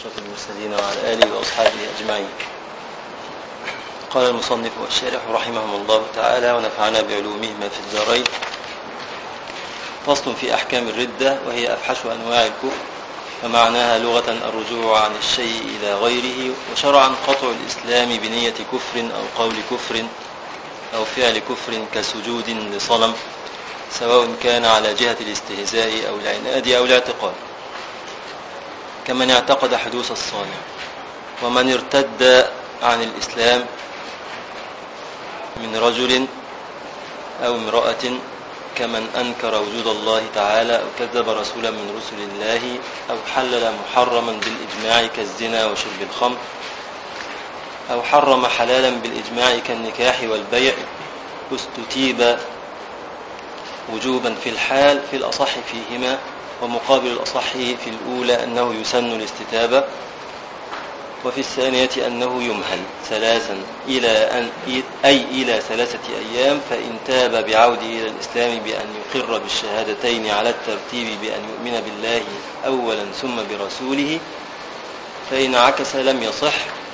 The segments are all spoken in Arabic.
أشرف المرسلين وعلى آله وأصحابه أجمعين. قال المصنف والشارح رحمهم الله تعالى ونفعنا بعلومهما في الدارين. فصل في أحكام الردة، وهي أفحش أنواع الكفر، فمعناها لغة الرجوع عن الشيء إلى غيره، وشرعا قطع الإسلام بنية كفر أو قول كفر أو فعل كفر كسجود لصنم، سواء كان على جهة الاستهزاء أو العناد أو الاعتقاد، كمن اعتقد حدوث الصانع. ومن ارتد عن الإسلام من رجل أو امرأة، كمن أنكر وجود الله تعالى أو كذب رسولا من رسل الله أو حلل محرما بالإجماع كالزنا وشرب الخمر، أو حرم حلالا بالإجماع كالنكاح والبيع، استتيب وجوبا في الحال في الأصح فيهما، ومقابل الأصح في الأولى أنه يسن الاستتابة، وفي الثانية أنه يمهل ثلاثا إلى 3 أيام، فإن تاب بعوده إلى الإسلام بأن يقر بالشهادتين على الترتيب بأن يؤمن بالله أولا ثم برسوله، فإن عكس لم يصح،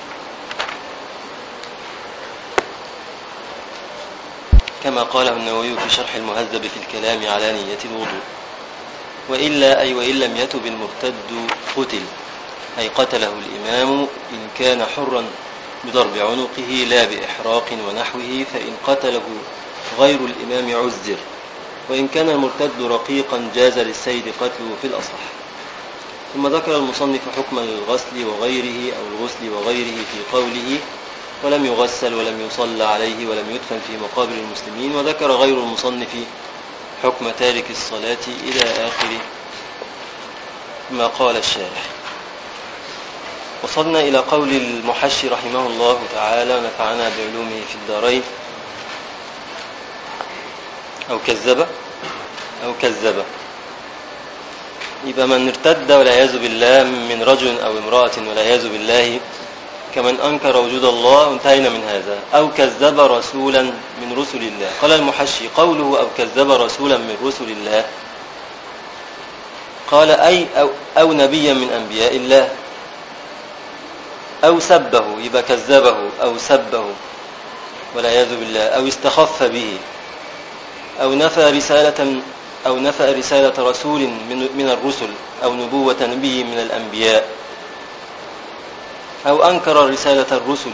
كما قاله النووي في شرح المهذب في الكلام على نية الوضوء. وإلا وإن لم يتب المرتد قتل، أي قتله الإمام إن كان حرا بضرب عنقه لا بإحراق ونحوه، فإن قتله غير الإمام عزر. وإن كان المرتد رقيقا جاز للسيد قتله في الأصح. ثم ذكر المصنف حكم الغسل وغيره أو الغسل وغيره في قوله ولم يغسل ولم يصلى عليه ولم يدفن في مقابر المسلمين، وذكر غير المصنف حكم تارك الصلاة إلى آخر ما قال الشارح. وصلنا إلى قول المحشي رحمه الله تعالى ونفعنا بعلومه في الدارين. أو كذب يبقى من ارتد والعياذ بالله من رجل أو امرأة والعياذ بالله، كمن أنكر وجود الله، انتهينا من هذا. أو كذب رسولا من رسل الله. قال المحشي قوله أو كذب رسولا من رسل الله، قال أو نبيا من أنبياء الله، أو سبه، يبقى كذبه أو سبه والعياذ بالله، أو استخف به، أو نفى رسالة رسول من الرسل، أو نبوة نبي من الأنبياء، أو أنكر رسالة الرسل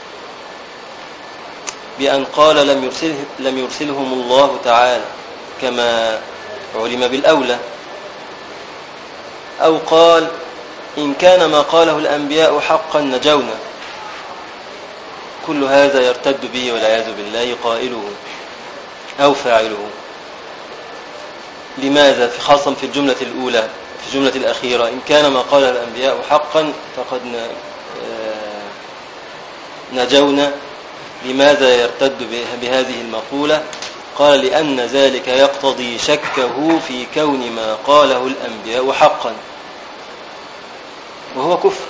بأن قال لم يرسلهم الله تعالى كما علم بالأولى، أو قال إن كان ما قاله الأنبياء حقا نجونا. كل هذا يرتد به والعياذ بالله قائله أو فاعله. لماذا؟ خاصة في الجملة الأولى، في الجملة الأخيرة، إن كان ما قاله الأنبياء حقا فقد نجونا. لماذا يرتد بهذه المقولة؟ قال لأن ذلك يقتضي شكه في كون ما قاله الأنبياء حقا، وهو كفر.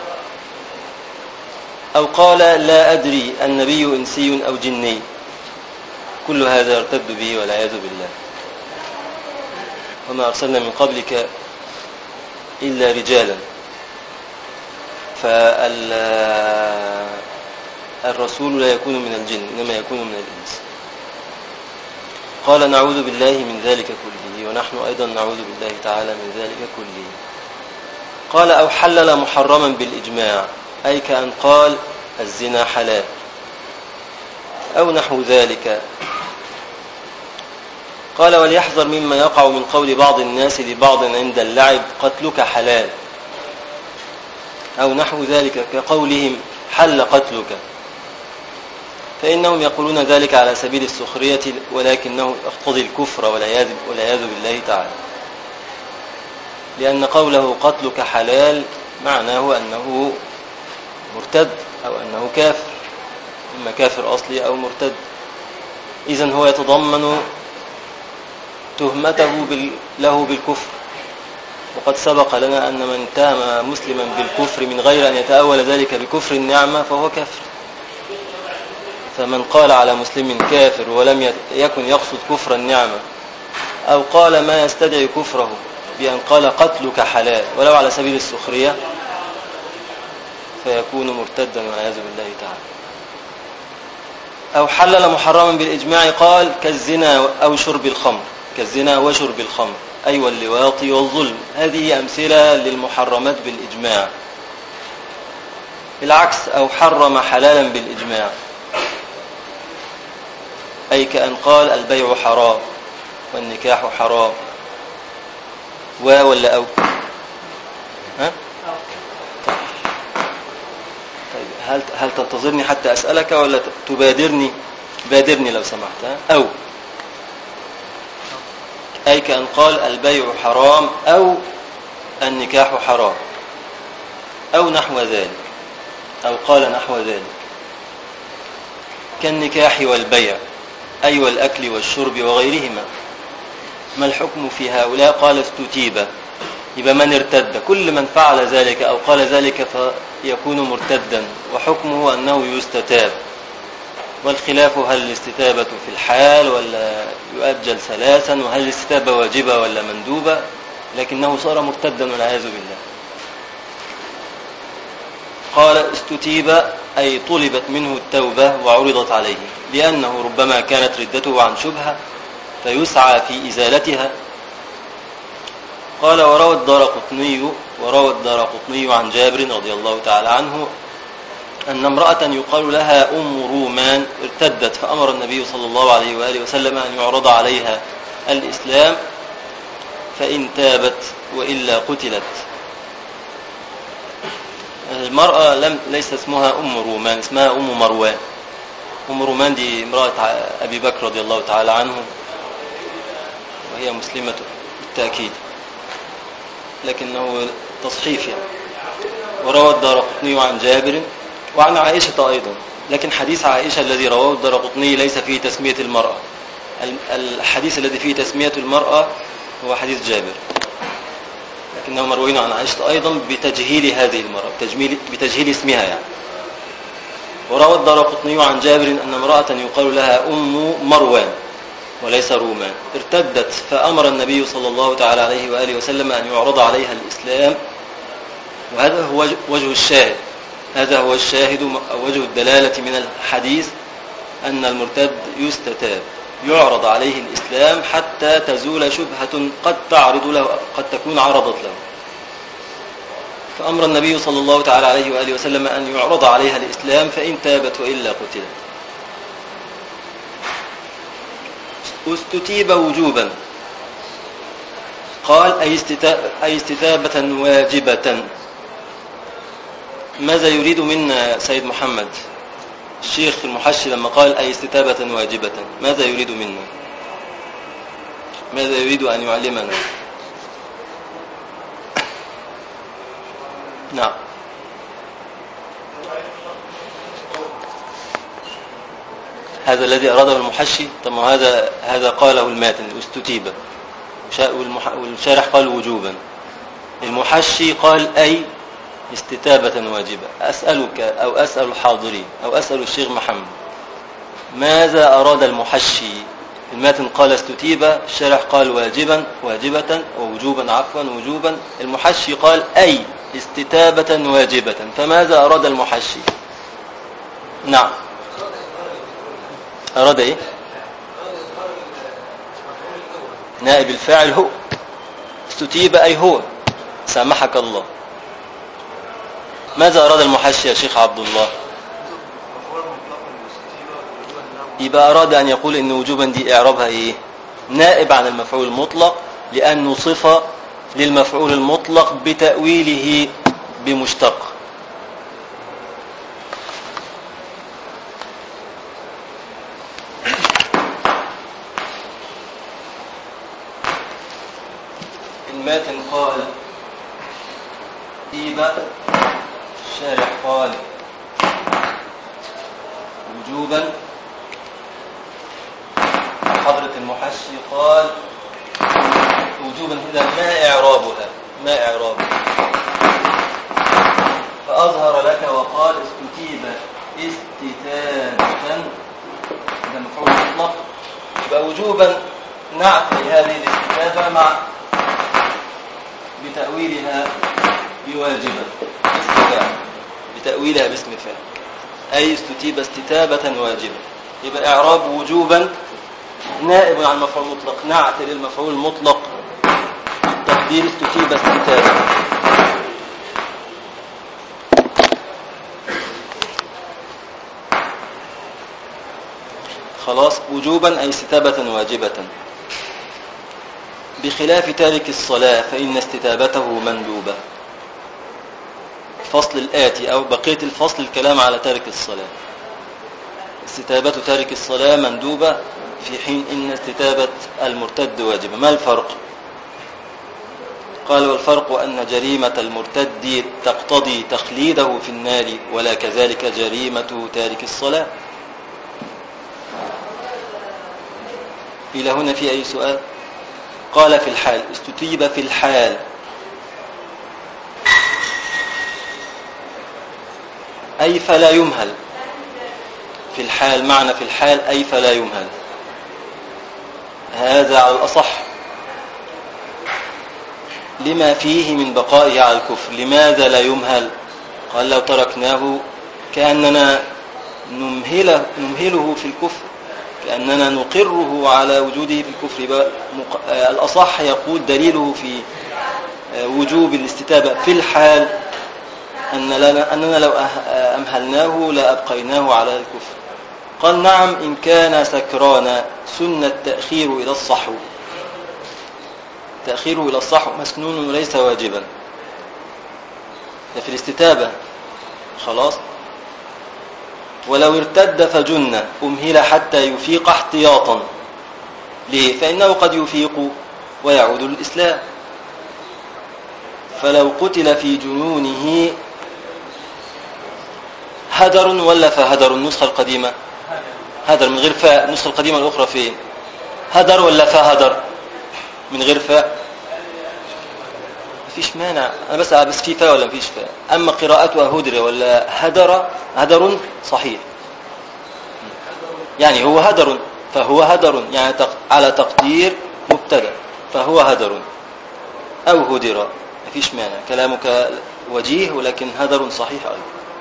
أو قال لا أدري النبي إنسي أو جني، كل هذا يرتد به والعياذ بالله. وما أرسلنا من قبلك إلا رجالا، فالرسول لا يكون من الجن إنما يكون من الإنس. قال نعوذ بالله من ذلك كله، ونحن أيضا نعوذ بالله تعالى من ذلك كله. قال أو حلل محرما بالإجماع، أي كأن قال الزنا حلال أو نحو ذلك. قال وليحذر مما يقع من قول بعض الناس لبعض عند اللعب قتلك حلال أو نحو ذلك، كقولهم حل قتلك، فإنهم يقولون ذلك على سبيل السخرية، ولكنه يقتضي الكفر والعياذ بالله تعالى، لأن قوله قتلك حلال معناه أنه مرتد أو أنه كافر، إما كافر أصلي أو مرتد. إذن هو يتضمن تهمته له بالكفر. وقد سبق لنا أن من اتهم مسلما بالكفر من غير أن يتأول ذلك بكفر النعمة فهو كافر. فمن قال على مسلم كافر ولم يكن يقصد كفر النعمة، أو قال ما يستدعي كفره بأن قال قتلك حلال ولو على سبيل السخرية، فيكون مرتدا والعياذ بالله تعالى. أو حلل محرما بالإجماع قال كالزنا أو شرب الخمر، كالزنا وشرب الخمر أي واللواط والظلم. هذه أمثلة للمحرمات بالإجماع. العكس أو حرم حلالا بالإجماع أي كأن قال البيع حرام والنكاح حرام. ولا أو ها؟ طيب هل تنتظرني حتى أسألك ولا تبادرني؟ بادرني لو سمحت. أو أي كأن قال البيع حرام أو النكاح حرام أو نحو ذلك، أو قال نحو ذلك. كالنكاح والبيع أي والأكل والشرب وغيرهما. ما الحكم في هؤلاء؟ قال استتيب. يبقى من ارتد، كل من فعل ذلك أو قال ذلك فيكون مرتدا، وحكمه أنه يستتاب. والخلاف هل الاستتابة في الحال ولا يؤجل ثلاثا، وهل الاستتابة واجبة ولا مندوبة، لكنه صار مرتدا والعياذ بالله. قال استتيب أي طلبت منه التوبة وعرضت عليه، لأنه ربما كانت ردته عن شبهة فيسعى في إزالتها. قال وروى الدارقطني عن جابر رضي الله تعالى عنه أن امرأة يقال لها أم رومان ارتدت، فأمر النبي صلى الله عليه وآله وسلم أن يعرض عليها الإسلام فإن تابت وإلا قتلت. المرأة ليس اسمها أم رومان، اسمها أم مروان. أم رومان دي امرأة أبي بكر رضي الله تعالى عنه، وهي مسلمة بالتأكيد، لكنه تصحيف يعني. وروى الدارقطني عن جابر وعن عائشة أيضا، لكن حديث عائشة الذي رواه الدارقطني ليس فيه تسمية المرأة. الحديث الذي فيه تسمية المرأة هو حديث جابر، لكنه مروي عن عائشة أيضا بتجهيل هذه المرأة، بتجهيل اسمها يعني. وروى الدارقطني عن جابر أن امرأة يقال لها أم مروان وليس رومان ارتدت، فأمر النبي صلى الله تعالى عليه وآله وسلم أن يعرض عليها الإسلام. وهذا هو وجه الشاهد، هذا هو الشاهد أو وجه الدلالة من الحديث، أن المرتد يستتاب، يعرض عليه الإسلام حتى تزول شبهة قد تعرض له، قد تكون عرضت له. فأمر النبي صلى الله تعالى عليه وآله وسلم أن يعرض عليها الإسلام فإن تابت وإلا قتلت. استتيب وجوبا قال أي استتابة واجبة. ماذا يريد منا سيد محمد الشيخ المحشي لما قال أي استتابة واجبة؟ ماذا يريد منا؟ ماذا يريد أن يعلمنا؟ نعم، هذا الذي أراده المحشي. طب هذا قاله الماتن استتيب، والشارح قال وجوبا. المحشي قال أي استتابة واجبة. أسألك أو أسأل الحاضرين أو أسأل الشيخ محمد، ماذا أراد المحشي؟ الماتن قال استتيب، الشارح قال واجبة ووجوبا، عفوا وجوبا. المحشي قال أي استتابة واجبة، فماذا أراد المحشي؟ نعم، أراد إيه؟ نائب الفاعل هو استتيب أي هو، سامحك الله. ماذا أراد المحشي يا شيخ عبد الله؟ يبقى أراد أن يقول إن وجوبا دي إعرابها إيه؟ نائب عن المفعول المطلق، لأنه صفة للمفعول المطلق بتأويله بمشتق. الماتن قال إيبا، الشارح قال وجوبا، حضرة المحشي قال وجوبا. إذا ما إعرابها؟ ما إعرابها؟ فأظهر لك وقال استتيب استتابة، إذا مفعول مطلق، يبقى وجوبا نعت لهذه الاستتابة مع بتأويلها بواجبا استتابة. بتأويلها باسم فاعل، أي استتيب استتابة واجبة. يبقى إعراب وجوبا نائب عن المفعول المطلق، نعت للمفعول المطلق، تقدير استتيب استتابة. خلاص، وجوبا أي استتابة واجبة، بخلاف تارك الصلاة فإن استتابته مندوبة. الفصل الآتي أو بقية الفصل الكلام على تارك الصلاة. استتابة تارك الصلاة مندوبة في حين إن استتابة المرتد واجبة. ما الفرق؟ قال والفرق أن جريمة المرتد تقتضي تخليده في النار، ولا كذلك جريمة تارك الصلاة. إلى هنا في أي سؤال؟ قال في الحال، استتيب في الحال، أي فلا يمهل. في الحال معنى في الحال أي فلا يمهل، هذا على الأصح لما فيه من بقائه على الكفر. لماذا لا يمهل؟ قال لو تركناه كأننا نمهله في الكفر، كأننا نقره على وجوده في الكفر. الأصح يقول دليله في وجوب الاستتابة في الحال أننا لو أمهلناه لأبقيناه على الكفر. قال نعم إن كان سكرانا سنة تأخير إلى الصحو، تأخيره إلى الصحو مسنون وليس واجبا، ده في الاستتابة. خلاص، ولو ارتد فجن أمهل حتى يفيق احتياطا. ليه؟ فإنه قد يفيق ويعود للإسلام. فلو قتل في جنونه هدر ولا فهدر؟ النسخة القديمة هدر من غير فاء، النسخة القديمة الأخرى فين؟ هدر ولا فهدر من غير فاء؟ مفيش مانع، أنا بس في فاء ولا مفيش فاء. أما قراءتها هدر ولا هدر صحيح، يعني هو هدر، فهو هدر يعني على تقدير مبتدأ، فهو هدر أو هدر، مفيش مانع. كلامك وجيه، ولكن هدر صحيح أيضا،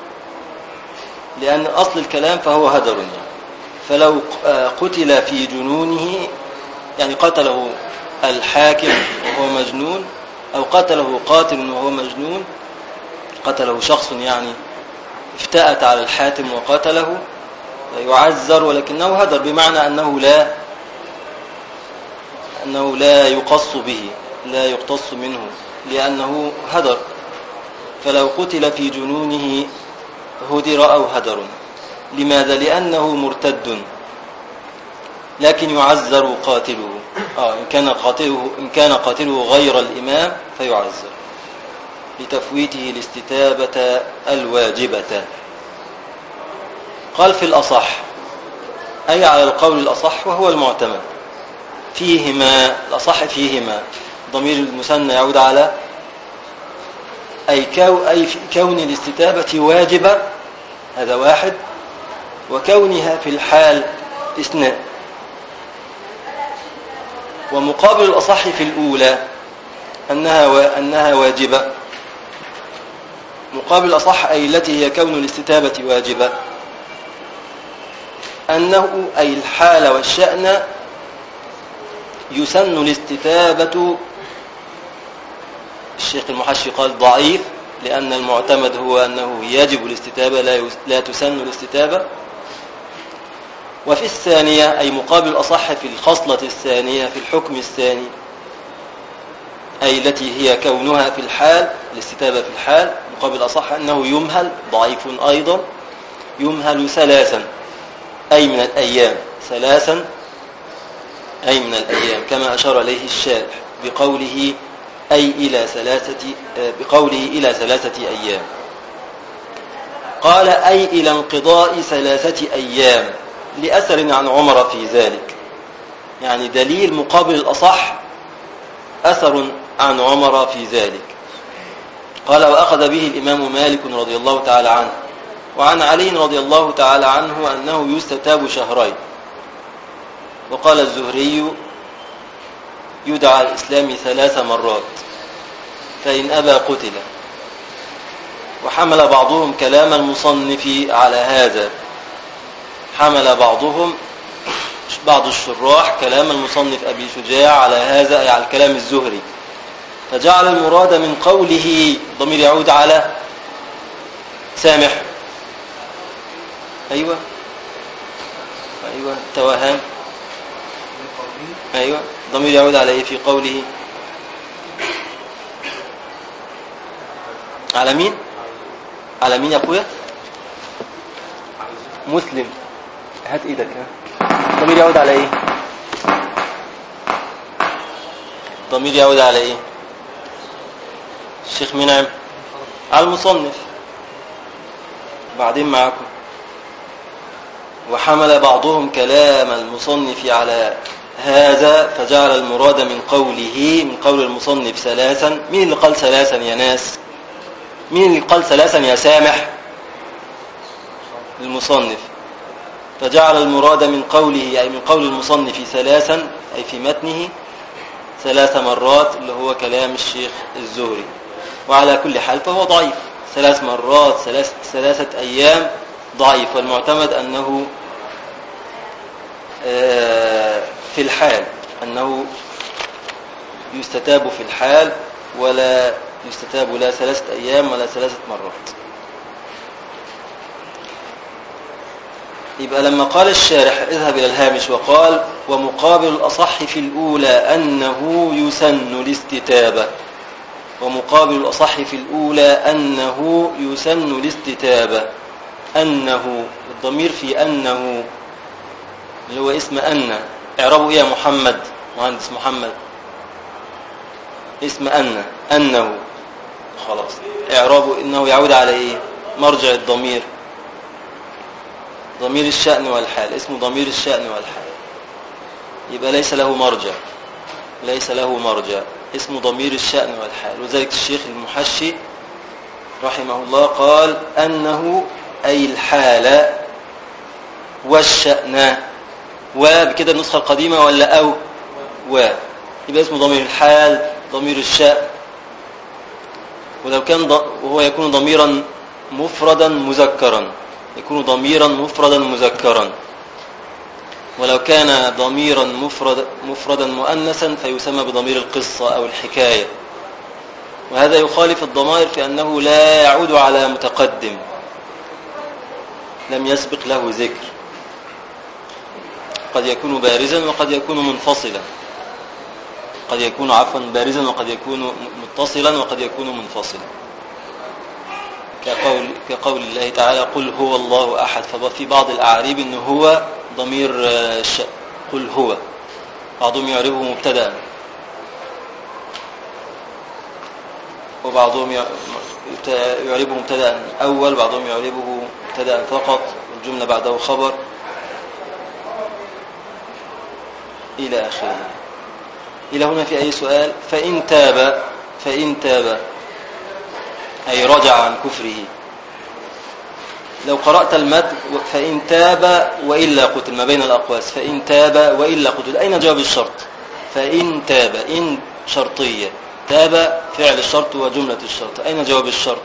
لأن أصل الكلام فهو هدر يعني. فلو قتل في جنونه، يعني قتله الحاكم وهو مجنون، أو قتله قاتل وهو مجنون، قتله شخص يعني افتأت على الحاتم وقتله، يعذر ولكنه هدر، بمعنى أنه لا يقص به، لا يقتص منه، لأنه هدر. فلو قتل في جنونه هدر أو هدر. لماذا؟ لأنه مرتد، لكن يعذر قاتله. إن كان قاتله غير الإمام فيعذر لتفويته الاستتابة الواجبة. قال في الأصح، أي على القول الأصح وهو المعتمد. فيهما، الأصح فيهما، ضمير المثنى يعود على أي في كون الاستتابة واجبة، هذا واحد، وكونها في الحال اثنان. ومقابل الأصح في الأولى أنها واجبة، مقابل الأصح أي التي هي كون الاستتابة واجبة، أنه أي الحال والشأن يسن الاستتابة. الشيخ المحشي قال ضعيف، لأن المعتمد هو أنه يجب الاستتابة لا تسن الاستتابة. وفي الثانية أي مقابل الأصح في الخصلة الثانية، في الحكم الثاني، أي التي هي كونها في الحال، الاستتابة في الحال، مقابل الأصح أنه يمهل، ضعيف أيضا، يمهل ثلاثا أي من الأيام، ثلاثا أي من الأيام، كما أشار إليه الشارح بقوله إلى ثلاثة أيام. قال أي إلى انقضاء 3 أيام، لأثر عن عمر في ذلك، يعني دليل مقابل الأصح أثر عن عمر في ذلك. قال وأخذ به الإمام مالك رضي الله تعالى عنه، وعن علي رضي الله تعالى عنه أنه يستتاب شهرين. وقال الزهري يدعى الإسلام 3 مرات، فإن أبى قتل. وحمل بعضهم كلام المصنف على هذا. حمل بعض الشراح كلام المصنف أبي شجاع على هذا، أي على الكلام الزهري، فجعل المراد من قوله، ضمير يعود على سامح. أيوة توهان. أيوة ضمير يعود على إيه في قوله؟ على مين؟ على مين يا أخويا؟ مسلم، هات إيدك. ضمير يعود على إيه؟ ضمير يعود على إيه؟ الشيخ منعم على المصنف. بعدين معكم. وحمل بعضهم كلام المصنف على هذا فجعل المراد من قوله، من قول المصنف ثلاثا. مين اللي قال ثلاثا يا ناس؟ مين اللي قال ثلاثا يا سامح؟ المصنف. فجعل المراد من قوله، أي من قول المصنف ثلاثا، أي في متنه 3 مرات، اللي هو كلام الشيخ الزهري. وعلى كل حال فهو ضعيف. 3 مرات 3 أيام ضعيف، والمعتمد أنه في الحال، أنه يستتاب في الحال، ولا يستتاب لا 3 أيام ولا 3 مرات. يبقى لما قال الشارح اذهب إلى الهامش وقال ومقابل الأصح في الأولى أنه يسن الاستتابة. ومقابل الأصح في الأولى أنه يسن الاستتابة. أنه، الضمير في أنه اللي هو اسم أن، اعربوا إيه يا محمد، مهندس محمد؟ اسم أنه خلاص، اعربوا إنه يعود على إيه؟ مرجع الضمير ضمير الشأن والحال، اسمه ضمير الشأن والحال. يبقى ليس له مرجع، اسمه ضمير الشأن والحال. وذلك الشيخ المحشي رحمه الله قال أنه أي الحال والشأن. وبكده النسخة القديمة ولا أو يبقى اسمه ضمير الحال، ضمير الشأن. ولو كان وهو يكون ضميرا مفردا مذكرا، يكون ضميرا مفردا مذكرا. ولو كان ضميرا مفردا مؤنثا فيسمى بضمير القصة أو الحكاية. وهذا يخالف الضمائر في أنه لا يعود على متقدم لم يسبق له ذكر، قد يكون بارزا وقد يكون منفصلا، قد يكون بارزا وقد يكون متصلا وقد يكون منفصلا، كقول الله تعالى قل هو الله أحد. ففي بعض الأعاريب أنه هو ضمير الشأن، قل هو، بعضهم يعربه مبتدأ وبعضهم يعربه مبتدأ أول، بعضهم يعربه مبتدأ فقط والجملة بعده خبر إلى آخره. إلى هنا في أي سؤال؟ فإن تاب أي رجع عن كفره. لو قرأت المتن فإن تاب وإلا قتل، ما بين الأقواس، فإن تاب وإلا قتل، أين جواب الشرط؟ فإن تاب، إن شرطية، تاب فعل الشرط وجملة الشرط، أين جواب الشرط؟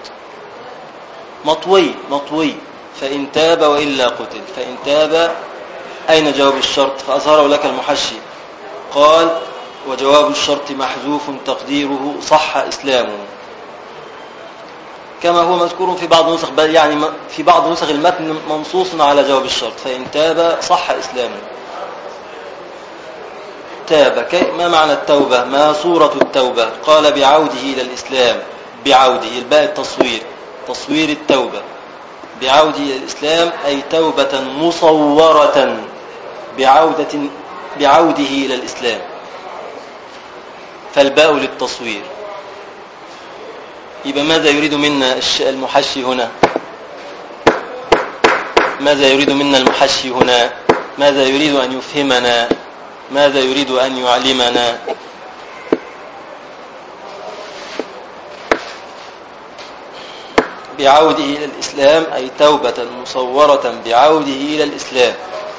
مطوي. فإن تاب وإلا قتل، فإن تاب أين جواب الشرط؟ فأظهره لك المحشي، قال وجواب الشرط محذوف تقديره صح إسلامه، كما هو مذكور في بعض نسخ، بل يعني في بعض نسخ المتن منصوص على جواب الشرط، فإن تاب صح إسلامه. تاب، ما معنى التوبة؟ ما صورة التوبة؟ قال بعوده إلى الإسلام، بعوده، الباء التصوير، تصوير التوبة، بعوده إلى الإسلام أي توبة مصورة بعوده إلى الإسلام، فالباء للتصوير. يبقى ماذا يريد منا المحشي هنا؟ ماذا يريد منا المحشي هنا؟ ماذا يريد أن يفهمنا؟ ماذا يريد أن يعلمنا؟ بعوده إلى الإسلام أي توبة مصورة بعوده إلى الإسلام.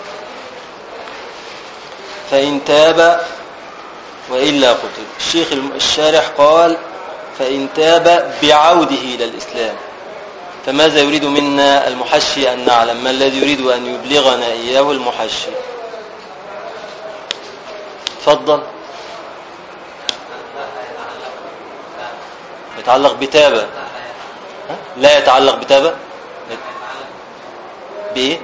فإن تاب وإلا قتل. الشيخ الشارح قال فإن تاب بعوده إلى الإسلام، فماذا يريد منا المحشي أن نعلم؟ ما الذي يريد أن يبلغنا إياه المحشي؟ تفضل. يتعلق بتابة؟ لا يتعلق بتابة؟ بإيه؟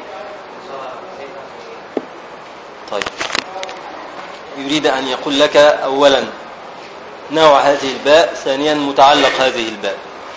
طيب، يريد أن يقول لك أولا نوع هذه الباء، ثانيا متعلق هذه الباء.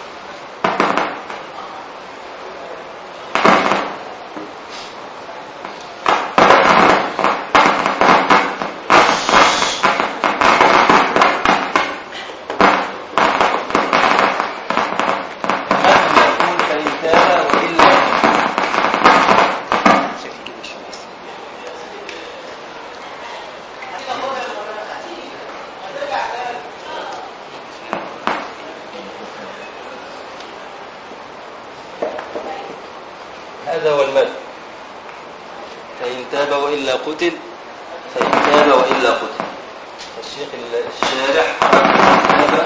هذا هو المد. فإن تاب وإلا قتل، فإن تاب وإلا قتل. الشيخ الشارح تاب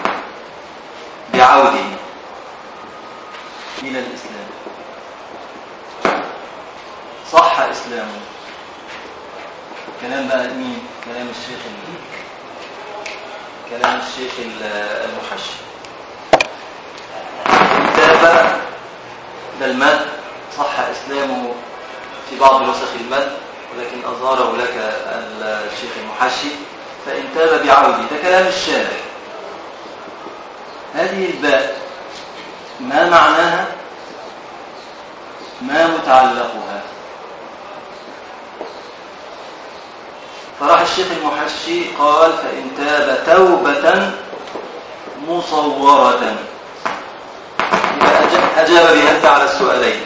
بعوده إلى الإسلام، صح إسلامه. كلام بقى مين؟ كلام الشيخ المحشي. تاب ده المد، صح إسلامه في بعض نسخ المد، ولكن أظهره لك الشيخ المحشي. فإن تاب بعوده، ده كلام الشارح. هذه الباء ما معناها؟ ما متعلقها؟ فراح الشيخ المحشي قال فإن تاب توبة مصورة. أجاب بهذا على السؤالين.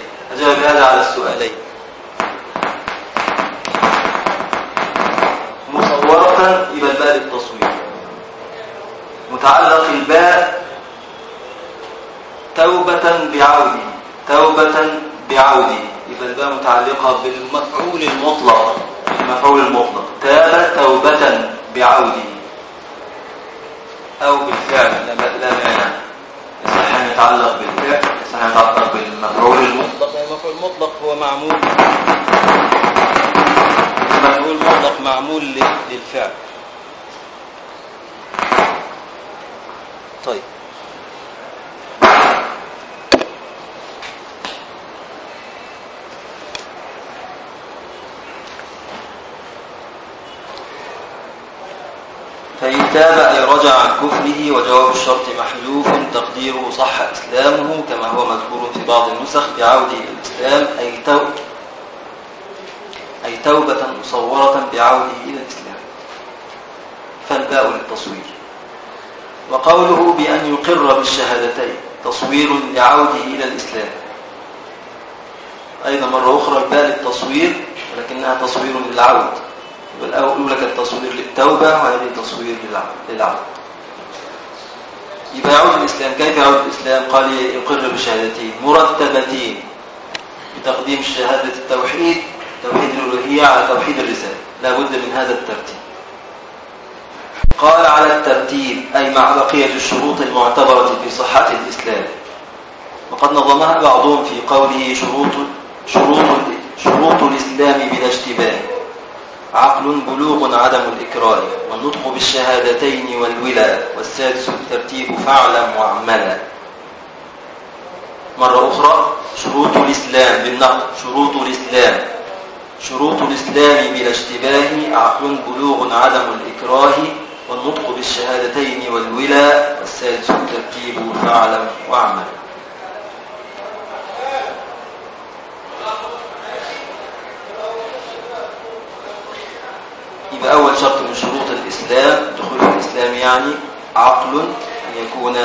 مصورة يبقى الباء للتصوير. متعلق الباء توبة بعودي يبقى الباء متعلقة بالمفعول المطلق. تاب توبة بعودي أو بالفعل لا مانع. يصح أن يتعلق بالفعل، يصح أن يتعلق بالمفعول المطلق. المفعول المطلق هو معمول، المفعول المطلق معمول للفعل. طيب، فإن تاب أي رجع عن كفره، وجواب الشرط محذوف تقديره صح إسلامه كما هو مذكور في بعض النسخ بعوده إلى الإسلام، أي توبة مصورة بعوده إلى الإسلام، فالباء للتصوير. وقوله بأن يقر بالشهادتين تصوير لعوده إلى الإسلام، أيضا مرة أخرى الباء للتصوير ولكنها تصوير للعود. الأولى كانت تصوير للتوبة، وهذه تصوير للعود. يبقى يعود الإسلام. كيف يعود الإسلام؟ قال يقر بشهادتين مرتبتين بتقديم شهادة التوحيد، توحيد الألوهية، على توحيد الرسالة. لا بد من هذا الترتيب. قال على الترتيب أي مع بقية الشروط المعتبرة في صحة الإسلام. وقد نظمها بعضهم في قوله شروط الإسلام بلا اشتباه: عقل، بلوغ، عدم الإكراه، والنطق بالشهادتين والولا، والسادس الترتيب فاعلم واعملا. مرة أخرى: شروط الإسلام بالنقل، شروط الإسلام بلا اشتباه: عقل، بلوغ، عدم الإكراه، والنطق بالشهادتين والولا، والسادس الترتيب فاعلم واعملا. يبقى أول شرط من شروط الإسلام، دخول الإسلام، يعني عقل، أن يكون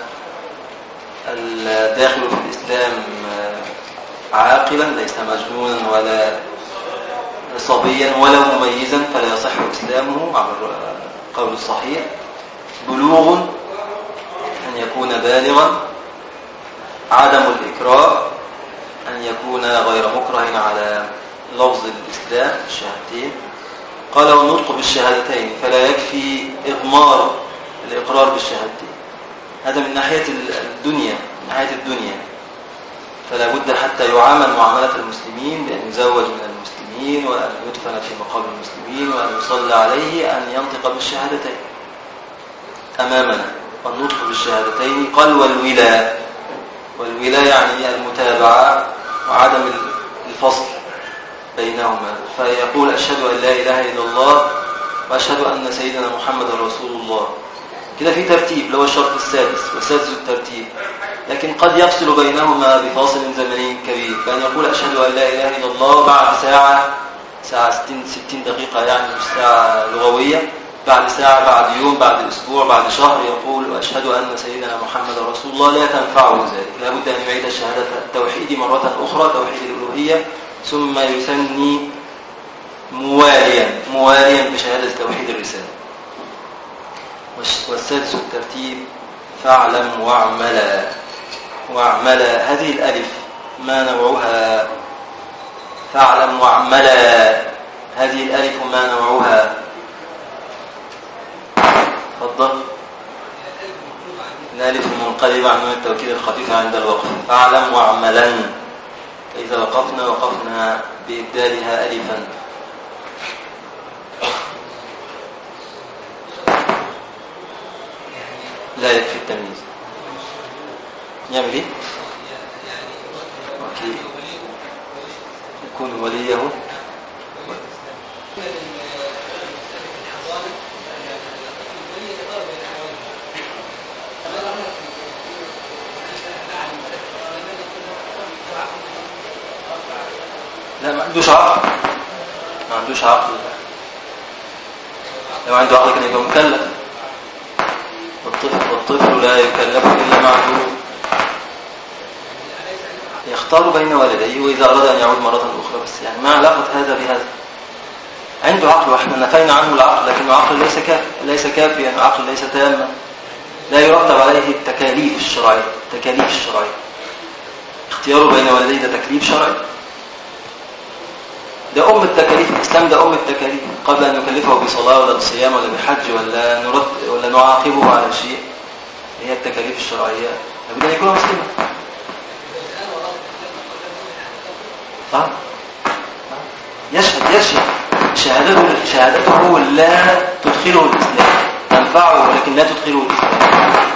الداخل في الإسلام عاقلا، ليس مجنونا ولا صبيا ولا مميزا، فلا يصح إسلامه على القول الصحيح. بلوغ، أن يكون بالغا. عدم الإكراه، أن يكون غير مكره على لفظ الإسلام الشهادتين. قال والنطق بالشهادتين، فلا يكفي إضمار الإقرار بالشهادتين. هذا من ناحية الدنيا، فلا بد حتى يعامل معاملة المسلمين بأن يزوج من المسلمين وأن يدفن في مقابر المسلمين وأن يصلى عليه أن ينطق بالشهادتين أمامنا. والنطق بالشهادتين قال والولاء يعني المتابعة وعدم الفصل بينهما، فيقول أشهد أن لا إله إلا الله وأشهد أن سيدنا محمد رسول الله. كده في ترتيب اللي هو الشرط السادس والسادس الترتيب، لكن قد يفصل بينهما بفاصل زمني كبير، بأن يقول أشهد أن لا إله إلا الله بعد ساعة 60 دقيقة، يعني مش ساعة لغوية، بعد ساعة، بعد يوم، بعد أسبوع، بعد شهر يقول أشهد أن سيدنا محمد رسول الله، لا تنفعه ذلك. لا بد أن يعيد شهادة التوحيد مرة أخرى، توحيد الألوهية، ثم يثني مواليا بشهادة توحيد الرسالة. والسادس الترتيب فاعلم واعملا. هذه الألف ما نوعها؟ فاعلم واعملا، هذه الألف ما نوعها؟ تفضل. الألف المنقلبة عن نون التوكيد الخفيفة عند الوقف. فاعلم واعملا، فإذا وقفنا بإبدالها ألفا. لا يكفي التمييز. يعمل ايه؟ يكون وليه لا، ما عندوش عقل. لو عنده عقل كان يبقى مكلف. والطفل لا يكلف إلا معذور، يختار بين والديه وإذا أراد أن يعود مرة أخرى. بس يعني ما علاقة هذا بهذا؟ عنده عقل وإحنا نفينا عنه العقل، لكن العقل ليس كافيا، العقل ليس تاما، لا يرتب عليه التكاليف الشرعية. اختياره بين والديه ده تكليف شرعي، ده أم التكاليف. الإسلام ده أم التكاليف. قبل أن نكلفه بصلاة ولا بصيام ولا بحج ولا نعاقبه على شيء، هي التكاليف الشرعية. لابد أن يكون مسلما. يشهد شهادته لا تدخله الإسلام، تنفعه ولكن لا تدخله الإسلام.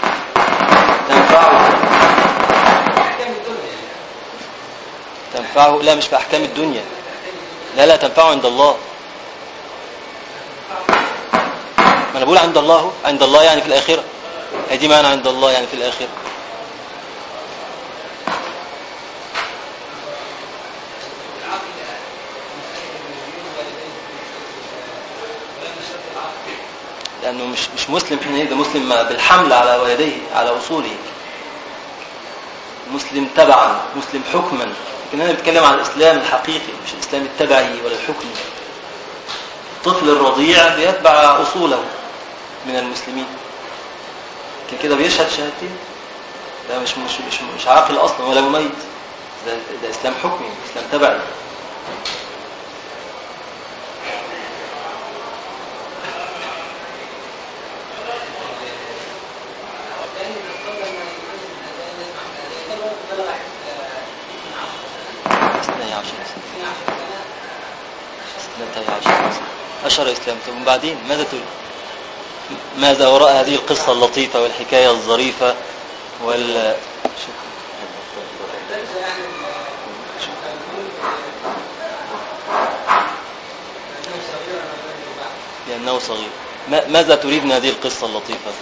تنفعه لا، مش في أحكام الدنيا، لا تنفعه عند الله. ما أنا بقول عند الله يعني في الآخرة. هذه معنى عند الله يعني في الآخرة. لأنه مش مسلم حينئذ، ده مسلم بالحمل على والديه، على أصوله، مسلم تبعا، مسلم حكما. لكن أنا بتكلم عن الإسلام الحقيقي، مش الإسلام التبعي ولا الحكمي. الطفل الرضيع بيتبع أصوله من المسلمين، كده بيشهد شهادتين. ده مش عاقل أصلا ولا مميز. ده إسلام حكمي، إسلام تبعي. أشهر إسلام. ثم بعدين ماذا وراء هذه القصة اللطيفة والحكاية الظريفة لأنه صغير. ماذا تريد من هذه القصة اللطيفة؟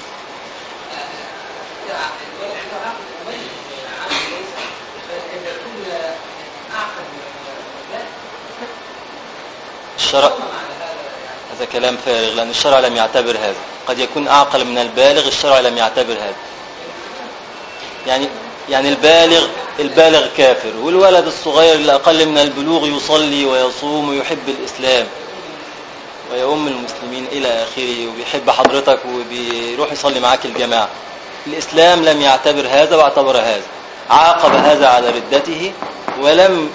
الشرع هذا كلام فارغ، لأن الشرع لم يعتبر هذا. قد يكون أعقل من البالغ، الشرع لم يعتبر هذا. يعني البالغ كافر، والولد الصغير اللي أقل من البلوغ يصلي ويصوم ويحب الإسلام ويؤم المسلمين إلى آخره، وبيحب حضرتك وبيروح يصلي معاك الجماعة. الإسلام لم يعتبر هذا واعتبر هذا، عاقب هذا على ردته، ولم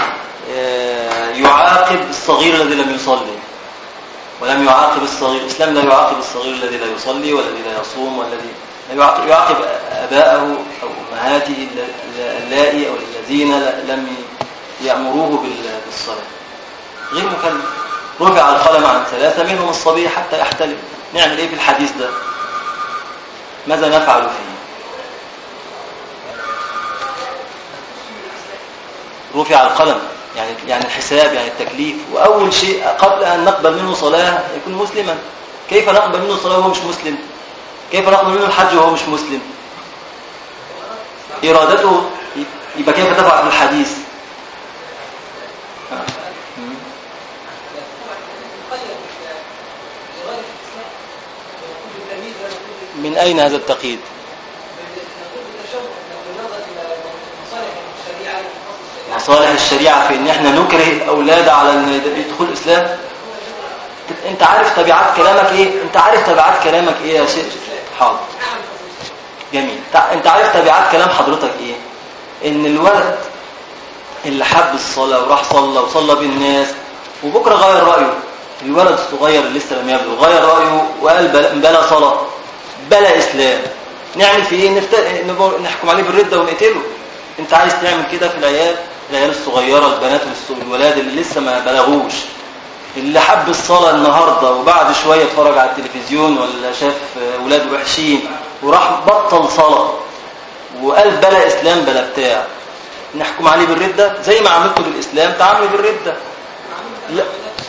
يعاقب الصغير الذي لم يصلي، ولم يعاقب الصغير. الإسلام لا يعاقب الصغير الذي لا يصلي والذي لا يصوم والذي يعاقب أباءه أو أمهاته اللائي أو الذين لم يأمروه بالصلاة، غير مكلف. رفع القلم عن 3 منهم الصبي حتى يحتلم. نعمل إيه في الحديث ده؟ ماذا نفعل فيه؟ رفع القلم يعني الحساب، يعني التكليف. وأول شيء قبل أن نقبل منه صلاة يكون مسلما. كيف نقبل منه صلاة وهو مش مسلم؟ كيف نقبل منه الحج وهو مش مسلم؟ إرادته يبقى كيف تفعل في الحديث؟ من أين هذا التقييد؟ مصالح الشريعة في إن إحنا نكره الأولاد على أن يدخل الإسلام. أنت عارف تبعات كلامك إيه؟ أنت عارف تبعات كلامك إيه يا شيخ؟ حاضر، جميل. أنت عارف تبعات كلام حضرتك إيه؟ إن الولد اللي حب الصلاة وراح صلى وصلى بالناس وبكرة غير رأيه، الولد الصغير اللي لسه لم يبلغ غير رأيه وقال بلا صلاة بلا إسلام، نعمل فيه إيه؟ نحكم عليه بالردة ونقتله. أنت عايز تعمل كده في العيال الصغيرة، البنات والولاد اللي لسه ما بلغوش، اللي حب الصلاة النهاردة وبعد شوية اتفرج على التلفزيون ولا شاف ولاد وحشين وراح بطل صلاة وقال بلا إسلام بلا بتاع، نحكم عليه بالردة زي ما عملته بالإسلام تعاملوا بالردة. لا،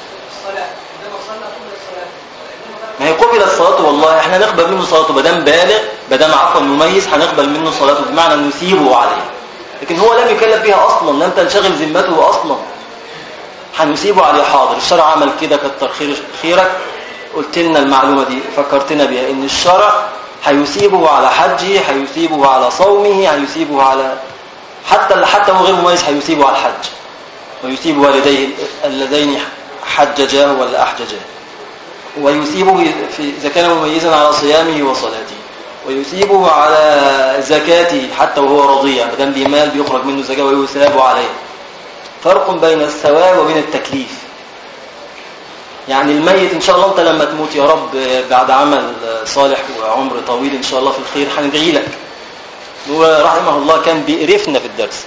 ما هي قبلت صلاته. والله احنا نقبل منه صلاته بدم بالغ، بدم عفوا مميز، هنقبل منه صلاته بمعنى نسيبه عليه. لكن هو لم يكلف بها أصلا، لم تنشغل ذمته أصلا، هنسيبه عليه. حاضر، الشرع عمل كده، كتر خيرك، قلت لنا المعلومة دي، فكرتنا بها ان الشرع هيسيبه على حجه، هيسيبه على صومه، هيسيبه على حتى هو غير مميز، هيسيبه على الحج، ويسيب والديه اللذين حججاه ولا أحججاه، ويسيبه إذا كان مميزا على صيامه وصلاته، ويسيبه على زكاته حتى وهو رضيع، ما دام ليه مال بيخرج منه زكاة ويثاب عليه. فرق بين الثواب وبين التكليف. يعني الميت إن شاء الله أنت لما تموت يا رب بعد عمل صالح وعمر طويل إن شاء الله في الخير، هندعي لك. ورحمه الله كان بيقرفنا في الدرس.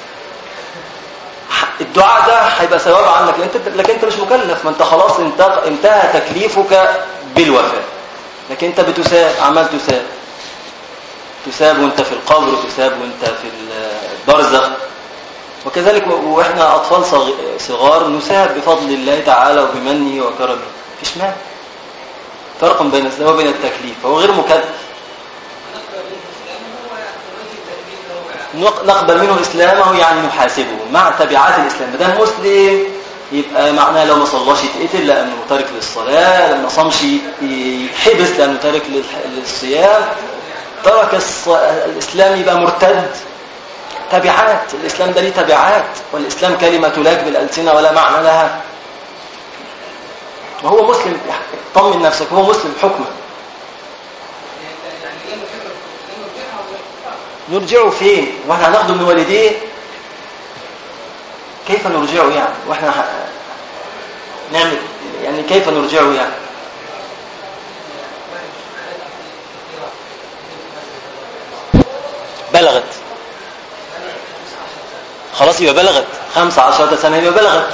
الدعاء ده هيبقى ثواب عنك، لكن انت مش مكلف، ما انت خلاص انتهى تكليفك بالوفاة، لكن انت بتساب، عمال تساب وانت في القبر، تساب وانت في البرزخ، وكذلك واحنا اطفال صغار نساب بفضل الله تعالى وبمنه وكرمه، مفيش مانع. فرق بين الثواب وبين التكليف، فهو غير مكلف. نقبل منه إسلامه يعني نحاسبه مع تبعات الإسلام. ده مسلم يبقى معناه لو ما صلاش يتقتل لأنه تارك للصلاة، لما صامش يحبس لأنه تارك للصيام، ترك الإسلام يبقى مرتد. تبعات الإسلام ده ليه تبعات، والإسلام كلمة تلاك بالألسنة ولا معنى لها. وهو مسلم، طمن نفسك، هو مسلم حكما. نرجعه فين؟ واحنا هناخده من والديه؟ كيف نرجعه يعني؟ واحنا نعمل يعني كيف نرجعه يعني؟ بلغت خلاص، يبقى بلغت 15 سنة، يبقى بلغت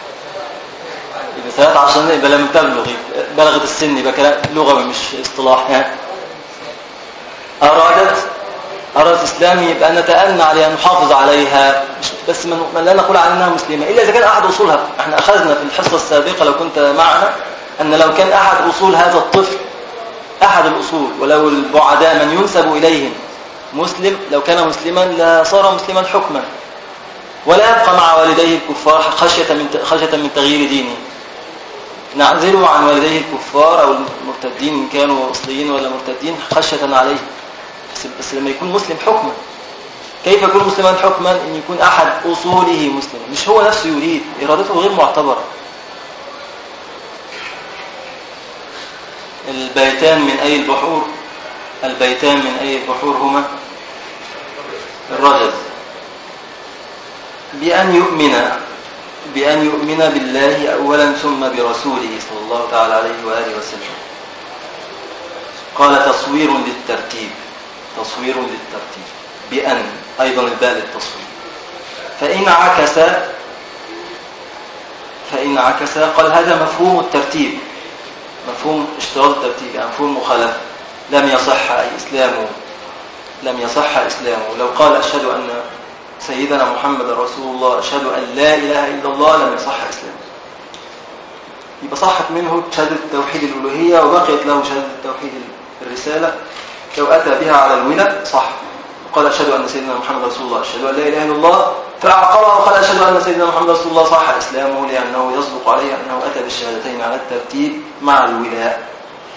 13 سنة، يبقى لم تبلغ، بلغت السن، يبقى كلام لغوي مش اصطلاح يعني. أرادت إسلامي يبقى نتأنى عليها، نحافظ عليها، بس ما لا نقول عنها مسلمة إلا إذا كان أحد أصولها. احنا أخذنا في الحصة السابقة لو كنت معنا أن لو كان أحد أصول هذا الطفل، أحد الأصول ولو البعداء من ينسب إليهم مسلم، لو كان مسلما لصار مسلما حكما، ولا يبقى مع والديه الكفار خشية من تغيير دينه. نعزله عن والديه الكفار أو المرتدين إن كانوا أصليين ولا مرتدين خشية عليه، بس لما يكون مسلم حكما. كيف يكون مسلما حكما؟ ان يكون احد اصوله مسلما، مش هو نفسه يريد، ارادته غير معتبره. البيتان من اي البحور؟ البيتان من اي البحور هما؟ الرجل بأن يؤمن بالله اولا ثم برسوله صلى الله تعالى عليه واله وسلم. قال تصوير للترتيب، تصوير للترتيب بأن أيضا الباء للتصوير. فإن عكس قال هذا مفهوم الترتيب، مفهوم اشتراط الترتيب، يعني مفهوم مخالفة. لم يصح إسلامه، لم يصح إسلامه. لو قال أشهد أن سيدنا محمد رسول الله، أشهد أن لا إله إلا الله، لم يصح إسلامه. يبقى صحت منه شهادة توحيد الألوهية وبقيت له شهادة توحيد الرسالة. لو أتى بها على الولد صح، قال أشهد أن سيدنا محمد رسول الله، أشهد أن لا إله إلا الله، فأعقبه وقال أشهد أن سيدنا محمد رسول الله، صح إسلامه، لأنه يصدق عليه أنه أتى بالشهادتين على الترتيب مع الولاء.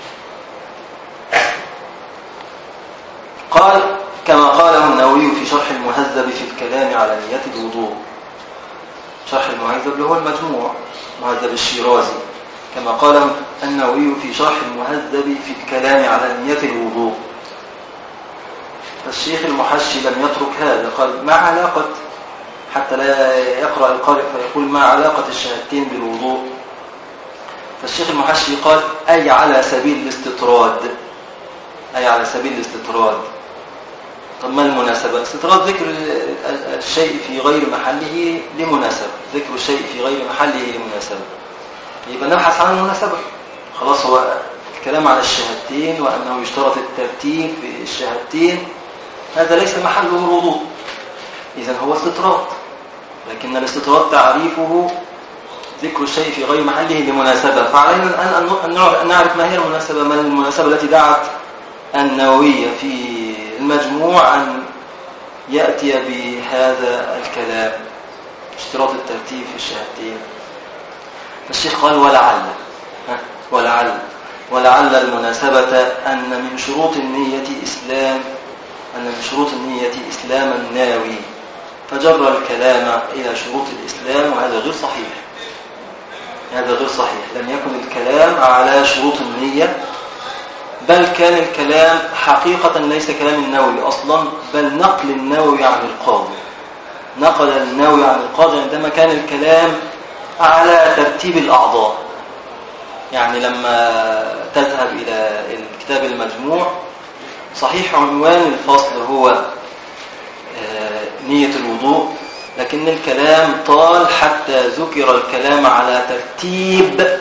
قال كما قاله النووي في شرح المهذب في الكلام على نية الوضوء. شرح المهذب اللي هو المجموع، مهذب الشيرازي. كما قاله النووي في شرح المهذب في الكلام على نية الوضوء. فالشيخ المحشي لم يترك هذا، قال ما علاقة، حتى لا يقرأ القارئ فيقول ما علاقة الشهادتين بالوضوء. فالشيخ المحشي قال أي على سبيل الاستطراد، أي على سبيل الاستطراد. طب ما المناسبة؟ استطراد ذكر الشيء في غير محله لمناسبة، ذكر الشيء في غير محله لمناسبة، يبقى نبحث عن المناسبة. خلاص، هو الكلام على الشهادتين وأنه يشترط الترتيب في الشهادتين، هذا ليس محله الوضوء، إذن هو استطراد. لكن الاستطراد تعريفه ذكر الشيء في غير محله لمناسبة. فعلينا الآن أن نعرف ما هي المناسبة، ما المناسبة التي دعت النووي في المجموع أن يأتي بهذا الكلام، اشتراط الترتيب في الشهادتين. فالشيخ قال ولعل المناسبة أن من شروط النية إسلام الناوي، فجر الكلام إلى شروط الإسلام، وهذا غير صحيح. هذا غير صحيح، لم يكن الكلام على شروط النية، بل كان الكلام حقيقة ليس كلام النووي أصلا، بل نقل النووي عن القاضي. نقل النووي عن القاضي عندما كان الكلام على ترتيب الأعضاء. يعني لما تذهب إلى الكتاب المجموع، صحيح عنوان الفصل هو نية الوضوء، لكن الكلام طال حتى ذكر الكلام على ترتيب،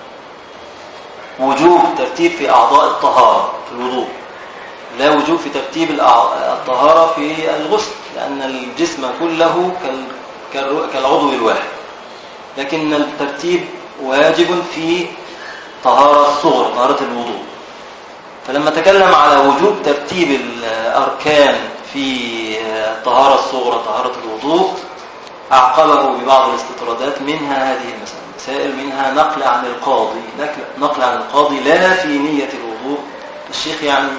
وجوب ترتيب في أعضاء الطهارة في الوضوء، لا وجوب في ترتيب الطهارة في الغسل، لأن الجسم كله كالعضو الواحد، لكن الترتيب واجب في طهارة الصغرى، طهارة الوضوء. فلما تكلم على وجوب ترتيب الأركان في الطهارة الصغرى، طهارة الوضوء، أعقبه ببعض الاستطرادات، منها هذه المسائل، منها نقل عن القاضي لا في نية الوضوء. الشيخ يعني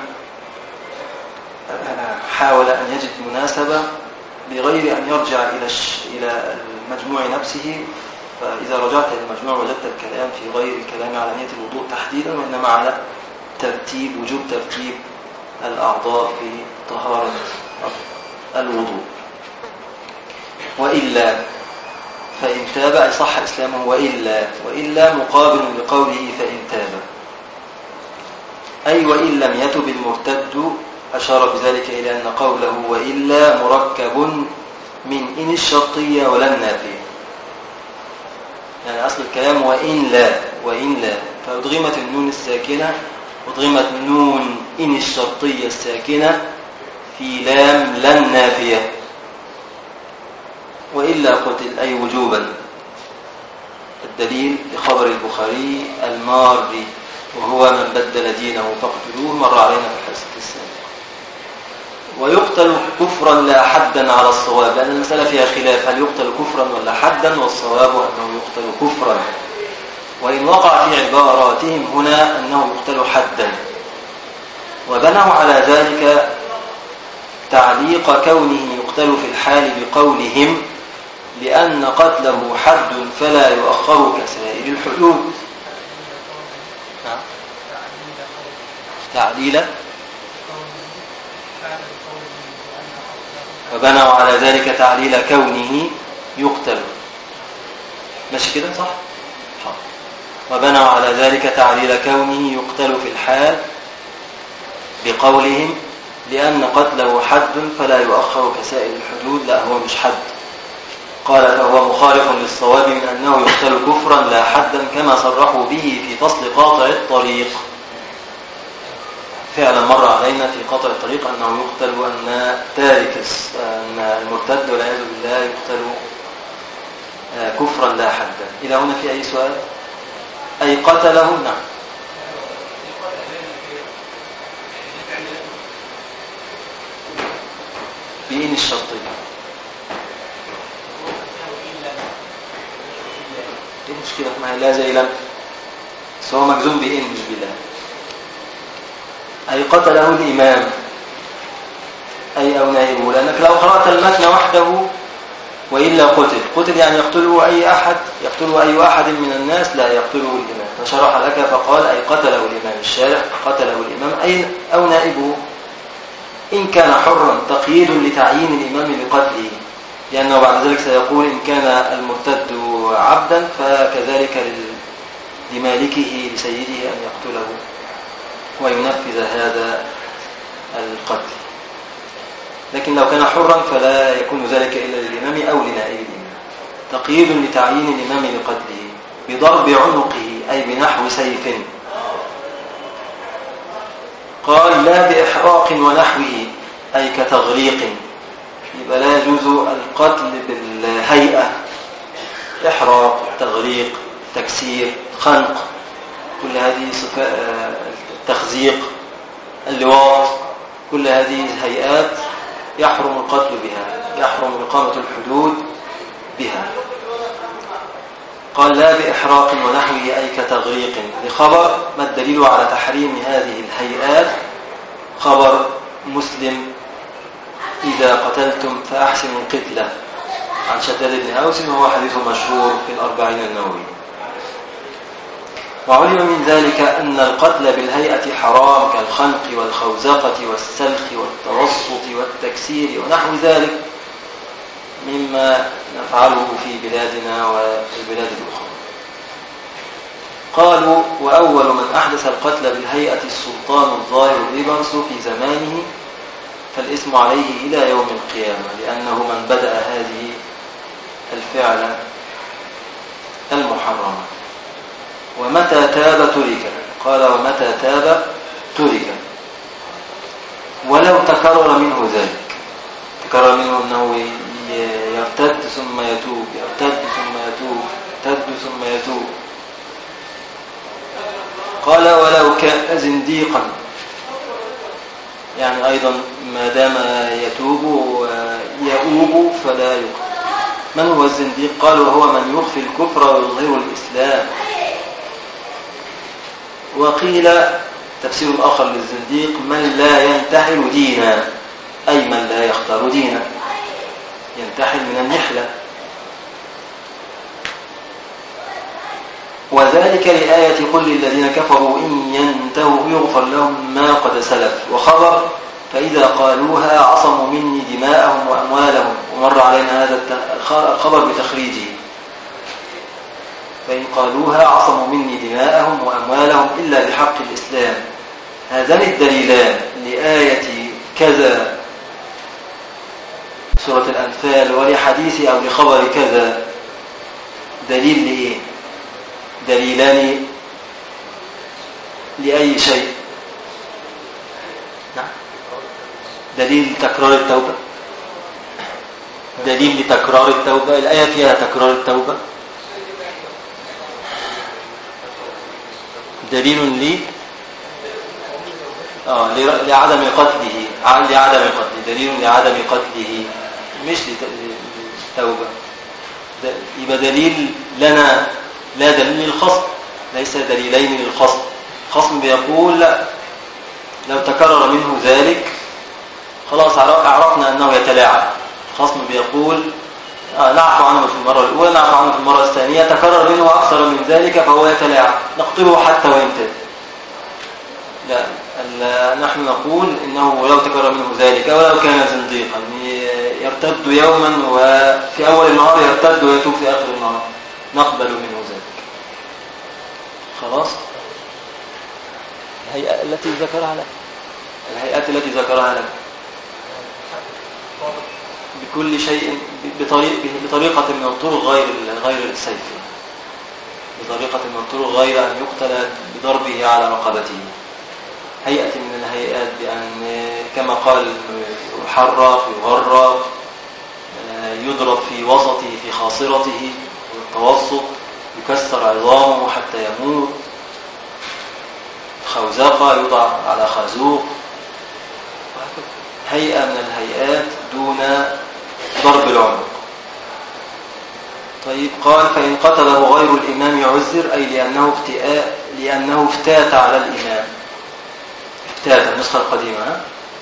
حاول أن يجد مناسبة بغير أن يرجع إلى المجموع نفسه. فإذا رجعت إلى المجموع وجدت الكلام في غير الكلام على نية الوضوء تحديدا، وإنما على وجوب ترتيب الأعضاء في طهارة الوضوء. وإلا فإن تاب أي صح إسلامه، وإلا مقابل لقوله فإن تاب، أي وإن لم يتب المرتد. أشار بذلك إلى أن قوله وإلا مركب من إن الشرطية ولا النافية، يعني أصل الكلام وإن لا فأدغمت النون الساكنة، أدغمت نون إن الشرطية الساكنة في لام لا النافية. وإلا قلت أي وجوبا. الدليل بخبر البخاري الماري، وهو من بدل دينه فاقتلوه، مر علينا في الحديث السابق. ويقتل كفرا لا حدا على الصواب، لأن المسألة فيها خلاف، هل يقتل كفرا ولا حدا؟ والصواب أنه يقتل كفرا، وإن وقع في عباراتهم هنا أنه يقتل حدا. وبنوا على ذلك تعليق كونه يقتل في الحال بقولهم لأن قتله حد فلا يؤخر كسائر الحدود. تعليل وبنوا على ذلك تعليل كونه يقتل، ماشي كده صح؟ وبنوا على ذلك تعليل كونه يقتل في الحال بقولهم لأن قتله حد فلا يؤخر كسائر الحدود. لا، هو مش حد. قال فهو مخالف للصواب من أنه يقتل كفرا لا حدا كما صرحوا به في فصل قاطع الطريق. فعلا مر علينا في قاطع الطريق أنه يقتل وأن أن المرتد والعياذ بالله يقتل كفرا لا حدا. إلى هنا في أي سؤال؟ أي قتله؟ نعم. بإن الشرطية. ايه المشكلة؟ ما هي لا زي لم، بس هو مجزوم بإن مش بلا. أي قتله الإمام أي أو نائبه، لأنك لو قرأت المتن وحده وإلا قتل يعني يقتله أي أحد، يقتله أي أحد من الناس، لا يقتله الإمام. فشرح لك فقال أي قتله الإمام. الشارع قتله الإمام أي أو نائبه، إن كان حرا تقييد لتعيين الإمام بقتله، لأنه بعد ذلك سيقول إن كان المرتد عبدا فكذلك لمالكه لسيده أن يقتله وينفذ هذا القتل. لكن لو كان حرا فلا يكون ذلك إلا للإمام أو لنائب الإمام. تقييد لتعيين الإمام بقتله بضرب عنقه أي بنحو سيف. قال لا بإحراق ونحوه أي كتغريق، يبقى لا يجوز القتل بالهيئة، إحراق، تغريق، تكسير، خنق، كل هذه التخزيق، اللواط، كل هذه هيئات يحرم القتل بها، يحرم إقامة الحدود بها. قال لا بإحراق ونحوه أي كتغريق. لخبر ما الدليل على تحريم هذه الهيئات؟ خبر مسلم إذا قتلتم فأحسنوا القتلة عن شداد بن أوس، وهو حديث مشهور في الأربعين النووية. وعلم من ذلك أن القتل بالهيئة حرام كالخنق والخوزقة والسلخ والتوسط والتكسير ونحو ذلك مما نفعله في بلادنا وفي البلاد الأخرى. قالوا وأول من أحدث القتل بالهيئة السلطان الظاهر بيبرس في زمانه، فالاسم عليه إلى يوم القيامة، لأنه من بدأ هذه الفعل المحرمة. ومتى تاب ترك. قال ومتى تاب ترك ولو تكرر منه ذلك. تكرر منه أنه يرتد ثم يتوب، يرتد ثم يتوب، يرتد ثم يتوب. قال ولو كان زنديقا، يعني أيضا ما دام يتوب ويؤوب فلا يقتل. من هو الزنديق؟ قال وهو من يخفي الكفر ويظهر الإسلام. وقيل تفسير آخر للزنديق من لا ينتحل دينا، أي من لا يختار دينا، ينتحل من النحلة. وذلك لآية قل للذين كفروا إن ينتهوا يغفر لهم ما قد سلف. وخبر فإذا قالوها عصموا مني دماءهم وأموالهم، ومر علينا هذا الخبر بتخريجه. فإن قالوها عصموا مني دماءهم وأموالهم إلا بحق الإسلام. هذان الدليلان لآية كذا سورة الأنفال ولحديث أو لخبر كذا دليل لإيه؟ دليلان لأي شيء؟ نعم. دليل تكرار التوبة، دليل لتكرار التوبة. الآية فيها تكرار التوبة. دليل لي لعدم قتله، لعدم قتله، دليل لعدم قتله مش للتوبة. يبقى دليل لنا، لا دليل للخصم، ليس دليلين للخصم. الخصم بيقول لا، لو تكرر منه ذلك خلاص عرفنا أنه يتلاعب. الخصم بيقول نعفو عنه في المرة الأولى، نعفو عنه في المرة الثانية، تكرر منه أكثر من ذلك فهو يتلاعب، نقتله حتى وينتهي. لا، نحن نقول إنه لو تكرر منه ذلك ولو كان زنديقا يرتد يوما وفي أول النهار يرتد ويتوب في آخر النهار، نقبل منه ذلك. خلاص. الهيئة التي ذكرها لك، الهيئات التي ذكرها لك بكل شيء بطريقة من الطرق غير السيف، بطريقة من الطرق غير أن يقتل بضربه على رقبته، هيئة من الهيئات، بأن كما قال يحرق يغرق، يضرب في وسطه في خاصرته والتوسط، يكسر عظامه حتى يموت، خوزقة يوضع على خازوق، هيئة من الهيئات دون ضرب العنق. طيب قال فإن قتله غير الإمام يعذر، أي لأنه افتات على الإمام، افتات النسخة القديمة.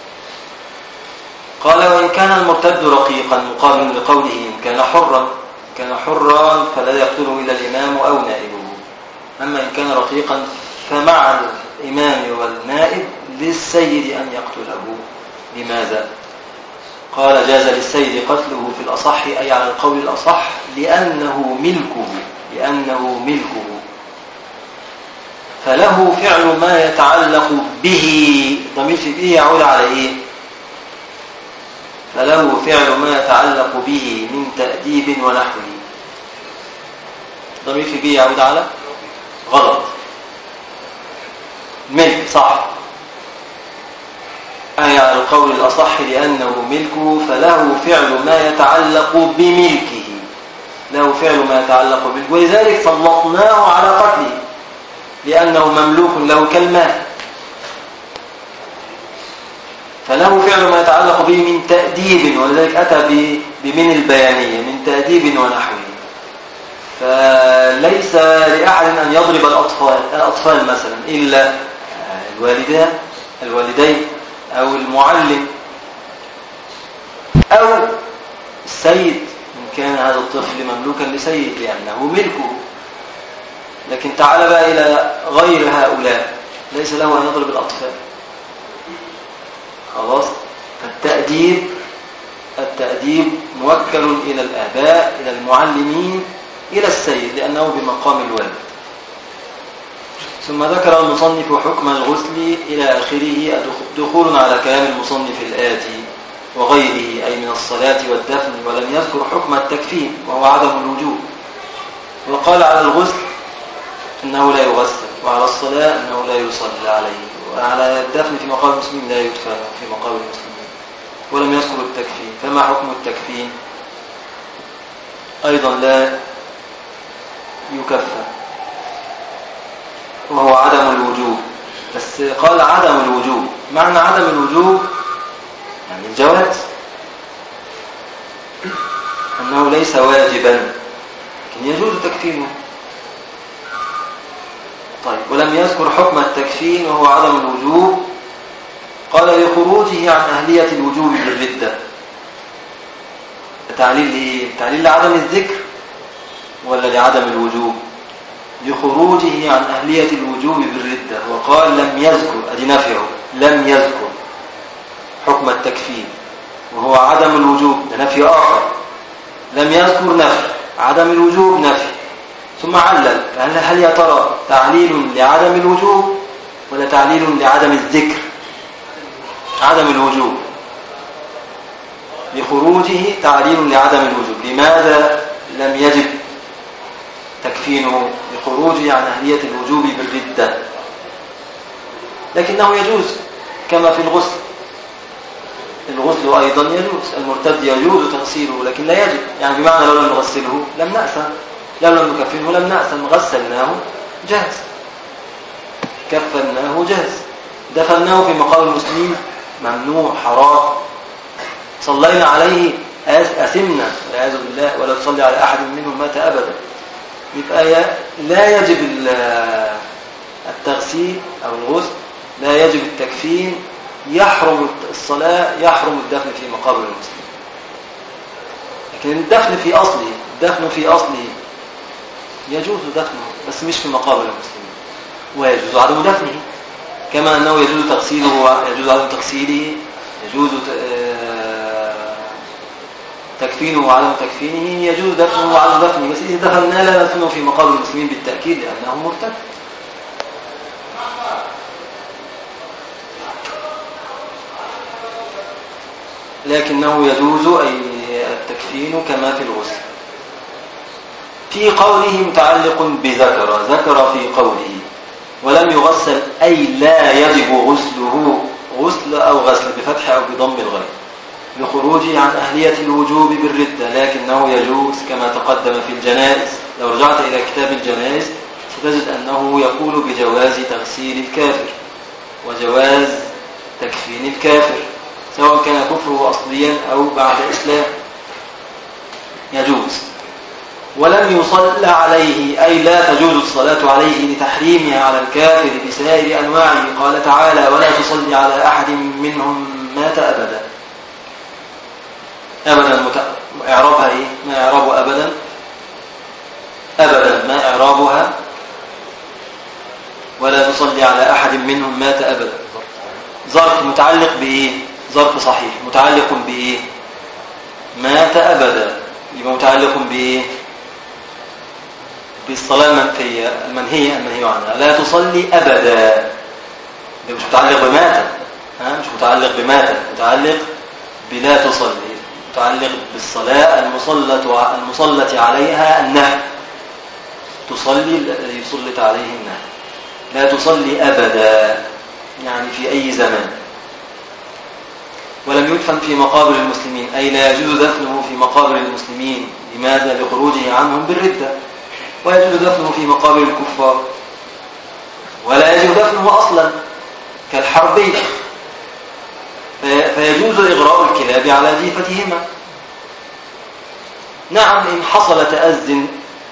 قال وإن كان المرتد رقيقا مقابل لقوله إن كان حرا فلا يقتله إلا الإمام أو نائبه، أما إن كان رقيقا فمع الإمام والنائب للسيد أن يقتله. لماذا؟ قال جاز للسيد قتله في الأصح، أي على القول الأصح، لأنه ملكه فله فعل ما يتعلق به. ضمير في به يعود على إيه؟ فله فعل ما يتعلق به من تأديب ونحوه. ضمير في به يعود على غلط، ملك صح، أي على القول الأصح لأنه ملكه فله فعل ما يتعلق بملكه، له فعل ما يتعلق بملكه، ولذلك سلطناه على قتله لأنه مملوك له كالمال، فله فعل ما يتعلق به من تأديب، ولذلك أتى بمن البيانية من تأديب ونحوه. فليس لأحد أن يضرب الأطفال مثلا إلا الوالدين أو المعلم أو السيد إن كان هذا الطفل مملوكا لسيد لأنه ملكه. لكن تعال بقى إلى غير هؤلاء، ليس له أن يضرب الأطفال خلاص. التأديب موكل إلى الآباء، إلى المعلمين، إلى السيد لأنه بمقام الوالد. ثم ذكر المصنف حكم الغسل إلى آخره، دخول على كلام المصنف الآتي وغيره أي من الصلاة والدفن، ولم يذكر حكم التكفين وهو عدم الوجوب. وقال على الغسل أنه لا يغسل، وعلى الصلاة أنه لا يصلى عليه، وعلى الدفن في مقام المسلمين لا يدفن في مقام المسلمين، ولم يذكر التكفين. فما حكم التكفين؟ أيضا لا يكفى وهو عدم الوجوب. بس قال عدم الوجوب، معنى عدم الوجوب يعني الجواز، أنه ليس واجبا لكن يجوز تكفينه. طيب ولم يذكر حكم التكفين وهو عدم الوجوب. قال لخروجه عن أهلية الوجوب بالردة. تعليل لإيه؟ تعليل لعدم الذكر ولا لعدم الوجوب؟ لخروجه عن أهلية الوجوب بالردة. وقال لم يذكر، أدي نفيه، لم يذكر حكم التكفين وهو عدم الوجوب، ده نفي آخر. لم يذكر نفي، عدم الوجوب نفي، ثم علل. هل يا ترى تعليل لعدم الوجوب ولا تعليل لعدم الذكر؟ عدم الوجوب. لخروجه تعليل لعدم الوجوب. لماذا لم يجب تكفينه؟ لخروجه عن أهلية الوجوب بالردة. لكنه يجوز كما في الغسل، الغسل أيضا يجوز، المرتد يجوز تغسيله لكن لا يجب، يعني بمعنى لو لم نغسله لم نأثم، لو لم نكفنه لم نأثم، غسلناه جاهز، كفناه جاهز، دفناه في مقام المسلمين ممنوع حرام، صلينا عليه أثمنا والعياذ بالله، ولا تصلي على أحد منهم مات أبدا. يبقى لا يجب التغسيل أو الغسل، لا يجب التكفين، يحرم الصلاة، يحرم الدفن في مقابر المسلمين. لكن الدفن في أصله يجوز دفنه بس مش في مقابر المسلمين، ويجوز عدم دفنه كما أنه يجوز تغسيله ويجوز عدم تغسيله، يجوز تكفينه وعدم تكفينه، يجوز دفنه وعدم دفنه. بس إذا دفننا لا ندفنه في مقابر المسلمين بالتأكيد لأنه مرتد. لكنه يجوز، أي التكفين كما في الغسل. في قوله متعلق بذكر، ذكر في قوله ولم يغسل أي لا يجب غسله، غسل أو غسل بفتح أو بضم الغين، لخروجه عن أهلية الوجوب بالردة، لكنه يجوز كما تقدم في الجنائز. لو رجعت إلى كتاب الجنائز ستجد أنه يقول بجواز تغسيل الكافر وجواز تكفين الكافر سواء كان كفره أصليا أو بعد إسلام، يجوز. ولم يصلى عليه أي لا تجوز الصلاة عليه لتحريمها على الكافر بسائر أنواعه. قال تعالى ولا تصلي على أحد منهم مات أبدا. أبدا إعرابها إيه؟ ما إعراب أبدا؟ أبدا ما إعرابها؟ ولا تصلي على أحد منهم مات أبدا. ظرف متعلق بإيه؟ ظرف صحيح متعلق بإيه؟ مات أبدا، يبقى متعلق بإيه؟ بالصلاة المنهية عنها. لا تصلي أبدا، ده مش متعلق بمات، مش متعلق بمات، متعلق بلا تصلي، متعلق بالصلاة المصلة عليها النهي، تصلي الذي يصلت عليه النهي. لا تصلي أبدا يعني في أي زمان. ولم يدفن في مقابر المسلمين أي لا يجوز دفنه في مقابر المسلمين. لماذا؟ لخروجه عنهم بالردة. ويجوز دفنه في مقابر الكفار، ولا يجوز دفنه أصلا كالحربي، فيجوز إغراء الكلاب على جيفتهما. نعم إن حصل تأذن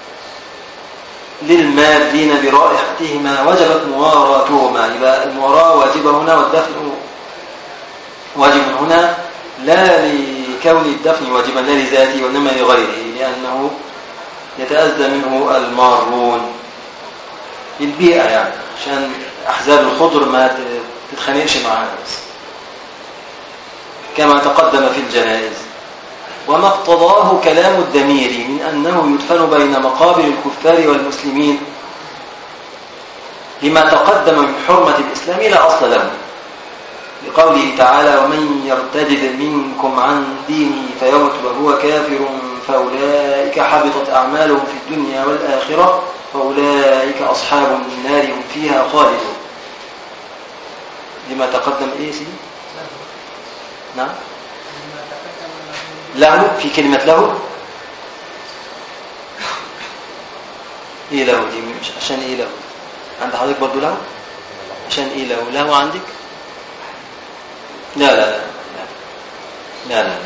للمادين برائحتهما وجبت مواراتهما، يبقى المواراة واجبة هنا والدفن واجب هنا، لا لكون الدفن واجبا لا لذاته وإنما لغيره، لأنه يتأذى منه المارون للبيئة، يعني عشان أحزاب الخضر ما تتخانقش معها بس كما تقدم في الجنائز. وما اقتضاه كلام الدميري من أنه يدفن بين مقابر الكفار والمسلمين لما تقدم من حرمة الإسلام لا أصل له، لقوله تعالى ومن يرتد منكم عن دينه فيمت وهو كافر فأولئك حبطت أعمالهم في الدنيا والآخرة فأولئك أصحاب النار هم فيها خالدون. لما تقدم إيه سيدي؟ نعم له، في كلمة له إيه له دي؟ مش عشان إيه له؟ عند حضرتك برضو له؟ عشان إيه له عندك؟ لا لا لا لا لا لا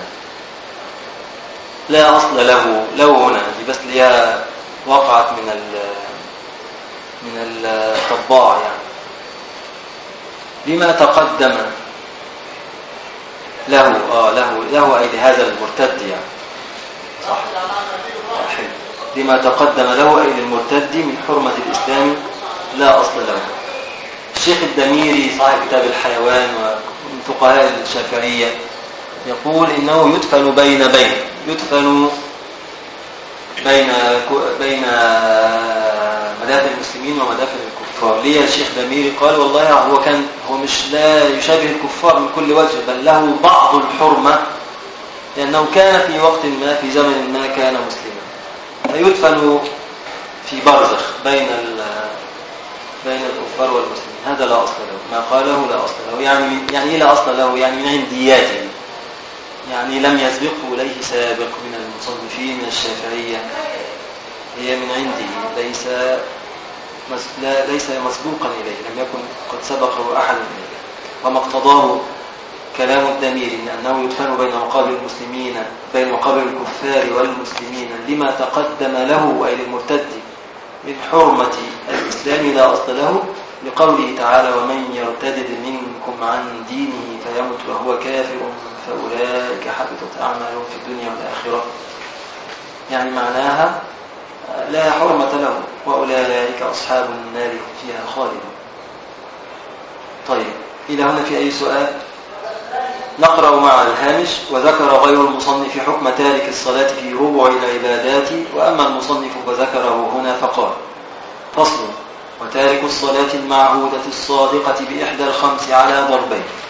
لا أصل له هنا دي بس ليها وقعت من الطباع يعني. لما تقدم له أي لهذا المرتد يعني، صح. لما تقدم له أي للمرتد من حرمة الإسلام لا أصل له. الشيخ الدميري صاحب كتاب الحيوان ومن فقهاء الشافعية يقول إنه يدفن يدفن بين مدافن المسلمين ومدافن الكفار. ليه الشيخ دميري قال والله هو مش لا يشابه الكفار من كل وجه، بل له بعض الحرمة لأنه كان في وقت ما في زمن ما كان مسلما، فيدفن في برزخ بين الكفار والمسلمين. هذا لا أصل له، ما قاله لا أصل له. يعني إيه لا أصل له؟ يعني من عندياته، يعني لم يسبقه إليه سابق من المصنفين من الشافعية، هي من عنده، ليس مسبوقا إليه، لم يكن قد سبقه أحد إليه. وما اقتضاه كلام الدميري من أنه يدفن بين مقابر الكفار والمسلمين لما تقدم له أي للمرتد من حرمة الإسلام لا أصل له، لقوله تعالى ومن يرتد منكم عن دينه فيمت وهو كافر فأولئك حبطت أعمالهم في الدنيا والآخرة. يعني معناها لا حرمة له وأولئك أصحاب النار فيها خالدون. طيب إلى هنا في أي سؤال؟ نقرأ مع الهامش. وذكر غير المصنف حكم تارك الصلاة في ربع العبادات، وأما المصنف فذكره هنا فقال فصل وتارك الصلاة المعهودة الصادقة بإحدى الخمس على ضربين.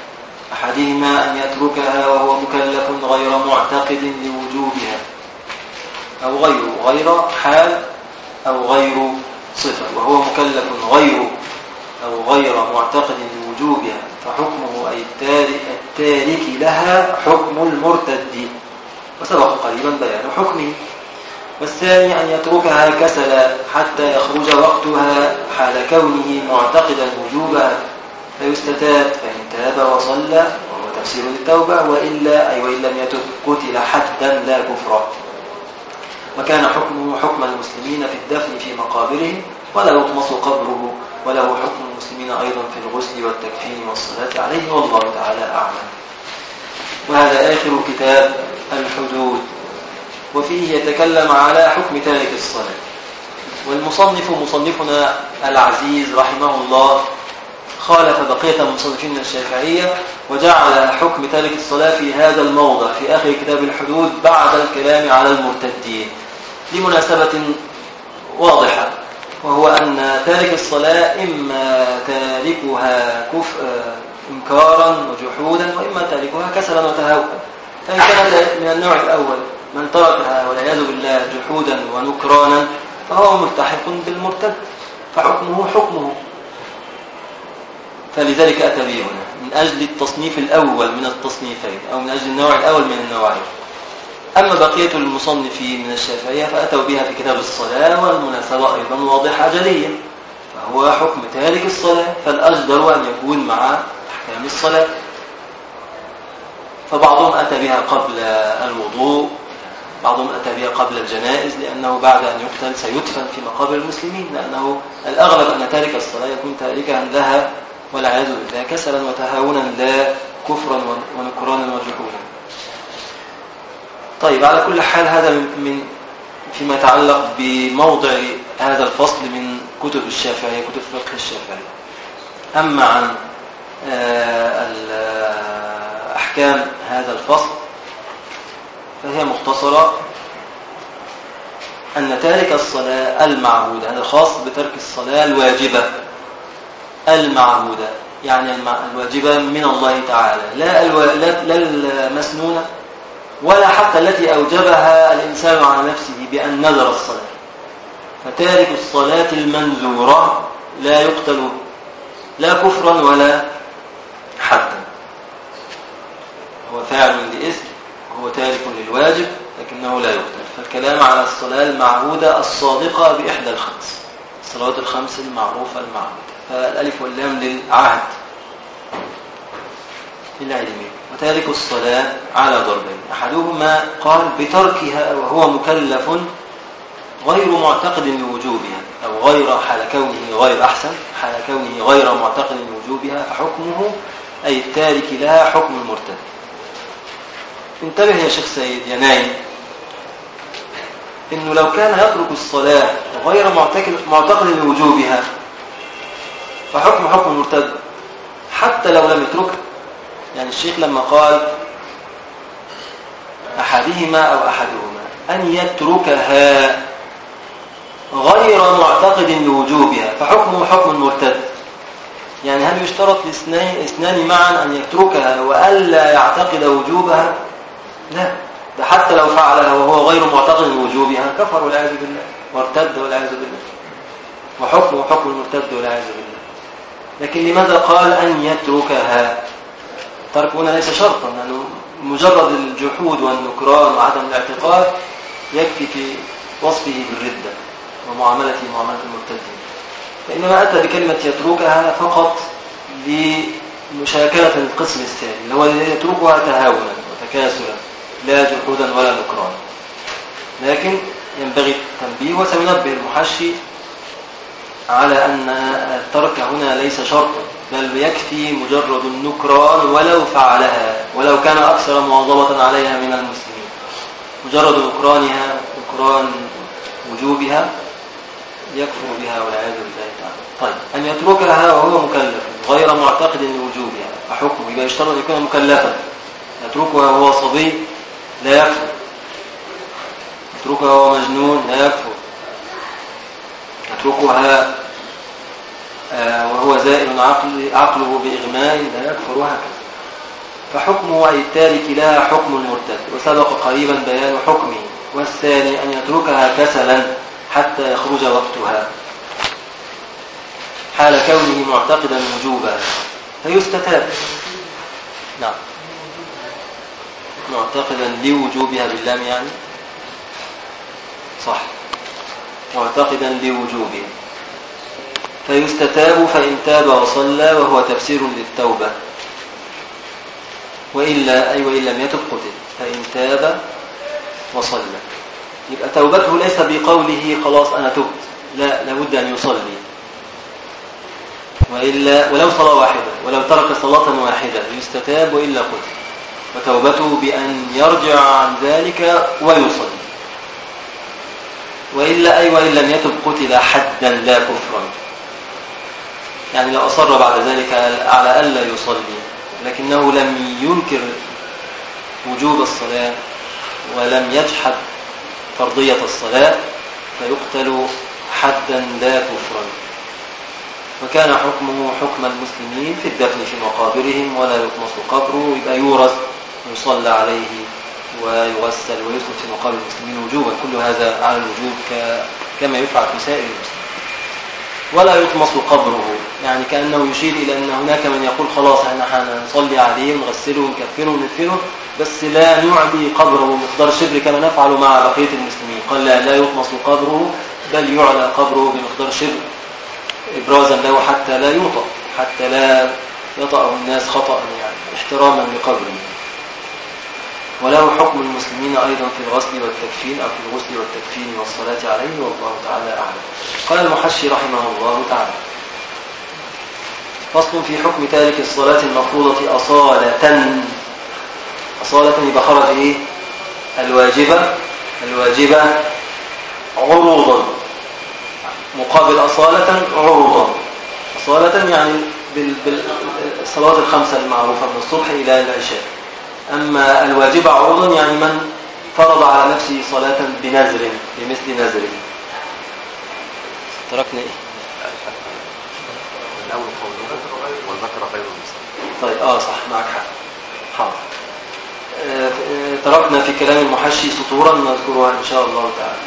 أحدهما أن يتركها وهو مكلف غير معتقد لوجوبها، أو غير حال أو غير صفة، وهو مكلف غير معتقد لوجوبها، فحكمه أي التارك لها حكم المرتد، وسبق قريبا بيان حكمه. والثاني أن يتركها كسلا حتى يخرج وقتها حال كونه معتقدا وجوبها، فيستتاب فإن تاب وصلى وهو تفسير للتوبة، وإلا أي وإن لم يتب قتل حدا لا كفرا. وكان حكمه حكم المسلمين في الدفن في مقابرهم، ولا يطمس قبره، وله حكم المسلمين أيضا في الغسل والتكفين والصلاة عليه، والله تعالى أعلم. وهذا آخر كتاب الحدود، وفيه يتكلم على حكم تارك الصلاة. والمصنف مصنفنا العزيز رحمه الله خالف بقية المصنفين من الشافعية، وجعل حكم تارك الصلاة في هذا الموضع في آخر كتاب الحدود بعد الكلام على المرتدين، لمناسبة واضحة، وهو أن تارك الصلاة إما تاركها إنكارا وجحودا، وإما تاركها كسلا وتهاونا. فإن كان من النوع الأول من تركها والعياذ بالله جحودا ونكرانا، فهو ملتحق بالمرتد، فحكمه حكمه. فلذلك أتى به هنا من أجل التصنيف الأول من التصنيفين، أو من أجل النوع الأول من النوعين. أما بقية المصنفين من الشافعية فأتوا بها في كتاب الصلاة، والمناسبة أيضا واضحة جلية، فهو حكم تارك الصلاة، فالأجدر أن يكون مع أحكام الصلاة. فبعضهم أتى بها قبل الوضوء، بعضهم أتى بها قبل الجنائز، لأنه بعد أن يقتل سيدفن في مقابر المسلمين، لأنه الأغلب أن تارك الصلاة يكون تاركا لها والعياذ بالله كسلا وتهاونا، لا كفرا ونكرانا وجحودا. طيب، على كل حال هذا من فيما يتعلق بموضع هذا الفصل من كتب الشافعية، كتب فقه الشافعية. أما عن أحكام هذا الفصل فهي مختصرة، أن تارك الصلاة المعهودة، هذا خاص بترك الصلاة الواجبة المعهودة، يعني الواجبة من الله تعالى، لا المسنونة، ولا حتى التي أوجبها الإنسان على نفسه بأن نذر الصلاة. فتارك الصلاة المنذورة لا يقتل لا كفرا ولا حدا، هو فاعل لإثم، وهو تارك للواجب، لكنه لا يقتل. فالكلام على الصلاة المعهودة الصادقة بإحدى الخمس، الصلوات الخمس المعروفة المعهودة، فالألف واللام للعهد للعلمين. وتارك الصلاة على ضربين، أحدهما قال بتركها وهو مكلف غير معتقد لوجوبها، أو غير حال كونه غير معتقد لوجوبها، فحكمه أي التارك لها حكم المرتد. انتبه يا شيخ سيد يا نايم، إنه لو كان يترك الصلاة غير معتقد لوجوبها فحكم المرتد حتى لو لم يتركها. يعني الشيخ لما قال أحدهما أن يتركها غير معتقد لوجوبها فحكمه حكم المرتد، يعني هل يشترط الاثنان معا أن يتركها وألا يعتقد وجوبها؟ لا، ده حتى لو فعلها وهو غير معتقد لوجوبها كفر والعياذ بالله وارتد والعياذ بالله، وحكمه حكم المرتد والعياذ بالله. لكن لماذا قال أن يتركها؟ ترك هنا ليس شرطا، لأنه مجرد الجحود والنكران وعدم الاعتقاد يكفي في وصفه بالردة ومعاملته معاملة المرتدين، فإنما أتى بكلمة يتركها فقط لمشاكلة القسم الثاني، اللي هو يتركها تهاونا وتكاسلا لا جحودا ولا نكران. لكن ينبغي التنبيه، وسينبه المحشي على أن الترك هنا ليس شرطا، بل يكفي مجرد النكران ولو فعلها، ولو كان أكثر مواظبة عليها من المسلمين. مجرد نكران وجوبها يكفر بها والعياذ بالله تعالى. طيب، أن يتركها وهو مكلف غير معتقد لوجوبها فحكمه، يبقى يشترط أن يكون مكلفا. يتركها وهو صبي لا يكفر، يتركها وهو مجنون لا يكفر، يتركها وهو زائل عقله بإغماء لا يكفر، وهكذا. فحكمه أي التارك لها حكم المرتد، وسبق قريبا بيان حكمه. والثاني أن يتركها كسلا حتى يخرج وقتها حال كونه معتقدا وجوبا فيستتاب. نعم، معتقدا لوجوبها باللام يعني صح، معتقدا لوجوبها فيستتاب فإن تاب وصلى، وهو تفسير للتوبة. وإلا أي وإن لم يتب قتل. فإن تاب وصلى يبقى توبته ليس بقوله خلاص أنا تبت، لا، لابد أن يصلي. وإلا ولو صلاة واحدة، ولو ترك صلاة واحدة يستتاب وإلا قتل. وتوبته بأن يرجع عن ذلك ويصلي. وإلا أي وإن لم يتب قتل حدا لا كفرا، يعني لو أصر بعد ذلك على ألا يصلي لكنه لم ينكر وجوب الصلاة ولم يجحد فرضية الصلاة فيقتل حدا لا كفرا. وكان حكمه حكم المسلمين في الدفن في مقابرهم ولا يطمس قبره، يبقى يورث ويصلى عليه ويغسل ويدفن في مقابر المسلمين وجوبا. كل هذا على الوجوب كما يفعل في سائر المسلمين. ولا يطمس قبره، يعني كأنه يشير إلى أن هناك من يقول خلاص احنا هنصلي عليه ونغسله ونكفنه وندفنه بس لا نعلي قبره بمقدار شبر كما نفعل مع بقية المسلمين. قال لا يطمس قبره بل يعلى قبره بمقدار شبر إبرازا له حتى لا يوطأ، حتى لا يطأ الناس خطأ، يعني احتراما لقبره. وله حكم المسلمين أيضا في الغسل والتكفين، أو في الغسل والتكفين والصلاة عليه، والله تعالى أعلم. قال المحشي رحمه الله تعالى: فصل في حكم تارك الصلاة المفروضة أصالة يبقى خرج إيه؟ الواجبة عروضا مقابل أصالة عروضا. أصالة يعني بالصلاة الخمسة المعروفة من الصبح إلى العشاء. أما الواجبة عروضا يعني من فرض على نفسه صلاة بنذر، بمثل نذره. تركنا إيه؟ الأول قوله والذكر غير المسلم. طيب صح، معك حق. حاضر. تركنا في كلام المحشي سطورا نذكرها إن شاء الله تعالى.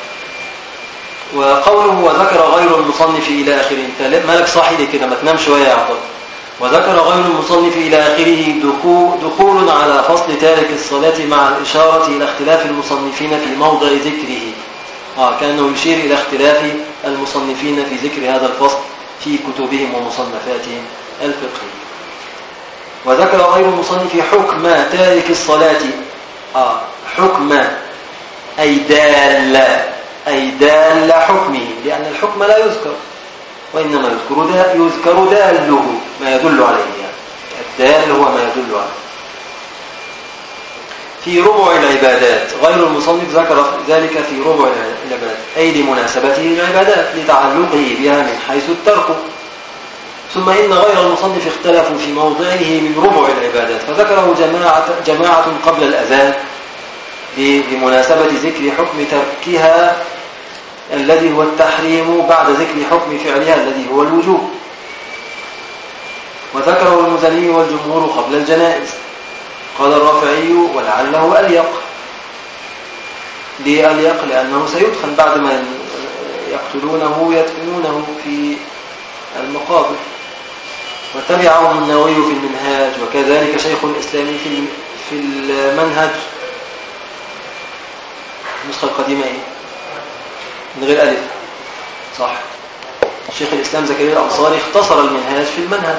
وقوله وذكر غير المصنف إلى آخره، انت مالك صاحي لي كده، ما تنام شوية يا عطل. وذكر غير المصنف إلى آخره دخول على فصل تارك الصلاة مع الإشارة إلى اختلاف المصنفين في موضع ذكره. كأنه يشير إلى اختلاف المصنفين في ذكر هذا الفصل في كتبهم ومصنفاتهم الفقهية. وذكر غير المصنف حكم تارك الصلاة، حكم أي دال حكمه، لأن الحكم لا يذكر وإنما يذكر داله ما يدل عليه، يعني الدال هو ما يدل عليه. في ربع العبادات، غير المصنف ذكر ذلك في ربع العبادات أي لمناسبته العبادات لتعلقه بها من حيث الترك. ثم إن غير المصنف اختلفوا في موضعه من ربع العبادات، فذكره جماعة قبل الأذان بمناسبة ذكر حكم تركها الذي هو التحريم بعد ذكر حكم فعلها الذي هو الوجوب. وذكره المزني والجمهور قبل الجنائز. قال الرافعي ولعله أليق. ليه أليق؟ لأنه سيدفن بعد ما يقتلونه يدفنونه في المقابر. وتبعهم النووي في المنهاج، وكذلك شيخ الإسلام في المنهج. النسخة القديمة إيه؟ من غير ألف، صح. شيخ الإسلام زكريا الأنصاري اختصر المنهاج في المنهج.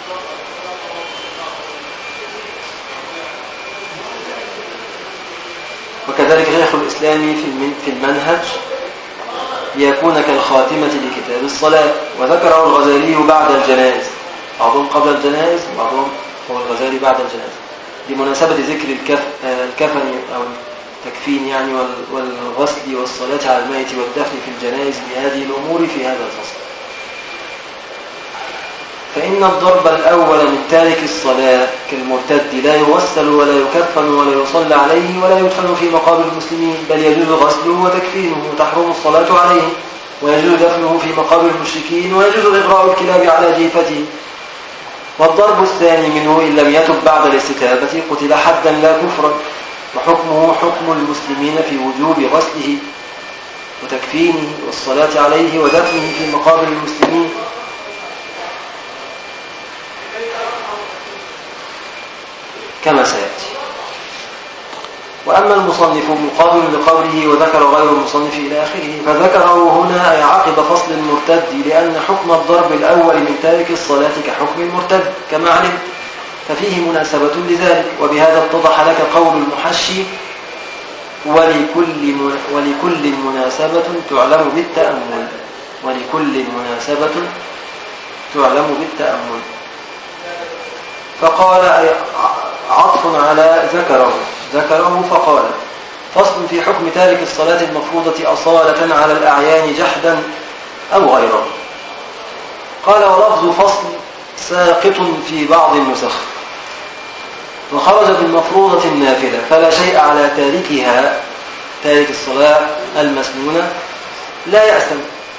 وكذلك شيخ الإسلام في المنهج ليكون كالخاتمة لكتاب الصلاة. وذكره الغزالي بعد الجنائز، بعضهم قبل الجنائز بعضهم هو الغزالي بعد الجنائز، لمناسبة ذكر الكفن أو التكفين يعني والغسل والصلاة على الميت والدفن في الجنائز بهذه الأمور في هذا الفصل. فإن الضرب الأول من تارك الصلاة كالمرتد لا يغسل ولا يكفن ولا يصلى عليه ولا يدفن في مقابر المسلمين، بل يجوز غسله وتكفينه وتحرم الصلاة عليه، ويجوز دفنه في مقابر المشركين، ويجوز إغراء الكلاب على جيفته. والضرب الثاني منه إن لم يتب بعد الاستتابة قتل حدا لا كفرا، وحكمه حكم المسلمين في وجوب غسله وتكفينه والصلاة عليه ودفنه في مقابر المسلمين. كما سيأتي. وأما المصنف مقابل لقوله وذكر غير المصنف إلى آخره، فذكره هنا أي عقب فصل المرتد، لأن حكم الضرب الأول من تارك الصلاة كحكم المرتد كما علم، ففيه مناسبة لذلك. وبهذا اتضح لك قول المحشي ولكل مناسبة تعلم بالتأمل. ولكل مناسبة تعلم بالتأمل. فقال أي عطف على ذكره فقال فصل في حكم تارك الصلاة المفروضة أصالة على الأعيان جحدا أو غيره. قال ولفظ فصل ساقط في بعض النسخ، وخرج بالمفروضة النافلة، فلا شيء على تاركها، تارك الصلاة المسنونة لا يأثم.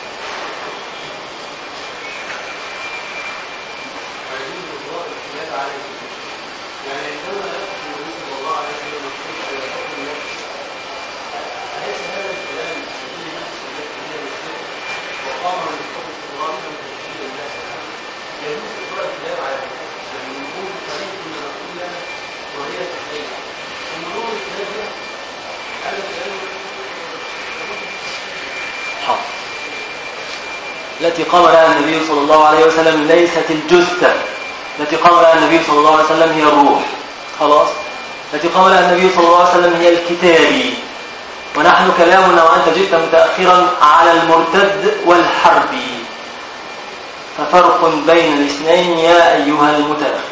التي قام لها النبي صلى الله عليه وسلم ليست الجثة، التي قام لها النبي صلى الله عليه وسلم هي الروح، خلاص. التي قام لها النبي صلى الله عليه وسلم هي الكتابي، ونحن كلامنا وأنت جئت متأخرا على المرتد والحربي، ففرق بين الاثنين يا أيها المتأخر.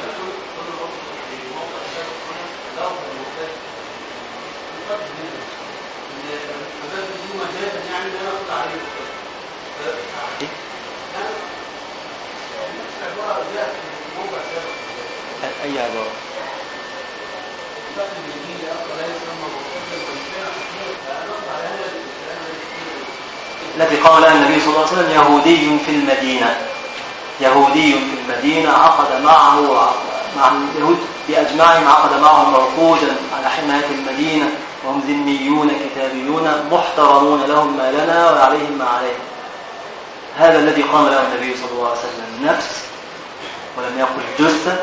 أي عبارة؟ التي قام لها النبي صلى الله عليه وسلم يهودي في المدينة، يهودي في المدينة عقد معه مع اليهود بأجمعهم، عقد معهم عقودا على حماية المدينة، وهم ذميون كتابيون محترمون، لهم ما لنا وعليهم ما عليهم. هذا الذي قام له النبي صلى الله عليه وسلم، نفس ولم يقل جثة،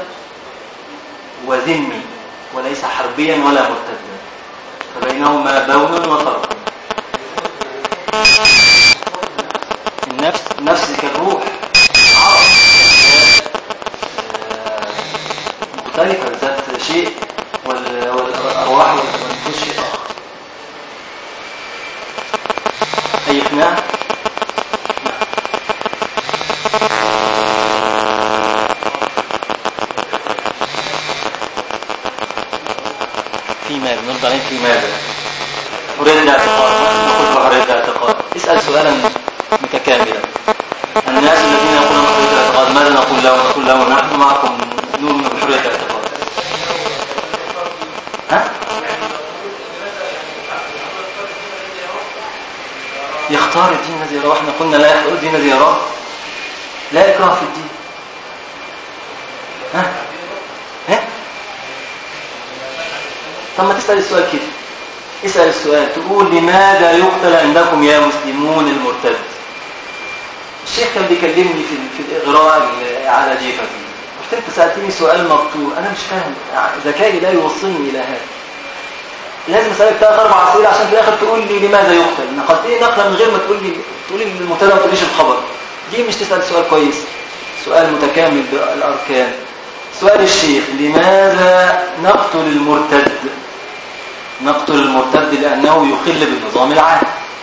وذمي وليس حربيا ولا مرتدا، فبينهما بون وفرق. النفس كالروح مختلفة، ذات شيء والأرواح والنفوس شيء آخر. أي إقناع؟ في ماذا؟ نرد عليهم في ماذا؟ حرية الاعتقاد، نقول بحرية الاعتقاد. اسأل سؤالا متكاملا. الناس الذين يقولون بحرية الاعتقاد ماذا نقول لهم؟ نقول لهم نحن معكم نؤمن بحرية الاعتقاد. ها؟ يختار الدين الذي يراه. احنا قلنا لا يختار الدين الذي يراه، لا إكراه في الدين. ها؟ ها؟ طب ما تسأل السؤال كده، اسأل السؤال تقول لماذا يقتل عندكم يا مسلمون المرتد؟ الشيخ كان بيكلمني في الإغراء على جيفتي، قلت انت سألتني سؤال مبتور، أنا مش فاهم، ذكائي لا يوصلني إلى هذا. لازم أسألك 3-4 أسئلة عشان في الآخر تقول لي لماذا يقتل. نقلت لي نقلة من غير ما تقول لي المبتدا وما تقوليش الخبر. دي مش تسأل سؤال كويس، سؤال متكامل بالأركان. سؤال الشيخ لماذا نقتل المرتد؟ نقتل المرتد لأنه يخل بالنظام العام،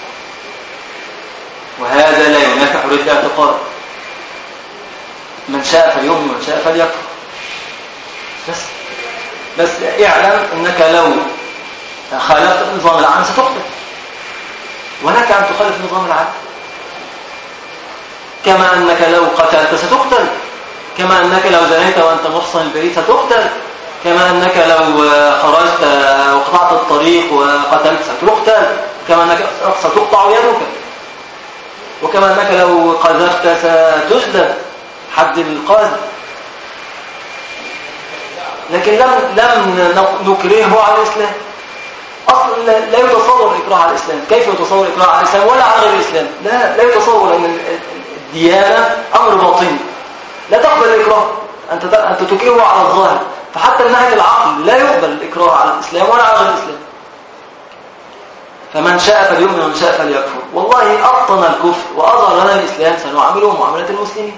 وهذا لا ينافي حرية الاعتقاد. من شاء فليؤمن ومن شاء فليكفر. بس اعلم أنك لو خالفت النظام العام ستقتل، ولك أن تخالف النظام العام، كما أنك لو قتلت ستقتل، كما أنك لو زنيت وأنت محصن البريد ستقتل، كما أنك لو خرجت وقطعت الطريق وقتلت ستقتل، كما أنك ستقطع يدك، وكما أنك لو قذفت ستجلد حد القذف. لكن لم نكرهه على الإسلام. أصلا لا يتصور الإكراه على الإسلام. كيف يتصور الإكراه على الإسلام ولا على غير الإسلام؟ لا يتصور أن الديانة أمر باطني لا تقبل الإكراه. أنت تكرهه على الظاهر. فحتى من ناحية العقل لا يقبل الإكراه على الإسلام ولا على غير الإسلام. فمن شاء فليؤمن ومن شاء فليكفر. والله أبطن الكفر وأظهر لنا الإسلام سنعامله معاملة المسلمين.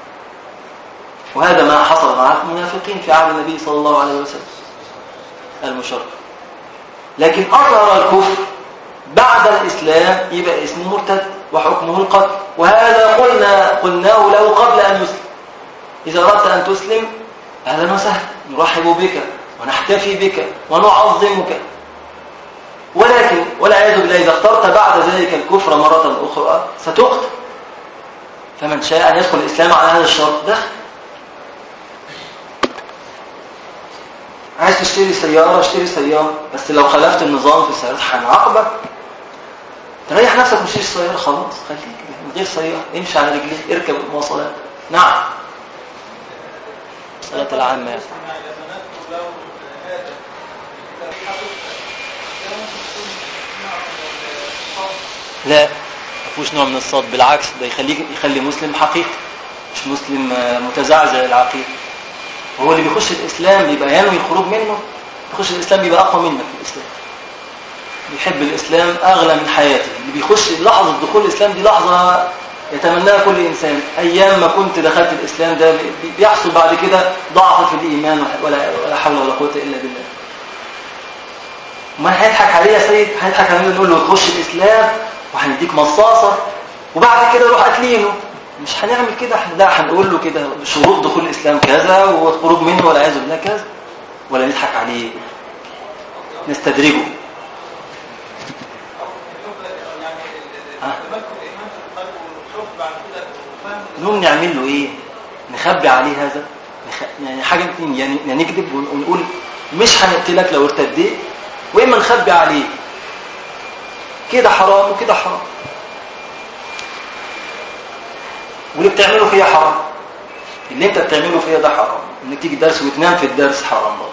وهذا ما حصل مع المنافقين في عهد النبي صلى الله عليه وسلم المشرف. لكن أظهر الكفر بعد الإسلام يبقى اسمه مرتد وحكمه القتل. وهذا قلناه له قبل أن يسلم. إذا أردت أن تسلم أهلا وسهلا، نرحب بك ونحتفي بك ونعظمك. ولكن والعياذ بالله إذا اخترت بعد ذلك الكفر مرة أخرى ستقتل. فمن شاء أن يدخل الإسلام على هذا الشرط دخل. عايز تشتري سيارة اشتري سيارة، بس لو خالفت النظام في السيارات هنعاقبك. تريح نفسك مش تشتري سيارة خلاص، خليك من غير سيارة، امشي على رجليك، اركب المواصلات. نعم الصلاة العامة. لا مفيهوش نوع من الصد، بالعكس ده يخلي مسلم حقيقي مش مسلم متزعزع العقيدة. هو اللي بيخش الإسلام بيبقى ينوي الخروج منه، بيخش الإسلام بيبقى أقوى منك في الإسلام، بيحب الإسلام أغلى من حياته. اللي بيخش لحظة دخول الإسلام دي لحظة يتمناها كل إنسان. أيام ما كنت دخلت الإسلام ده بيحصل بعد كده ضعف في الإيمان ولا حول ولا قوة إلا بالله. ما هيضحك عليه يا سيد؟ هيضحك عليه نقول له تخش الإسلام وهنديك مصاصة وبعد كده روح قتلينه. مش هنعمل كده. لا هنقول له كده شروط دخول الإسلام كذا والخروج منه والعياذ بالله كذا، ولا نضحك عليه نستدرجه. نقوم نعمل له ايه؟ نخبي عليه هذا يعني حاجة يعني نكذب ونقول مش هنقتلك لو ارتديت، وإما نخبي عليه. كده حرام وكده حرام، واللي بتعمله فيها حرام. اللي انت بتعمله فيها ده حرام. انك تيجي درس وتنام في الدرس حرام برضه.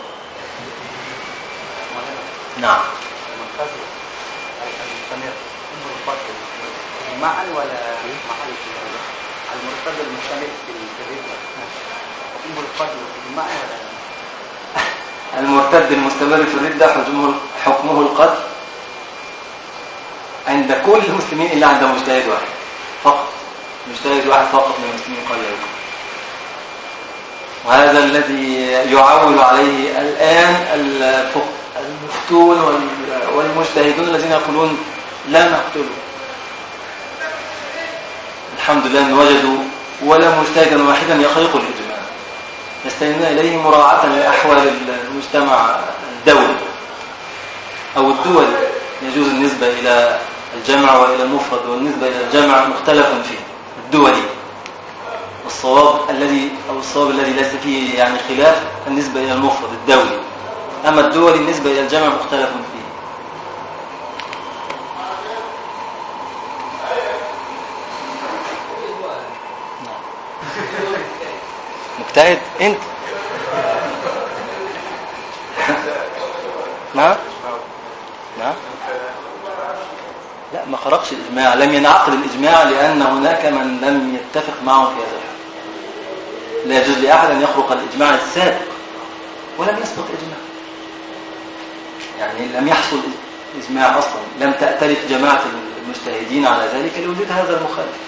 نعم. معا ولا محل المرتد المستمر في الرده حكمه القتل معا ولا المرتد المستمر في الرده حكمه القتل عند كل المسلمين الا عند مجتهد واحد فقط. مجتهد واحد فقط من المسلمين قال يكون. وهذا الذي يعول عليه الآن المفتون والمجتهدون الذين يقولون لا نقتله. الحمد لله أن وجدوا ولا مجتهدا واحدا يخرق الإجماع، يستندون إليه مراعاة لأحوال المجتمع الدولي أو الدول. يجوز النسبة إلى الجمع وإلى المفرد، والنسبة إلى الجمع مختلف فيه الدولي. الصواب الذي ليس فيه يعني خلاف النسبة إلى المفرد الدولي. أما الدولي النسبة إلى الجمع مختلف فيه. مجتهد انت. نعم لا ما خرقش الإجماع، لم ينعقد الإجماع لأن هناك من لم يتفق معه في هذا الحال. لا يجوز لأحد أن يخرق الإجماع السابق ولم يسبق إجماع، يعني لم يحصل إجماع أصلا، لم تأتلف جماعة المجتهدين على ذلك لوجود هذا المخالف.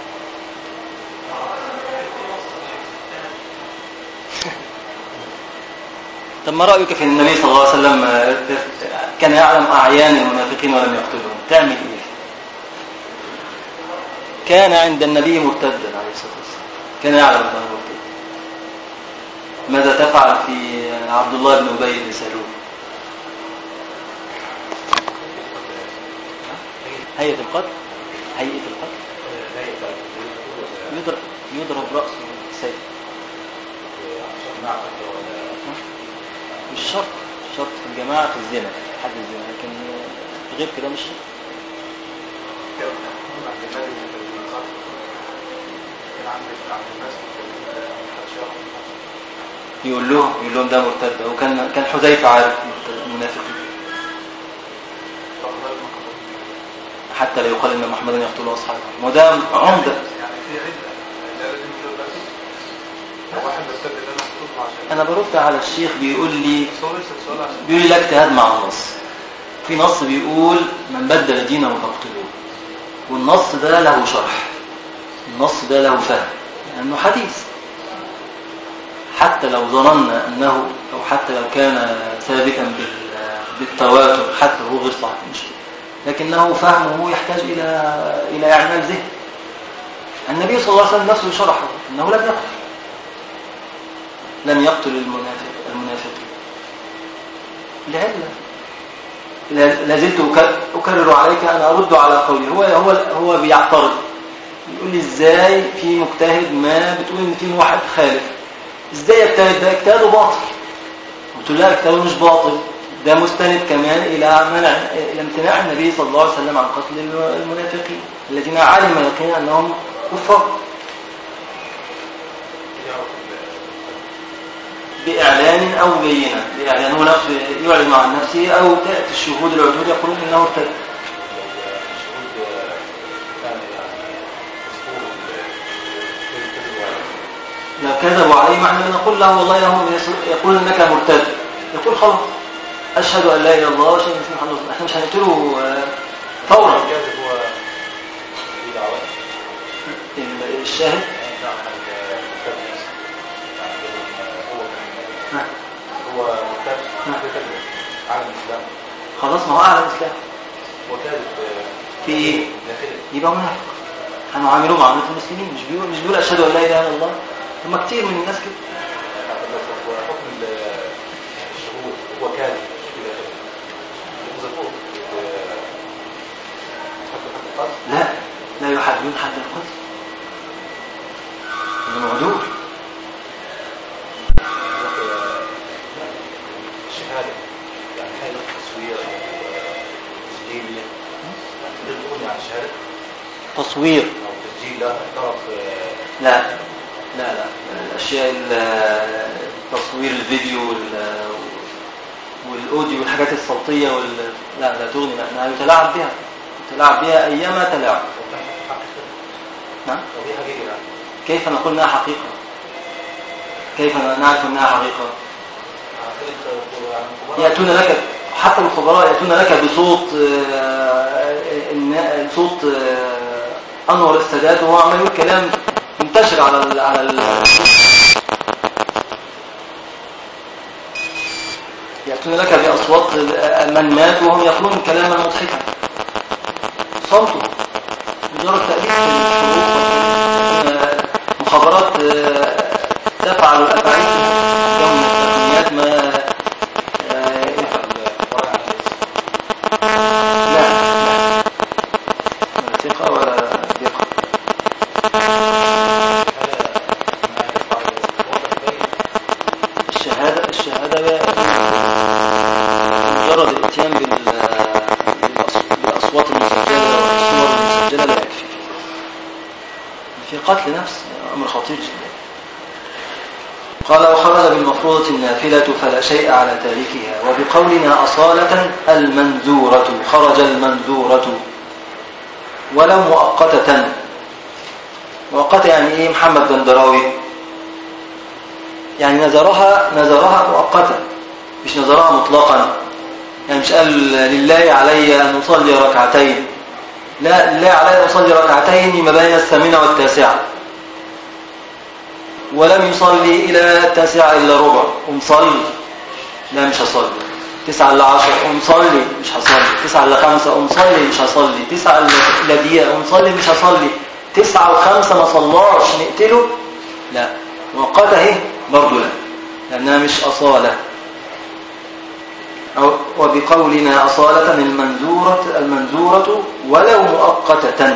طب ما رأيك في النبي صلى الله عليه وسلم كان يعلم أعيان المنافقين ولم يقتلهم، تعمل إيه؟ كان عند النبي مرتدا عليه الصلاة والسلام، كان يعلم أنه مرتد. ماذا تفعل في عبد الله بن أبي بن سلول؟ هيئة القتل يضرب رأسه بالسيف. مش شرط في الجماعة في الزنا حد الزنا، لكن غير كده مش شرط. يقول لهم ده مرتد. وكان حذيفة عارف المنافقين، حتى لا يقال ان محمدا يقتل اصحابه. وده عمده. يعني في عده لا لازم تقول بس واحد بس اللي انا مخطوط عشان انا برد على الشيخ بيقول لي لا اجتهاد مع النص. في نص بيقول من بدل دينه فاقتلوه، والنص ده له شرح، النص ده له فهم، لانه حديث. حتى لو ظننا انه او حتى لو كان ثابتا بالتواتر، حتى هو غير صحيح مشكله، لكنه فهمه يحتاج الى اعمال ذهن. النبي صلى الله عليه وسلم نفسه شرحه انه لم يقتل المنافقين لعلة. لازلت أكرر عليك، أنا أرد على قولي. هو بيعترض، يقول لي إزاي في مجتهد ما بتقول إن في واحد خالف، إزاي يجتهد؟ ده اجتهاده باطل. قلت له لا، اجتهاده مش باطل، ده مستند كمان إلى امتناع النبي صلى الله عليه وسلم عن قتل المنافقين الذين علم يقينا أنهم كفار، بإعلان أو بينة. بإعلان هو نفسه يعلن عن نفسه، أو تأتي الشهود العدود يقولون إنه ارتد. لو كذبوا عليه معنى نقول له والله هم يقول إنك مرتد، يقول خلاص أشهد أن لا إله إلا الله وأشهد أن محمدا رسول الله. إحنا مش هنقتله فورا. الشاهد هو مرتد على الإسلام، خلاص ما هو أعلى الإسلام، وكذب في إيه؟ يبقى منافق. هنعامله معاملة المسلمين. مش بيقول أشهد أن لا إله إلا الله. هم كتير من الناس كده. حكم الشهود هو كاذب لا يحدون حد القذف، إنه معدول. الشهادة يعني حالة تصوير أو تسجيل، تقولي عن الشهادة تصوير أو تسجيل لا طرف. لا الأشياء تصوير الفيديو والأوديو والحاجات الصوتية لا تغني، لأنها يتلاعب بها أيما تلاعب. نعم. كيف نقول انها حقيقة؟ كيف نعرف انها حقيقة؟ يأتون لك حتى الخبراء يأتون لك بصوت صوت أنور السادات، وهو عمل كلام منتشر على يأتون لك بأصوات من مات وهم يقولون كلاما مضحكا. صوته مجرد تأليف الشروط، مخابرات تفعل الأفعال يوم التقنيات ما لا ثقة ولا ثقة. الشهادة مجرد الاتيان بالأصوات المسجلة والصور المسجلة لا يكفي. في قتل نفس أمر خطير جدا. قال وخرج بالمفروضة النافلة فلا شيء على تاركها. وبقولنا أصالة المنذورة، خرج المنذورة ولو مؤقتة. مؤقتة يعني إيه؟ محمد دندراوي يعني نذرها مؤقتة، مش نذرها مطلقا. يعني مش قال لله علي أن أصلي ركعتين، لا لله علي أن أصلي ركعتين ما بين 8 والتاسعة، ولم يصلي إلى 9 إلا ربع ومصلي، لا مش هصلي. 9 إلا 10 ومصلي مش هصلي. 9 إلا 5 ومصلي مش هصلي. 9 إلا دقيقة ومصلي مش هصلي. 9 و5 ما صلاش نقتله، لا. مؤقتة اهي برضه لا، لأنها مش أصالة. وبقولنا أصالة المنذورة ولو مؤقتة،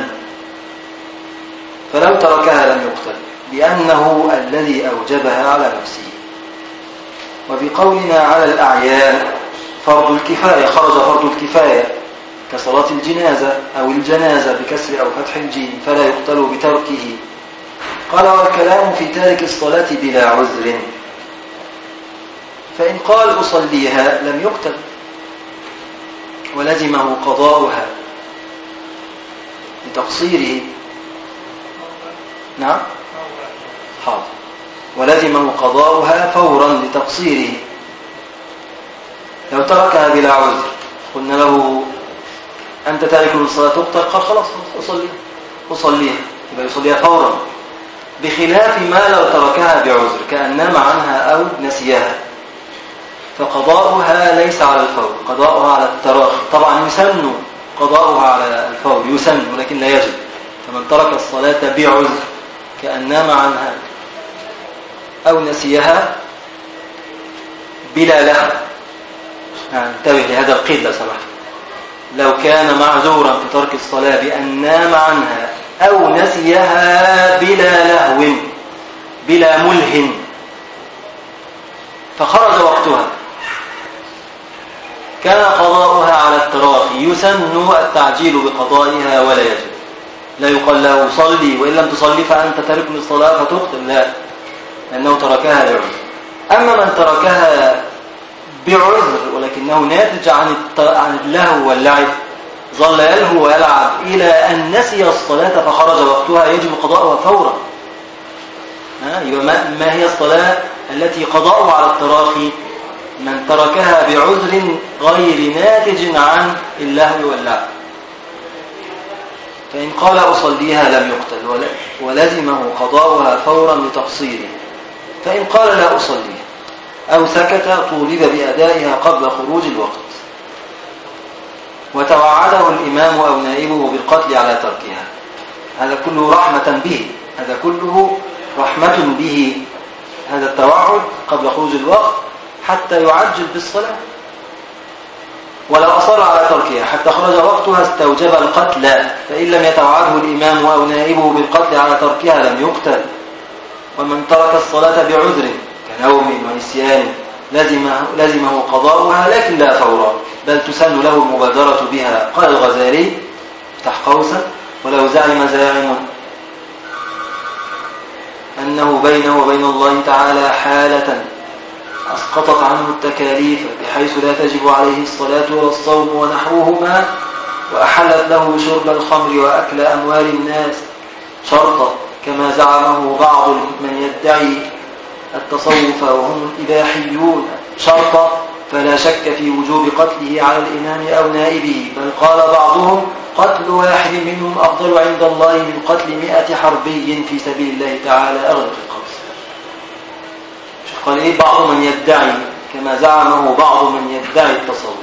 فلو تركها لم يقتل لأنه الذي أوجبها على نفسه. وبقولنا على الأعيان فرض الكفاية، خرج فرض الكفاية كصلاة الجنازة أو الجنازة بكسر أو فتح الجيم، فلا يقتل بتركه. قال والكلام في تارك الصلاة بلا عذر. فإن قال أصليها لم يقتل ولزمه قضاؤها لتقصيره. نعم حاضر. ولزمه قضاؤها فورا لتقصيره. لو تركها بلا عذر قلنا له أنت تارك للصلاة تقتل، قال خلاص أصليها يبقى يصليها فورا، بخلاف ما لو تركها بعذر كأن نام عنها أو نسيها، فقضاؤها ليس على الفور، قضاؤها على التراخي. طبعا يسن قضاؤها على الفور، يسن ولكن لا يجب. فمن ترك الصلاة بعذر كأن نام عنها أو نسيها بلا لهو، انتبه لهذا القيد لو سمحت، لو كان معذورا في ترك الصلاة بأن نام عنها أو نسيها بلا لهو بلا ملهٍ فخرج وقتها كان قضاؤها على التراخي، يسن التعجيل بقضائها ولا يجب. لا يقال له صلي وإن لم تصلي فأنت تارك للصلاة فتقتل، لا، لأنه تركها بعذر. أما من تركها بعذر ولكنه ناتج عن اللهو واللعب، ظل يلهو ويلعب إلى أن نسي الصلاة فخرج وقتها، يجب قضاؤها فورا. يبقى ما هي الصلاة التي قضاؤها على التراخي؟ من تركها بعذر غير ناتج عن اللهو واللعب. فإن قال أصليها لم يقتل ولزمه قضاؤها فورا لتقصيره. فإن قال لا أصليها أو سكت طولب بأدائها قبل خروج الوقت، وتوعده الإمام أو نائبه بالقتل على تركها. هذا كله رحمة به، هذا كله رحمة به، هذا التوعد قبل خروج الوقت حتى يعجل بالصلاة. ولو أصر على تركها حتى خرج وقتها استوجب القتل، فإن لم يتوعده الإمام أو نائبه بالقتل على تركها لم يقتل. ومن ترك الصلاة بعذر كنوم ونسيان لزمه قضاؤها لكن لا فورا، بل تسن له المبادرة بها. قال الغزالي افتح قوسا: ولو زعم زاعم أنه بينه وبين الله تعالى حالة أسقطت عنه التكاليف بحيث لا تجب عليه الصلاة ولا الصوم ونحوهما، وأحلت له شرب الخمر وأكل أموال الناس شرطا كما زعمه بعض من يدعي التصوف وهم الإباحيون شرطا، فلا شك في وجوب قتله على الإمام أو نائبه، بل قال بعضهم: قتل واحد منهم أفضل عند الله من قتل 100 حربي في سبيل الله تعالى. أغلق القوس. قال إيه؟ بعض من يدعي، كما زعمه بعض من يدعي التصوف.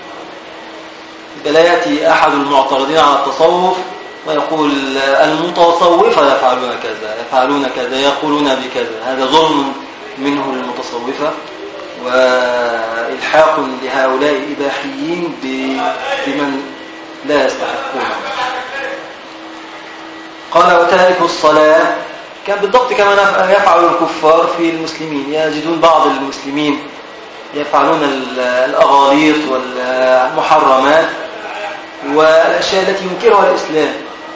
لا يأتي أحد المعترضين على التصوف ويقول المتصوفة يفعلون كذا يفعلون كذا يقولون بكذا، هذا ظلم منه للمتصوفة وإلحاق لهؤلاء الإباحيين بمن لا يستحقون. قال: وتارك الصلاة كان بالضبط كما يفعل الكفار في المسلمين. يجدون بعض المسلمين يفعلون الأغاليط والمحرمات والأشياء التي ينكرها الإسلام،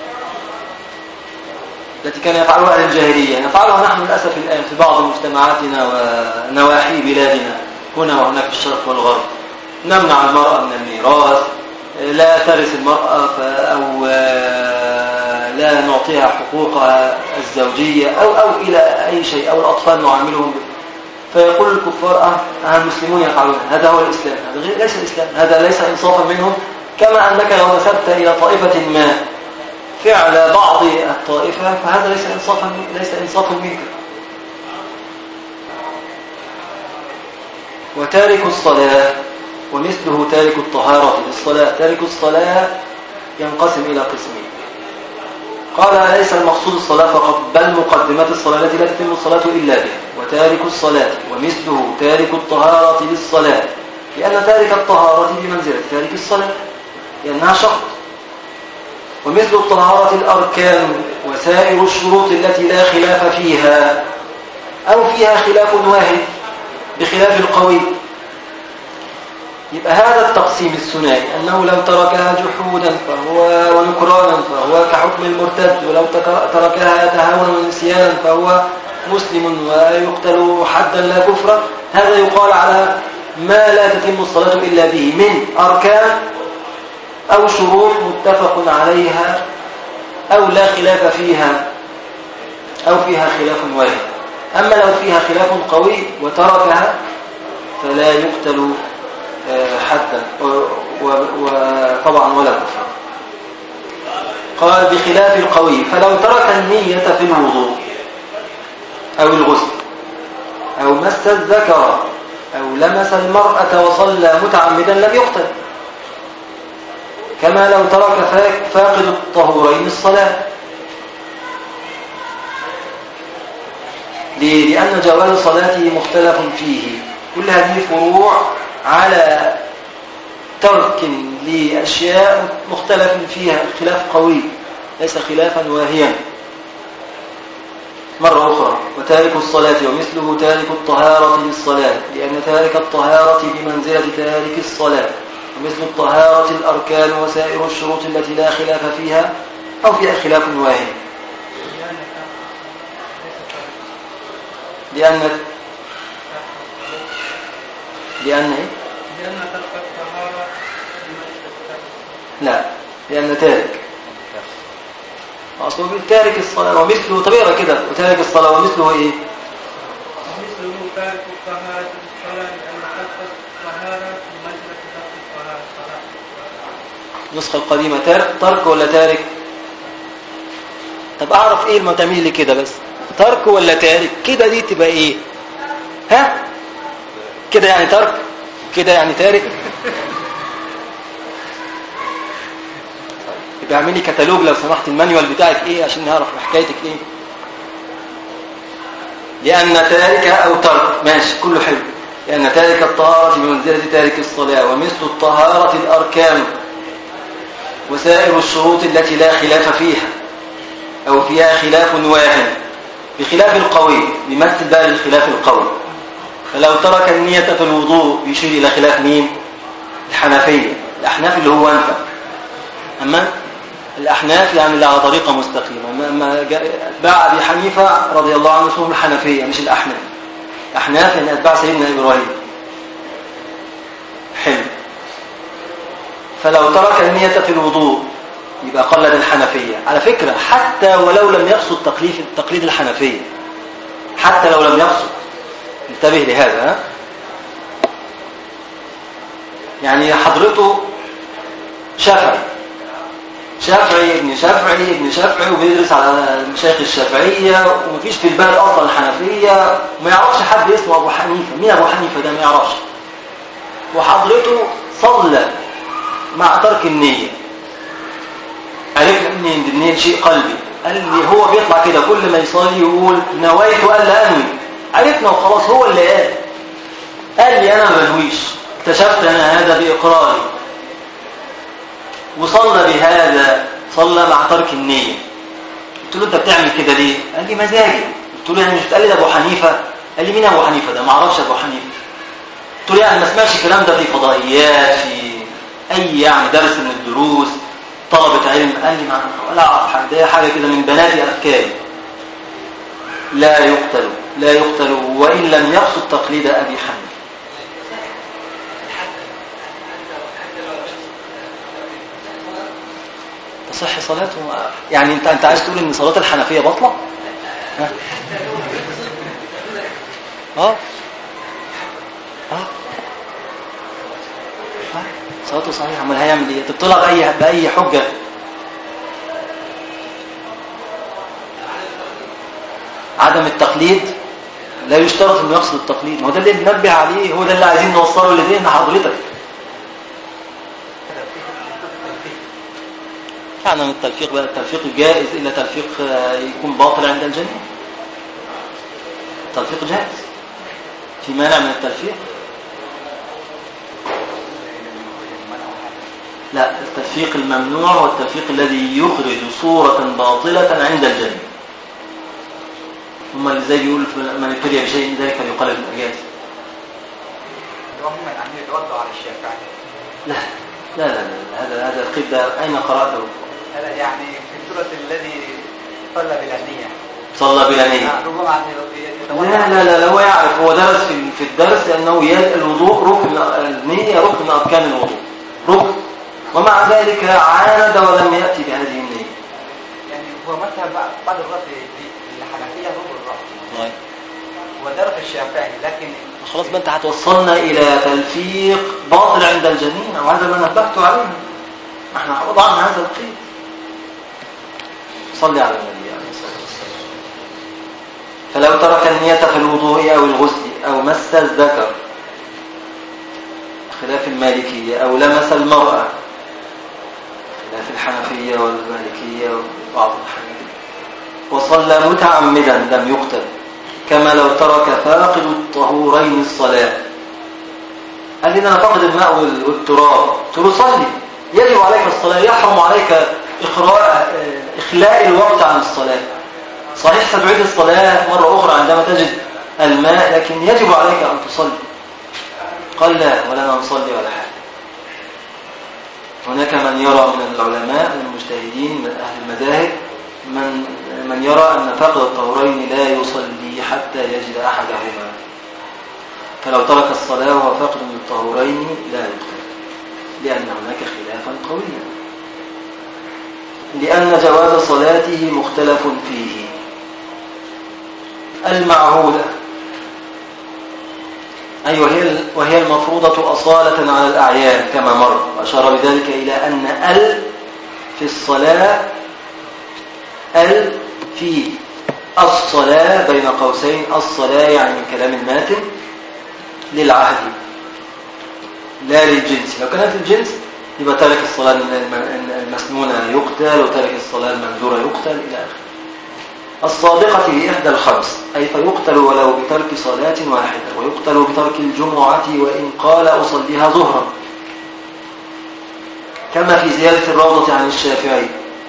التي كان يفعلها أهل الجاهلية، نفعلها نحن للأسف الآن في بعض مجتمعاتنا ونواحي بلادنا هنا وهناك في الشرق والغرب. نمنع المرأة من الميراث، لا ترث المرأة أو لا نعطيها حقوقها الزوجية أو إلى أي شيء، أو الأطفال نعاملهم فيقول الكفار المسلمون يفعلون. هذا هو الإسلام، هذا ليس الإسلام، هذا ليس إنصافا منهم. كما أنك لو نسبت إلى طائفة ما فعل بعض الطائفة فهذا ليس إنصافا منك. وتارك الصلاة ومثله تارك الطهارة للصلاة. تارك الصلاة ينقسم إلى قسمين. قال: ليس المقصود الصلاة فقط، بل مقدمات الصلاة التي لا تتم الصلاة إلا بها. وتارك الصلاة ومثله تارك الطهارة للصلاة، لأن تارك الطهارة بمنزلة تارك الصلاة لأنها شرط. ومثل الطهارة الأركان وسائر الشروط التي لا خلاف فيها أو فيها خلاف واحد بخلاف القوي. يبقى هذا التقسيم الثنائي، أنه لو تركها جحودا ونكرانا فهو كحكم المرتد، ولو تركها يتهاون ونسيانا فهو مسلم ويقتل حدا لا كفرا. هذا يقال على ما لا تتم الصلاة إلا به من أركان أو شروط متفق عليها أو لا خلاف فيها أو فيها خلاف واحد. أما لو فيها خلاف قوي وتركها فلا يقتل حدا وطبعا ولا كفر. قال بخلاف القوي، فلو ترك النية في الوضوء أو الغسل أو مس الذكر أو لمس المرأة وصلى متعمدا لم يقتل، كما لو ترك فاقد الطهورين الصلاة. ليه؟ لأن جواز صلاته مختلف فيه. كل هذه فروع على ترك لأشياء مختلف فيها، خلاف قوي ليس خلافا واهيا. مرة أخرى، وتارك الصلاة ومثله تارك الطهارة للصلاة، لأن تارك الطهارة بمنزلة تارك الصلاة، ومثل الطهارة الأركان وسائر الشروط التي لا خلاف فيها أو فيها خلاف واهي. لأن ترك الطهارة لا، لأن تارك أصله تارك الصلاة ومثله طبيعة كده، وتارك الصلاة ومثله إيه؟ ومثله تارك الطهارة للصلاة، لأن ترك الطهارة بمنزلة ترك الطهارة. النسخة القديمة ترك ولا تارك؟ طب أعرف إيه المعتمد لي كده بس، ترك ولا تارك كده؟ دي تبقى إيه؟ ها؟ كده يعني ترك، كده يعني تارك. يبقى اعملي كتالوج لو سمحت، المانيوال بتاعك ايه عشان نعرف حكايتك ايه. لأن تارك أو ترك ماشي كله حلو. لأن تارك الطهارة بمنزلة تارك الصلاة، ومثل الطهارة الأركان وسائر الشروط التي لا خلاف فيها أو فيها خلاف واحد، بخلاف القوي. بيمثل بقى الخلاف القوي. فلو ترك النية في الوضوء يشير إلى خلاف مين؟ الحنفية. الأحناف اللي هو أنت. أما الأحناف يعني اللي على طريقة مستقيمة. أما أتباع أبي حنيفة رضي الله عنه اسمهم الحنفية مش الأحناف. الأحناف يعني أتباع سيدنا إبراهيم. حلو. فلو ترك النية في الوضوء يبقى قلد الحنفية. على فكرة حتى ولو لم يقصد تقليد الحنفية، حتى لو لم يقصد، انتبه لهذا. يعني حضرته شافعي ابن شافعي وبيدرس على مشايخ الشافعية، ومفيش في البلد أصلا الحنفية، وما يعرفش حد اسمه أبو حنيفة. مين أبو حنيفة ده؟ ما يعرفش. وحضرته صلى مع ترك النية. عرفنا ان النية شيء قلبي. قال لي هو بيطلع كده كل ما يصلي يقول نويت وقال لا أنوي. عرفنا وخلاص، هو اللي قال لي أنا ما بنويش. اكتشفت أنا هذا بإقراري، وصلى بهذا، صلى مع ترك النية. قلت له أنت بتعمل كده ليه؟ قال لي مزاجي. قلت له يعني مش بتقلد أبو حنيفة؟ قال لي مين أبو حنيفة ده؟ ما أعرفش أبو حنيفة. قلت له يعني ما سمعش الكلام ده في فضائيات، في أي يعني درس من الدروس، طلبة علم؟ قال لي ما ولا أعرف حاجة، ده حاجة كده من بنات أفكاري. لا يقتل وإن لم يقصد تقليد أبي حنيفة. تصح صلاته؟ يعني انت عايز تقول ان صلاة الحنفية بطلة؟ صلاته صحيحة. امال هيعمل ايه؟ تبطلها بأي حجة؟ عدم التقليد لا يشترط انه يقصد التقليد. ما هو ده اللي بننبه عليه، هو ده اللي عايزين نوصله لذهن حضرتك. يعني التلفيق بقى التلفيق الجائز إلا تلفيق يكون باطل عند الجميع. التلفيق جائز، في مانع من التلفيق؟ لا، التلفيق الممنوع هو التلفيق الذي يخرج صورة باطلة عند الجميع. هم اللي زي بيقول من ابتلي بشيء من ذلك فليقلد الأجاز. هم يعني يتوضعوا على الشافعي؟ لا هذا القيد ده أين قرأته؟ هذا يعني في سورة الذي صلى بلا نية. صلى بلا نية. لا هو يعرف، هو درس في الدرس أنه الوضوء ركن، النية ركن من أركان الوضوء، ركن، ومع ذلك عاند ولم يأتي بهذه النية. يعني هو مثلا بعد الرأس الحنفية ركن الرأس ودرس الشافعي، لكن خلاص ما انت هتوصلنا إلى تلفيق باطل عند الجميع، وهذا ما نبهت عليه. احنا وضعنا هذا القيد. صلي على النبي عليه الصلاة والسلام. فلو ترك النية في الوضوء أو الغسل أو مس الذكر، خلاف المالكية، أو لمس المرأة، خلاف الحنفية والمالكية وبعض الحنفية، وصلى متعمدا لم يقتل، كما لو ترك فاقد الطهورين الصلاة. قال لي أنا فاقد الماء والتراب، تصلي، يجب عليك الصلاة، يحرم عليك إخلاء الوقت عن الصلاة. صحيح ستعيد الصلاة مرة أخرى عندما تجد الماء، لكن يجب عليك أن تصلي. قال لا، ولا نصلي ولا حاجة. هناك من يرى من العلماء من المجتهدين من أهل المذاهب من يرى أن فاقد الطهورين لا يصلي حتى يجد أحدهما، فلو ترك الصلاة وهو فاقد الطهورين لا يقتل، لأن هناك خلافا قويا، لأن جواز صلاته مختلف فيه. المعهودة، أي وهي المفروضة أصالة على الأعيان كما مر، وأشار بذلك إلى أن في الصلاة في الصلاة بين قوسين، الصلاة يعني من كلام الماتن للعهد لا للجنس. لو كانت الجنس يبقى تارك الصلاة المسنونة يقتل، وتارك الصلاة المنذورة يقتل إلى آخره. الصادقة هي إحدى الخمس، أي فيقتل ولو بترك صلاة واحدة، ويقتل بترك الجمعة وإن قال أصليها ظهرا، كما في زيادة الروضة عن الشافعي.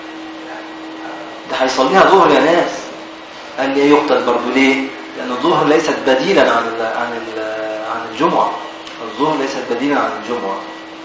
ده هيصليها ظهر يا ناس، قال لي يقتل برضو ليه؟ لأن الظهر ليست بديلا عن الجمعة، الظهر ليست بديلا عن الجمعة.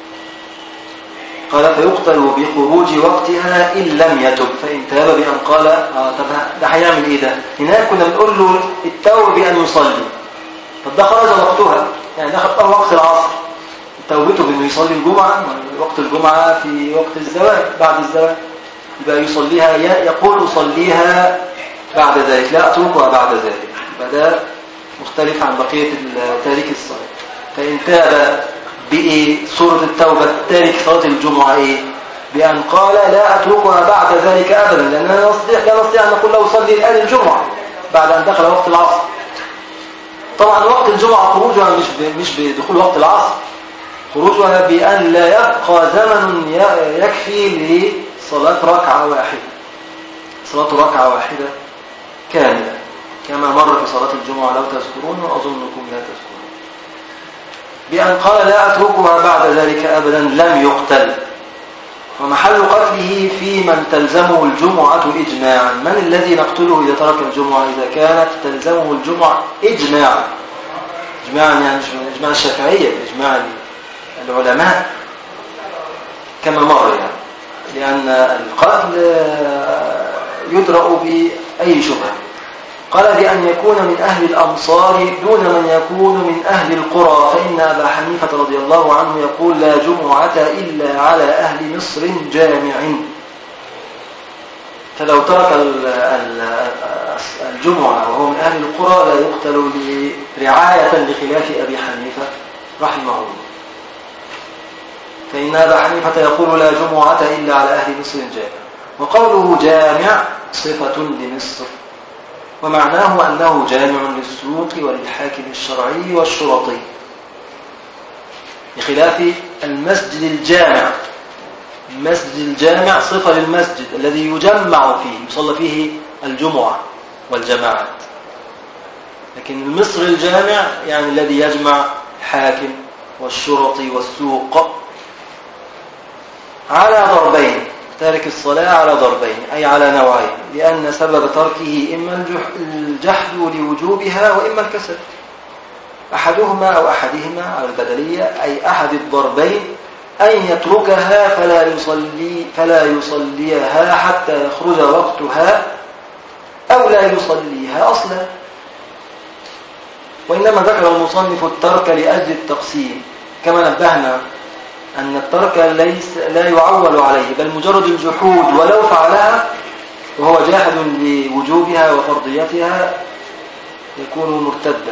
قال فيقتل بخروج وقتها إن لم يتب، فإن تاب بأن قال طب ده هيعمل إيه ده؟ هناك كنا بنقول له التوب بأن يصلي، طب ده خرج وقتها، يعني دخل وقت العصر، توبته بأنه يصلي الجمعة، وقت الجمعة في وقت الزواج بعد الزواج، يبقى يصليها، يقول أصليها بعد ذلك، لا أتركها بعد ذلك، يبقى ده مختلف عن بقية تارك الصلاة. فإن تاب بإيه؟ سورة التوبة تارك صلاة الجمعة إيه؟ بأن قال لا أتركها بعد ذلك أبدا، لأننا لا نستطيع أن نقول له صلي الآن الجمعة بعد أن دخل وقت العصر. طبعا وقت الجمعة خروجها مش بدخول وقت العصر، خروجها بأن لا يبقى زمن يكفي لصلاة ركعة واحدة، صلاة ركعة واحدة كاملة، كما مر في صلاة الجمعة لو تذكرون، وأظنكم لا تذكرون. بأن قال لا أتركها بعد ذلك أبدا لم يقتل. ومحل قتله في من تلزمه الجمعة إجماعا. من الذي نقتله إذا ترك الجمعة؟ إذا كانت تلزمه الجمعة إجماعا، يعني مش إجماع الشافعية، إجماع العلماء كما مر، يعني لأن القتل يدرأ بأي شبهة. قال بأن يكون من أهل الأمصار دون من يكون من أهل القرى، فإن أبا حنيفة رضي الله عنه يقول لا جمعة إلا على أهل مصر جامع. فلو ترك الجمعة وهو من أهل القرى لا يقتل رعاية لخلاف أبي حنيفة رحمه الله، فإن أبا حنيفة يقول لا جمعة إلا على أهل مصر جامع. وقوله جامع صفة لمصر، ومعناه أنه جامع للسوق وللحاكم الشرعي والشرطي، بخلاف المسجد الجامع. المسجد الجامع صفة للمسجد الذي يجمع فيه، يصلى فيه الجمعة والجماعات، لكن المصر الجامع يعني الذي يجمع الحاكم والشرطي والسوق. على ضربين، تارك الصلاة على ضربين، أي على نوعين، لأن سبب تركه إما الجحد لوجوبها وإما الكسل، أحدهما أو أحدهما على البدلية، أي أحد الضربين أن يتركها فلا يصليها حتى يخرج وقتها، أو لا يصليها أصلا. وإنما ذكر المصنف الترك لأجل التقسيم، كما نبهنا أن الترك لا يعول عليه، بل مجرد الجحود ولو فعلها وهو جاحد لوجوبها وفرضيتها يكون مرتدا.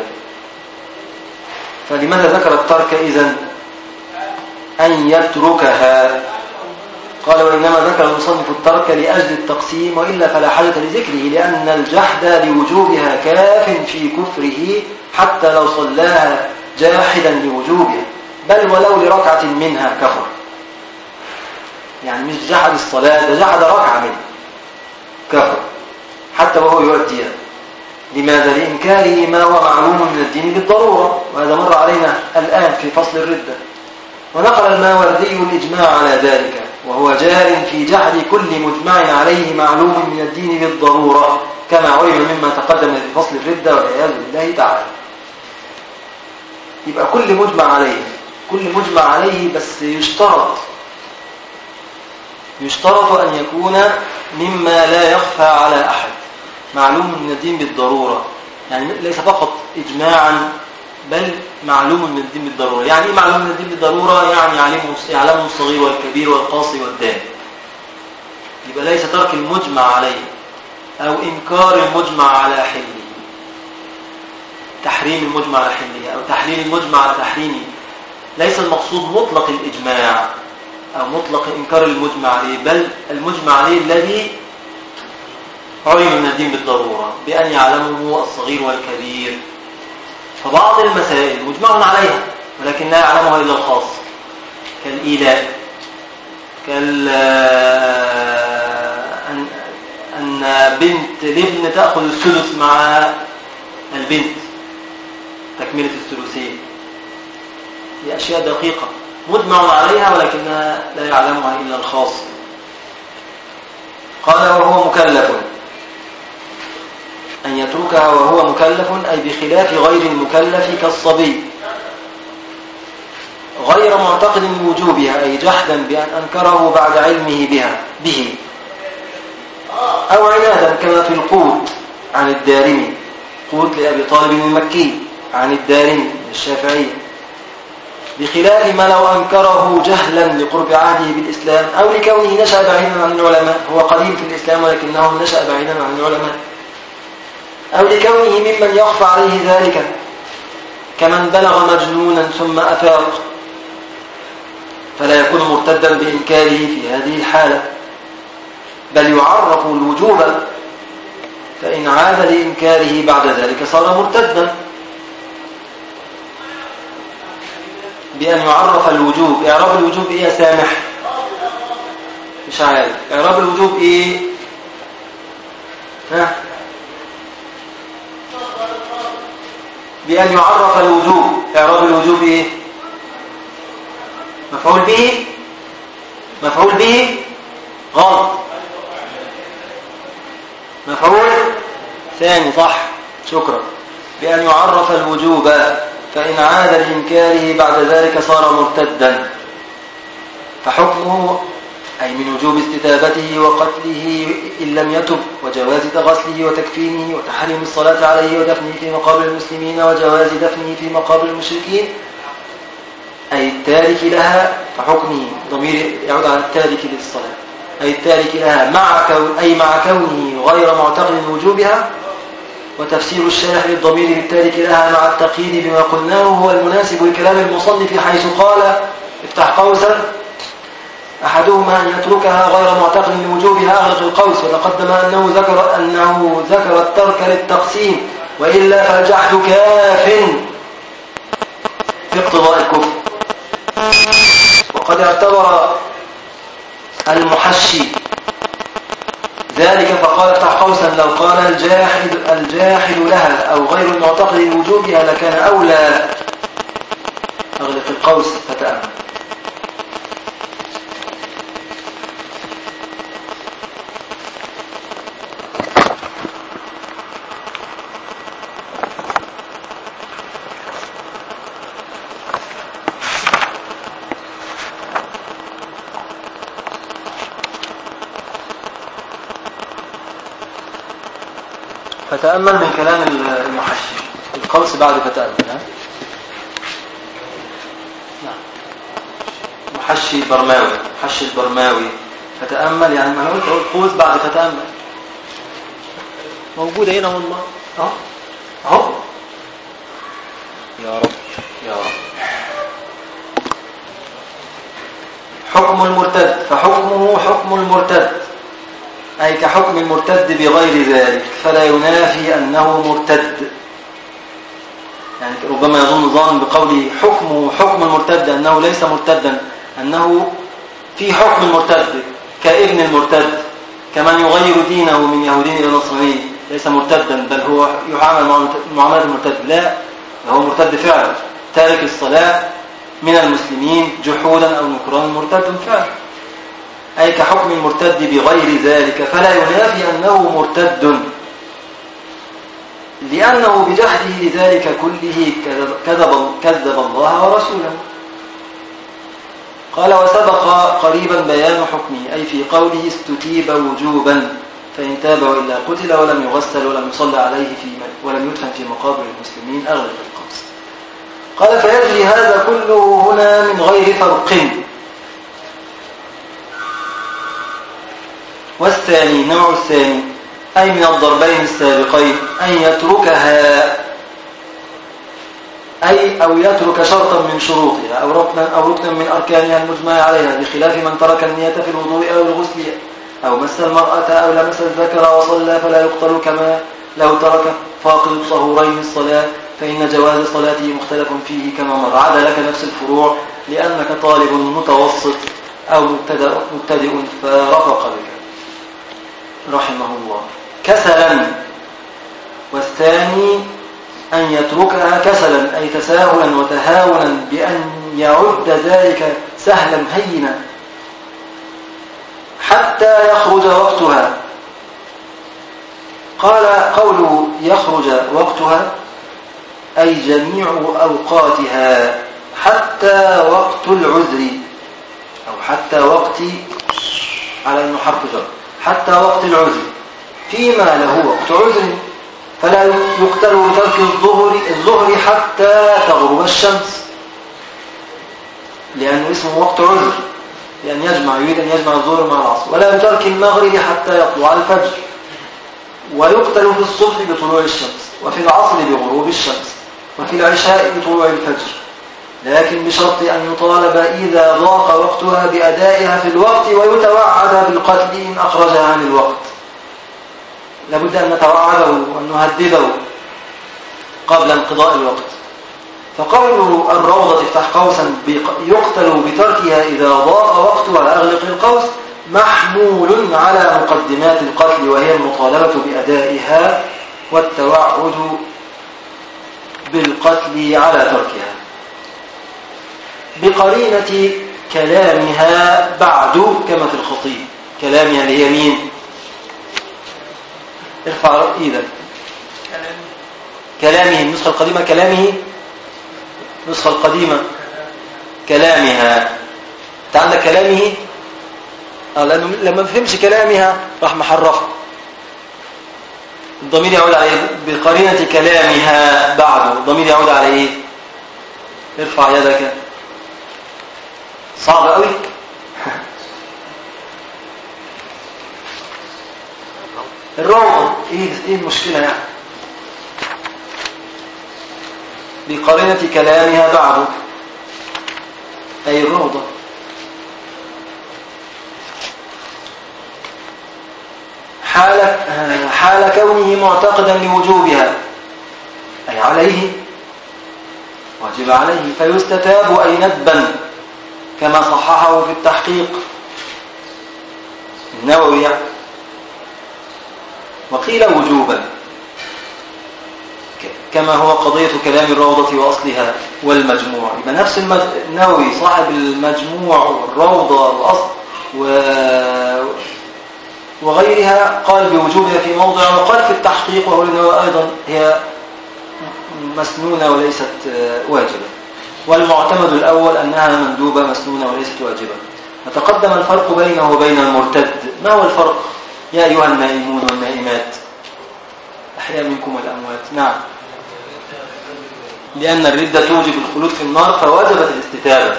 فلماذا ذكر الترك إذن؟ أن يتركها. قال وإنما ذكر المصنف الترك لأجل التقسيم، وإلا فلا حاجة لذكره، لأن الجحد لوجوبها كاف في كفره حتى لو صلاها جاحدا لوجوبها، بل ولو لركعة منها كفر. يعني مش جحد الصلاة، ده جحد ركعة منها كفر حتى وهو يؤديها. لماذا؟ لإنكاره ما هو معلوم من الدين بالضرورة، وهذا مر علينا الآن في فصل الردة. ونقل الماوردي الإجماع على ذلك، وهو جار في جحد كل مجمع عليه معلوم من الدين بالضرورة، كما علم مما تقدم في فصل الردة والعياذ بالله تعالى. يبقى كل مجمع عليه، بس يشترط أن يكون مما لا يخفى على أحد، معلوم من الدين بالضرورة. يعني ليس فقط إجماعا، بل معلوم من الدين بالضرورة. يعني إيه معلوم من الدين بالضرورة؟ يعني يعلمه الصغير والكبير والقاصي والداني. يبقى ليس ترك المجمع عليه أو إنكار المجمع على حله، تحريم المجمع على حله أو تحليل المجمع على تحريمه. ليس المقصود مطلق الإجماع أو مطلق إنكار المجمع عليه، بل المجمع عليه الذي علم من الدين بالضرورة بأن يعلمه الصغير والكبير. فبعض المسائل مجمع عليها ولكن لا يعلمها إلا الخاص، كالإيلاء، أن بنت الابن تأخذ الثلث مع البنت، تكملة الثلثين. هي أشياء دقيقة مجمع عليها ولكنها لا يعلمها إلا الخاص. قال وهو مكلف، أن يتركها وهو مكلف، أي بخلاف غير المكلف كالصبي، غير معتقد وجوبها، أي جحدا بأن أنكره بعد علمه به، أو عنادا كما في القوت عن الدارمي، قوت لأبي طالب المكي عن الدارمي الشافعي، بخلاف ما لو أنكره جهلا لقرب عهده بالإسلام، أو لكونه نشأ بعيدا عن العلماء. هو قديم في الإسلام ولكنه نشأ بعيدا عن العلماء، أو لكونه ممن يخفى عليه ذلك، كمن بلغ مجنونا ثم أفاق، فلا يكون مرتدا بإنكاره في هذه الحالة، بل يعرف الوجوب، فإن عاد لإنكاره بعد ذلك صار مرتدا. بأن يعرف الوجوب. إعراب الوجوب إيه يا سامح؟ مش عارف إعراب الوجوب إيه؟ بأن يعرف الوجوب. إعراب الوجوب إيه؟ مفعول به غلط، مفعول ثاني صح، شكرا. بأن يعرف الوجوب، فإن عاد لإنكاره بعد ذلك صار مرتدا، فحكمه أي من وجوب استتابته وقتله إن لم يتب، وجواز غسله وتكفينه، وتحريم الصلاة عليه ودفنه في مقابر المسلمين، وجواز دفنه في مقابر المشركين، أي التارك لها. فحكمه ضمير يعود على التارك للصلاة، أي التارك لها مع كونه غير معتقد وجوبها. وتفسير الشارح للضمير بالتارك لها مع التقييد بما قلناه هو المناسب لكلام المصنف، حيث قال افتح قوسا أحدهما أن يتركها غير معتقد لوجوبها أغلق القوس. وتقدم أنه ذكر الترك للتقسيم، وإلا فالجحد كاف في اقتضاء الكفر. وقد اعتبر المحشي ذلك فقال افتح قوسا لو قال الجاحد لها أو غير المعتقد لوجوبها لكان أولى. أغلق القوس فتأمل. فتأمل من كلام المحشي القوس بعد فتأمل. نعم. محشي البرماوي فتأمل، يعني ما قلت القوس بعد فتأمل موجودة هنا والله. اهو يا رب. حكم المرتد، فحكمه حكم المرتد أي كحكم المرتد بغير ذلك، فلا ينافي أنه مرتد. يعني ربما يظن ظان بقوله حكمه حكم المرتد أنه ليس مرتدا، أنه في حكم المرتد كابن المرتد، كمن يغير دينه من يهودين إلى نصراني ليس مرتدا، بل هو يعامل معاملة المرتد. لا، هو مرتد فعلا، تارك الصلاة من المسلمين جحودا أو نكرانا مرتد فعلا، أي كحكم المرتد بغير ذلك، فلا ينافي أنه مرتد، لأنه بجحده لذلك كله كذب الله ورسوله. قال وسبق قريبا بيان حكمه، أي في قوله استتيب وجوبا، فإن تاب وإلا قتل ولم يغسل ولم يصلى عليه ولم يدفن في مقابر المسلمين أغلق القبس. قال فيجري هذا كله هنا من غير فرق. والثاني، النوع الثاني، أي من الضربين السابقين، أن يتركها، أو يترك شرطا من شروطها أو ركنا من أركانها المجمع عليها، بخلاف من ترك النية في الوضوء أو الغسل أو مس المرأة أو لمس الذكر وصلى، فلا يقتل كما لو ترك فاقد طهورين الصلاة، فإن جواز صلاته مختلف فيه كما مر. عدا لك نفس الفروع لأنك طالب متوسط أو مبتدئ فرفق بك رحمه الله كسلا. والثاني أن يتركها كسلا، أي تساهلا وتهاونا بأن يعد ذلك سهلا هينا حتى يخرج وقتها. قال قوله يخرج وقتها أي جميع أوقاتها حتى وقت العذر، أو حتى وقت، على أنه حرف جر، حتى وقت العذر، فيما له وقت عذر، فلا يقتل بترك الظهر حتى تغرب الشمس، لأنه اسمه وقت عذر، لأن يريد أن يجمع الظهر مع العصر. ولا بترك المغرب حتى يطلع الفجر، ويقتل في الصبح بطلوع الشمس، وفي العصر بغروب الشمس، وفي العشاء بطلوع الفجر، لكن بشرط أن يطالب إذا ضاق وقتها بأدائها في الوقت، ويتوعد بالقتل إن أخرجها عن الوقت. لابد أن نتوعده وأن نهدده قبل انقضاء الوقت. فقول الروضة افتح قوسا يقتل بتركها إذا ضاق وقتها أغلق القوس محمول على مقدمات القتل، وهي المطالبة بأدائها والتوعد بالقتل على تركها بقرينة كلامها بعد، كما في الخطيب. كلامها اللي هي مين؟ ارفع ايدك. كلامه النسخة القديمة، كلامه النسخة القديمة كلامها. انت عندك كلامه، لأنه لما فهمش كلامها راح محرفه، الضمير يعود عليه بقرينة كلامها بعد، الضمير يعود على ايه؟ ارفع يدك. صعب قوي. الروضة ايه المشكلة يعني؟ بقرينة كلامها بعد أي الروضة. حال كونه معتقدا لوجوبها، أي عليه، واجب عليه، فيستتاب أي ندبا، كما صححه في التحقيق النووي يعني. وقيل وجوبا، كما هو قضية كلام الروضة وأصلها والمجموع. يبقى نفس النووي صاحب المجموع والروضة والأصل وغيرها قال بوجوبها في موضع، وقال في التحقيق وهو النووي أيضا هي مسنونة وليست واجبة. والمعتمد الأول أنها مندوبة مسنونة وليست واجبة. وتقدم الفرق بينه وبين المرتد. ما هو الفرق يا أيها النائمون والنائمات؟ الأحياء منكم والأموات. نعم، لأن الردة توجب الخلود في النار فوجبت الاستتابة.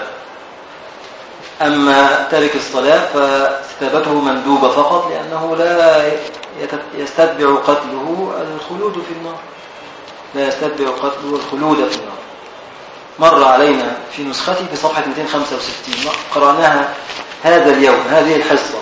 أما تارك الصلاة فاستتابته مندوبة فقط، لأنه لا يستتبع قتله الخلود في النار، لا يستتبع قتله الخلود في النار. مر علينا في نسختي في صفحة 265 قرأناها هذا اليوم، هذه الحصة.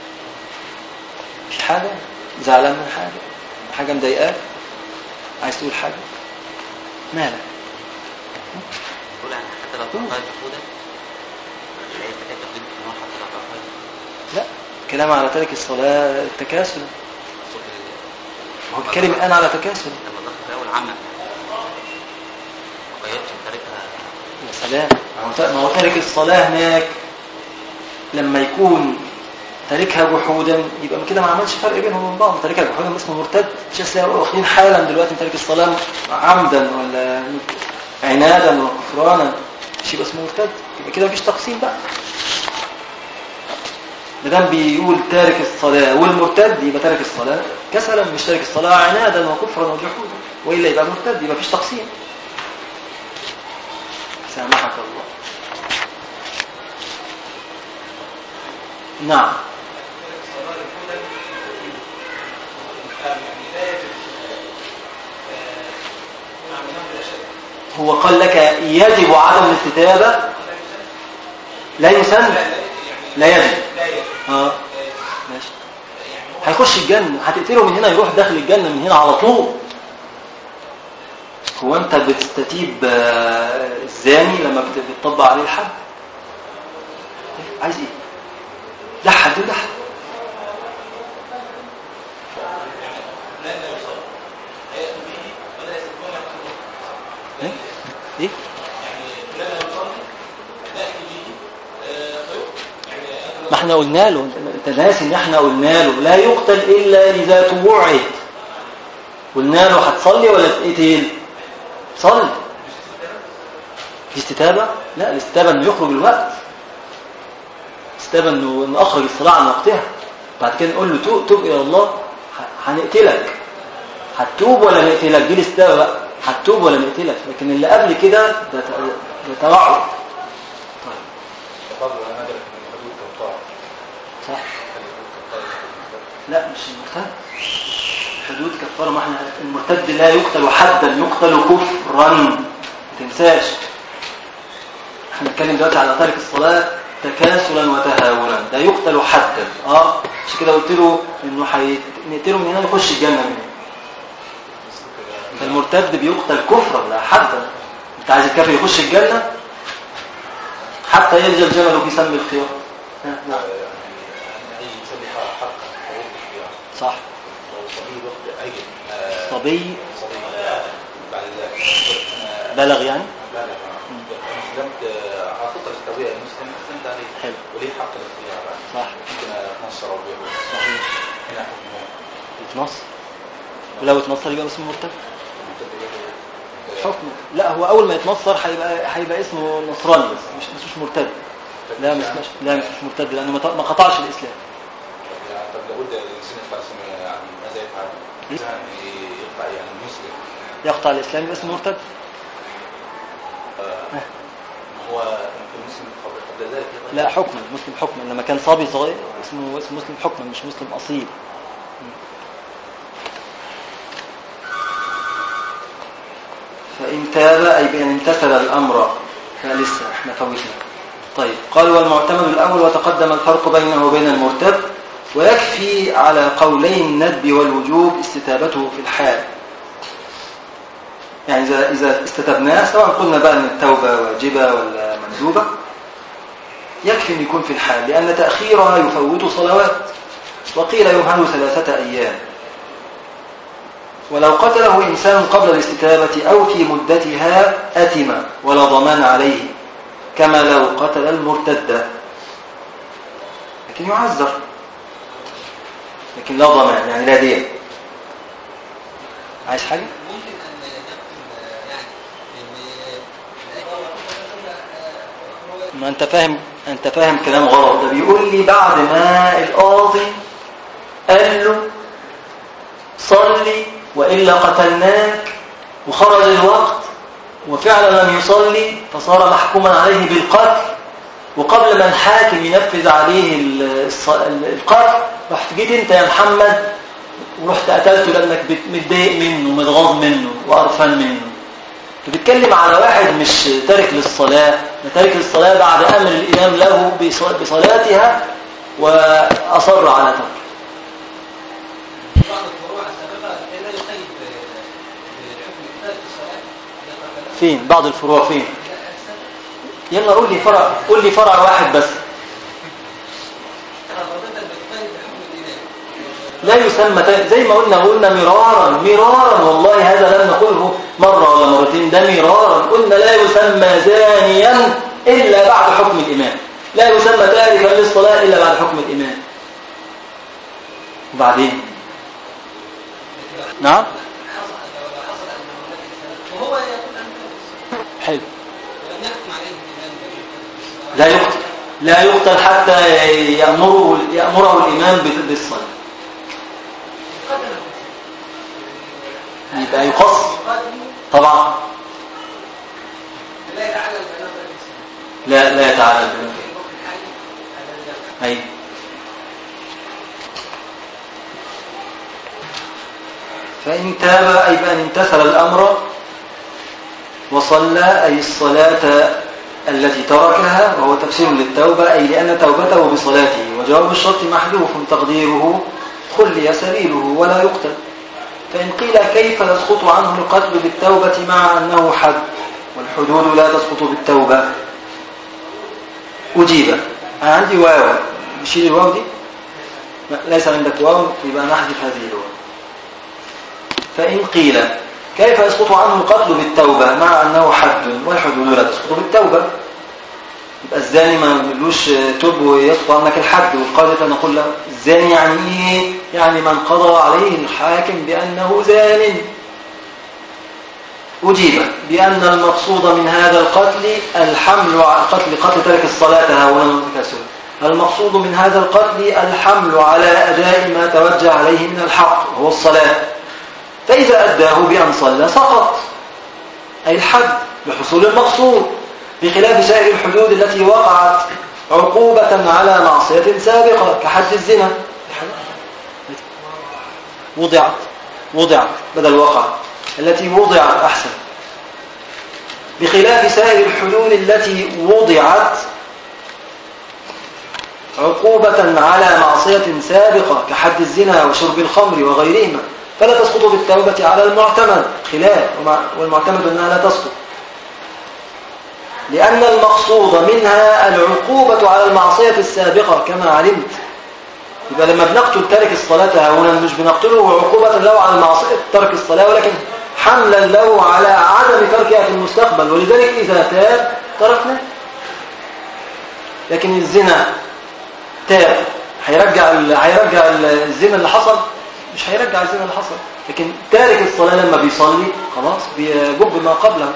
في حاجة زعلان من حاجة مضايقاك، عايز تقول حاجة؟ مالك؟ تقول يعني حتى لو تقاعد الخودة لا يستطيع تقديم النار حتى لو تقاعد. لا، كلام على ترك الصلاة التكاسل. هو بيتكلم الآن على تكاسل. لما ضغط في الأول عامة ما قيدش تاركها. يا سلام، ما هو تارك الصلاة هناك لما يكون تاركها جحودا يبقى كده ما عملش فرق بينهم وبين بعض. تاركها جحودا اسمه مرتد، مش لسه واخدين حالا دلوقتي تارك الصلاة عمدا ولا عنادا وكفرانا، مش يبقى اسمه مرتد، يبقى كده مفيش تقسيم بقى. مادام بيقول تارك الصلاة والمرتد يبقى تارك الصلاة كسلا، مش تارك الصلاة عنادا وكفرا وجحودا، وإلا يبقى مرتد، يبقى مفيش تقسيم. سامحك الله. نعم، هو قال لك يجب عدم الاستتابة، لا يسمى، لا يجب. ماشي، هيخش الجنة، هتقتله من هنا يروح داخل الجنة من هنا على طول. هو انت بتستتيب الزاني لما بتطبق عليه الحد؟ عايز ايه؟ لحد ولحد. ايه؟ ما احنا قلنا له، انت ناسي ان احنا قلنا له لا يقتل الا اذا توعد. قلنا له هتصلي ولا تقتل؟ صلي. في استتابة؟ لا، الاستتابة انه يخرج الوقت، استتابة انه اخرج الصلاة عن وقتها. بعد كده نقول له توب الى الله، هنقتلك، هتتوب ولا نقتلك؟ دي الاستتابة بقى، هتتوب ولا نقتلك. لكن اللي قبل كده ده توعد. طيب صح؟ لا مش المرتد، حدود كفارة. ما احنا المرتد لا يقتل حدا، يقتل كفرا، ما تنساش. احنا نتكلم دلوقتي على تارك الصلاة تكاسلا وتهاونا، لا يقتل حدا. مش كده قلت له انه نقتله من هنا يخش الجنة من هنا. فالمرتد بيقتل كفرا لا حدا. انت عايز الكافر يخش الجنة حتى يلجى الجمل في سم الخيار. نعم صح. صبي بلغ يعني اسلمت عاطفه الاستويه، المسلم اسلمت عليه حلو وليه حق الاختيار بعد. صح، ممكن اتنصر او بيعمل صحيح، هنا حكمه يتنصر، ولو اتنصر يبقى اسمه مرتد حكم. لا، هو اول ما يتنصر هيبقى اسمه نصراني بس مش مرتد. لا مش مرتد، لانه ما قطعش الاسلام. طب لو قلت الانسان يطلع اسمه يعني ماذا يفعل؟ يقطع يعني المسلم يقطع الاسلام يبقى اسمه مرتد. هو في المسلم قبل ذلك لا، حكما مسلم حكما، انما كان صبي صغير اسمه مسلم حكما، مش مسلم اصيل. فإن تاب أي بأن امتثل الأمر، فلسه احنا فوتنا. طيب، قال والمعتمد الأول وتقدم الفرق بينه وبين المرتد، ويكفي على قولين الندب والوجوب استتابته في الحال. يعني إذا استتبناه، سواء قلنا بقى أن التوبة واجبة ولا مندوبة، يكفي أن يكون في الحال، لأن تأخيرها يفوت صلوات، وقيل يمهل 3 أيام. ولو قتله إنسان قبل الاستتابة أو في مدتها أثم ولا ضمان عليه، كما لو قتل المرتد، لكن يعذر، لكن لا ضمان، يعني لا دية. عايز حاجة؟ ما أنت فاهم كلام غلط. ده بيقول لي بعد ما القاضي قال له صلي وإلا قتلناك، وخرج الوقت وفعلا لم يصلي فصار محكوما عليه بالقتل، وقبل ما الحاكم ينفذ عليه القتل رحت جيت انت يا محمد ورحت قتلته لأنك متضايق منه ومتغاظ منه وقرفان منه. بتتكلم على واحد مش تارك للصلاة، تارك للصلاة بعد أمر الإمام له بصلاتها وأصر على ترك. فين بعض الفروع فين؟ يلا قول لي فرع واحد بس. لا يسمى زي ما قلنا مرارا والله هذا لم نقوله مرة ولا مرتين، ده مرارا قلنا لا يسمى زانيا إلا بعد حكم الإمام، لا يسمى تاركا للصلاة إلا بعد حكم الإمام. وبعدين نعم حلو لا يقتل حتى يأمره الإمام بالصلاة، يبقى يقص طبعا. لا يتعالى البنات. أي فإن تاب أي بأن امتثل الأمر وصلى أي الصلاة التي تركها، وهو تفسير للتوبة أي لأن توبته بصلاته، وجواب الشرط محذوف تقديره خلي سبيله ولا يقتل. فإن قيل كيف يسقط عنه القتل بالتوبة مع أنه حد والحدود لا تسقط بالتوبة؟ أجيب. أنا عندي واو، نشيل الواو دي؟ ليس عندك واو يبقى نحذف هذه الواو. فإن قيل كيف يسقط عنه القتل بالتوبة مع أنه حد والحدود لا تسقط بالتوبة؟ يبقى الزاني ما نقولوش توب ويسقط عنك الحد، والقاذف نقول له الزاني يعني ايه؟ يعني من قضى عليه الحاكم بأنه زان. أجيب بأن المقصود من هذا القتل الحمل على قتل ترك الصلاة هؤلاء المتكاسل، المقصود من هذا القتل الحمل على أداء ما توجه عليه من الحق وهو الصلاة، فإذا أداه بأن صلى سقط أي الحد بحصول المقصود، بخلاف سائر الحدود التي وقعت عقوبة على معصية سابقة كحد الزنا. وضعت بدل وقع، التي وضعت أحسن، بخلاف سائر الحدود التي وضعت عقوبة على معصية سابقة كحد الزنا وشرب الخمر وغيرهما، فلا تسقط بالتوبة على المعتمد خلاف، والمعتمد أنها لا تسقط، لأن المقصود منها العقوبة على المعصية السابقة كما علمت. يبقى لما بنقتل تارك الصلاة هنا مش بنقتله عقوبة له على معصية ترك الصلاة، ولكن حملا له على عدم تركها في المستقبل، ولذلك إذا تاب تركنا. لكن الزنا تاب هيرجع الزنا اللي حصل؟ مش هيرجع الزنا اللي حصل، لكن تارك الصلاة لما بيصلي خلاص بيجب ما قبله.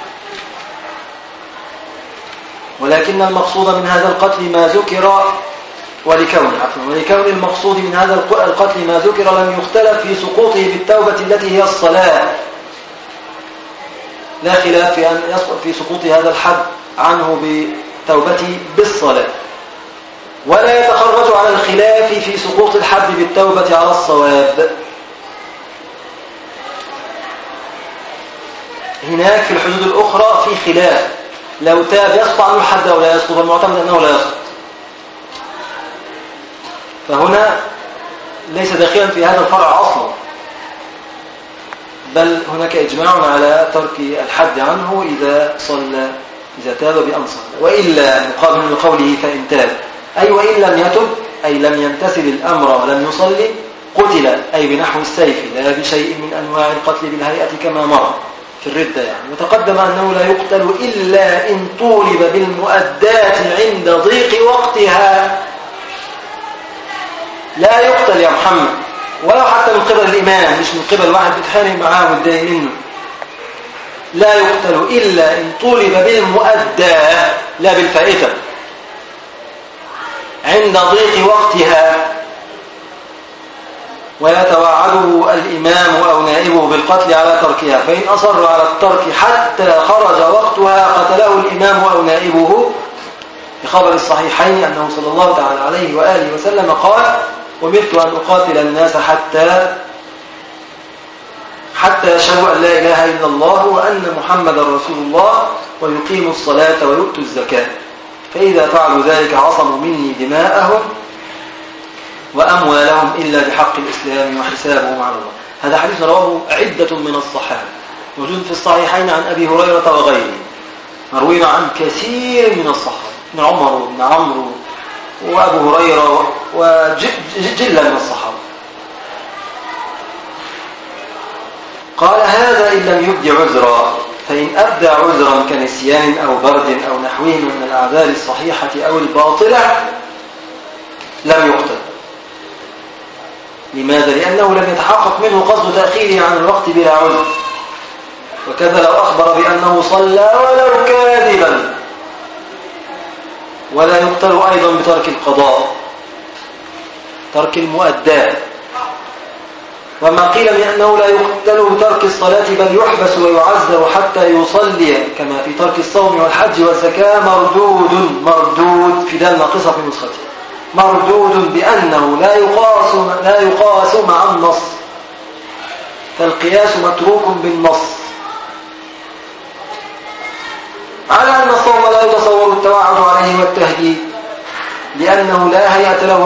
ولكن المقصود من هذا القتل ما ذكر، ولكون المقصود من هذا القتل ما ذكر لم يختلف في سقوطه بالتوبة التي هي الصلاة، لا خلاف في أن يسقط في سقوط هذا الحد عنه بتوبته بالصلاة، ولا يتخرج على الخلاف في سقوط الحد بالتوبة على الصواب. هناك في الحدود الأخرى في خلاف، لو تاب يسقط عنه الحد أو لا يسقط، فالمعتمد أنه لا يسقط. فهنا ليس داخلا في هذا الفرع أصلا، بل هناك إجماع على ترك الحد عنه إذا تاب بأن صلى، وإلا مقابل لقوله فإن تاب أي وإن لم يتب أي لم يمتثل الأمر ولم يصلي قتل، أي بنحو السيف لا بشيء من أنواع القتل بالهيئة كما مر في الردة يعني. وتقدم أنه لا يقتل إلا إن طولب بالمؤدات عند ضيق وقتها. لا يقتل يا محمد ولو حتى من قبل الإمام، مش من قبل واحد بيتخانق معاه ويتضايق منه. لا يقتل إلا إن طولب بالمؤدات لا بالفائتة عند ضيق وقتها. ويتوعده الإمام أو نائبه بالقتل على تركها، فإن أصر على الترك حتى خرج وقتها قتله الإمام أو نائبه، بخبر الصحيحين أنه صلى الله تعالى عليه وآله وسلم قال: أمرت أن أقاتل الناس حتى يشهدوا أن لا إله إلا الله وأن محمد رسول الله ويقيموا الصلاة ويؤتوا الزكاة، فإذا فعلوا ذلك عصموا مني دماءهم وأموالهم إلا بحق الإسلام وحسابهم على الله. هذا حديث رواه عدة من الصحابة، موجود في الصحيحين عن أبي هريرة وغيره، مروي عن كثير من الصحابة، ابن عمر وابن عمرو وأبو هريرة وجلة من الصحابة. قال: هذا إن لم يبدي عذرا، فإن أبدى عذرا كنسيان أو برد أو نحوه من الأعذار الصحيحة أو الباطلة لم يقتل. لماذا؟ لأنه لم يتحقق منه قصد تأخيره عن الوقت بلا عذر، وكذا لو أخبر بأنه صلى ولو كاذبا، ولا يقتل أيضا بترك القضاء، ترك المؤدات. وما قيل بأنه لا يقتل بترك الصلاة بل يحبس ويعذر حتى يصلي كما في ترك الصوم والحج والزكاة مردود في دال ناقصة في نسخته، مردود بأنه لا يقاس مع النص، فالقياس متروك بالنص، على أن الصوم لا يتصور التوعد عليه والتهديد لأنه لا هيئة له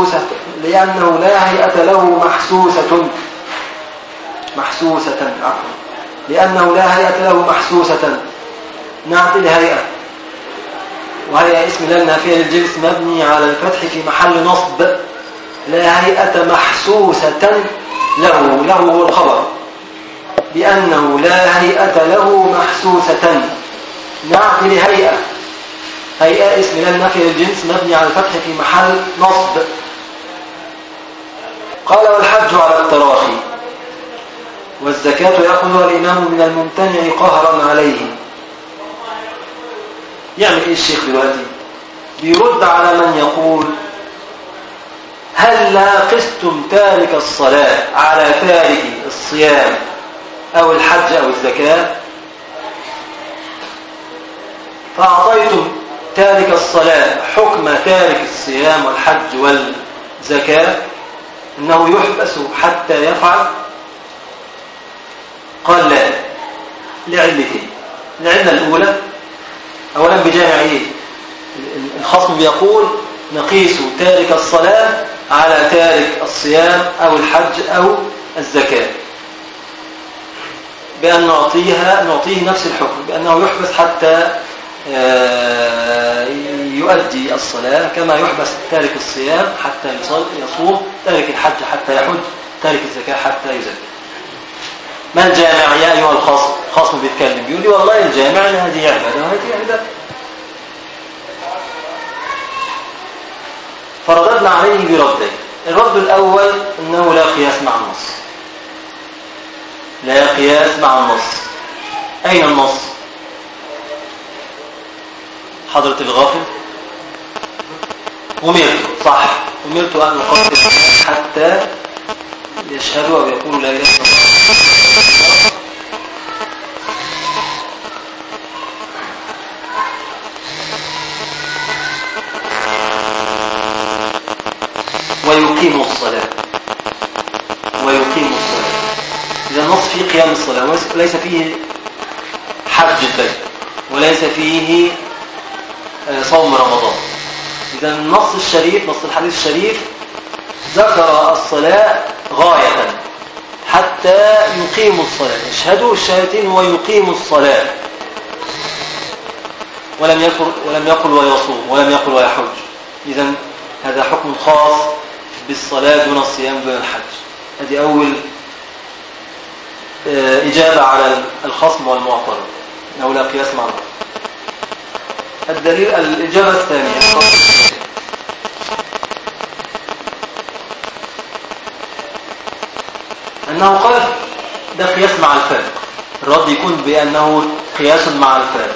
محسوسة نعت الهيئة، وهي اسم لا نافية للجنس مبني على الفتح في محل نصب، لا هيئة محسوسة له هو الخبر، بأنه لا هيئة له محسوسة نعت لهيئة، هيئة اسم لا نافية للجنس مبني على الفتح في محل نصب. قال: والحج على التراخي، والزكاة يأخذها الإمام من الممتنع قهرا عليه. يعمل إيه الشيخ دلوقتي؟ بيرد على من يقول: هل لا قستم تارك الصلاة على تارك الصيام أو الحج أو الزكاة؟ فأعطيتم تارك الصلاة حكم تارك الصيام والحج والزكاة، إنه يحبس حتى يفعل. قال: لا، لعلتين. العلة الأولى أولا بجامع إيه؟ الخصم بيقول نقيس تارك الصلاة على تارك الصيام أو الحج أو الزكاة، بأن نعطيه نفس الحكم، بأنه يحبس حتى يؤدي الصلاة، كما يحبس تارك الصيام حتى يصوم، تارك الحج حتى يحج، تارك الزكاة حتى يزكي. ما الجامع يا أيها الخصم؟ خصم بيتكلم بيقول لي: والله الجامع هذه عبادة وهذه عبادة. فرددنا عليه بردين. الرد الأول أنه لا قياس مع النص، لا قياس مع النص. أين النص؟ حضرة الغافل: أمرت أن أقاتل حتى يشهدوا أو يقولوا لا إله إلا الله ويقيموا الصلاة. إذا النص فيه قيام الصلاة، وليس فيه حج البيت، وليس فيه صوم رمضان. إذا النص الشريف، نص الحديث الشريف، ذكر الصلاة غاية حتى يقيموا الصلاة، يشهدوا الشهادتين ويقيموا الصلاة، ولم يقل ويصوم، ولم يقل ويحج. إذا هذا حكم خاص بالصلاة دون الصيام دون الحج. هذه أول إجابة على الخصم والمعترض أنه لا قياس مع الله. الدليل الإجابة الثانية: أنه قال ده قياس مع الفارق. الرد يكون بأنه قياس مع الفارق،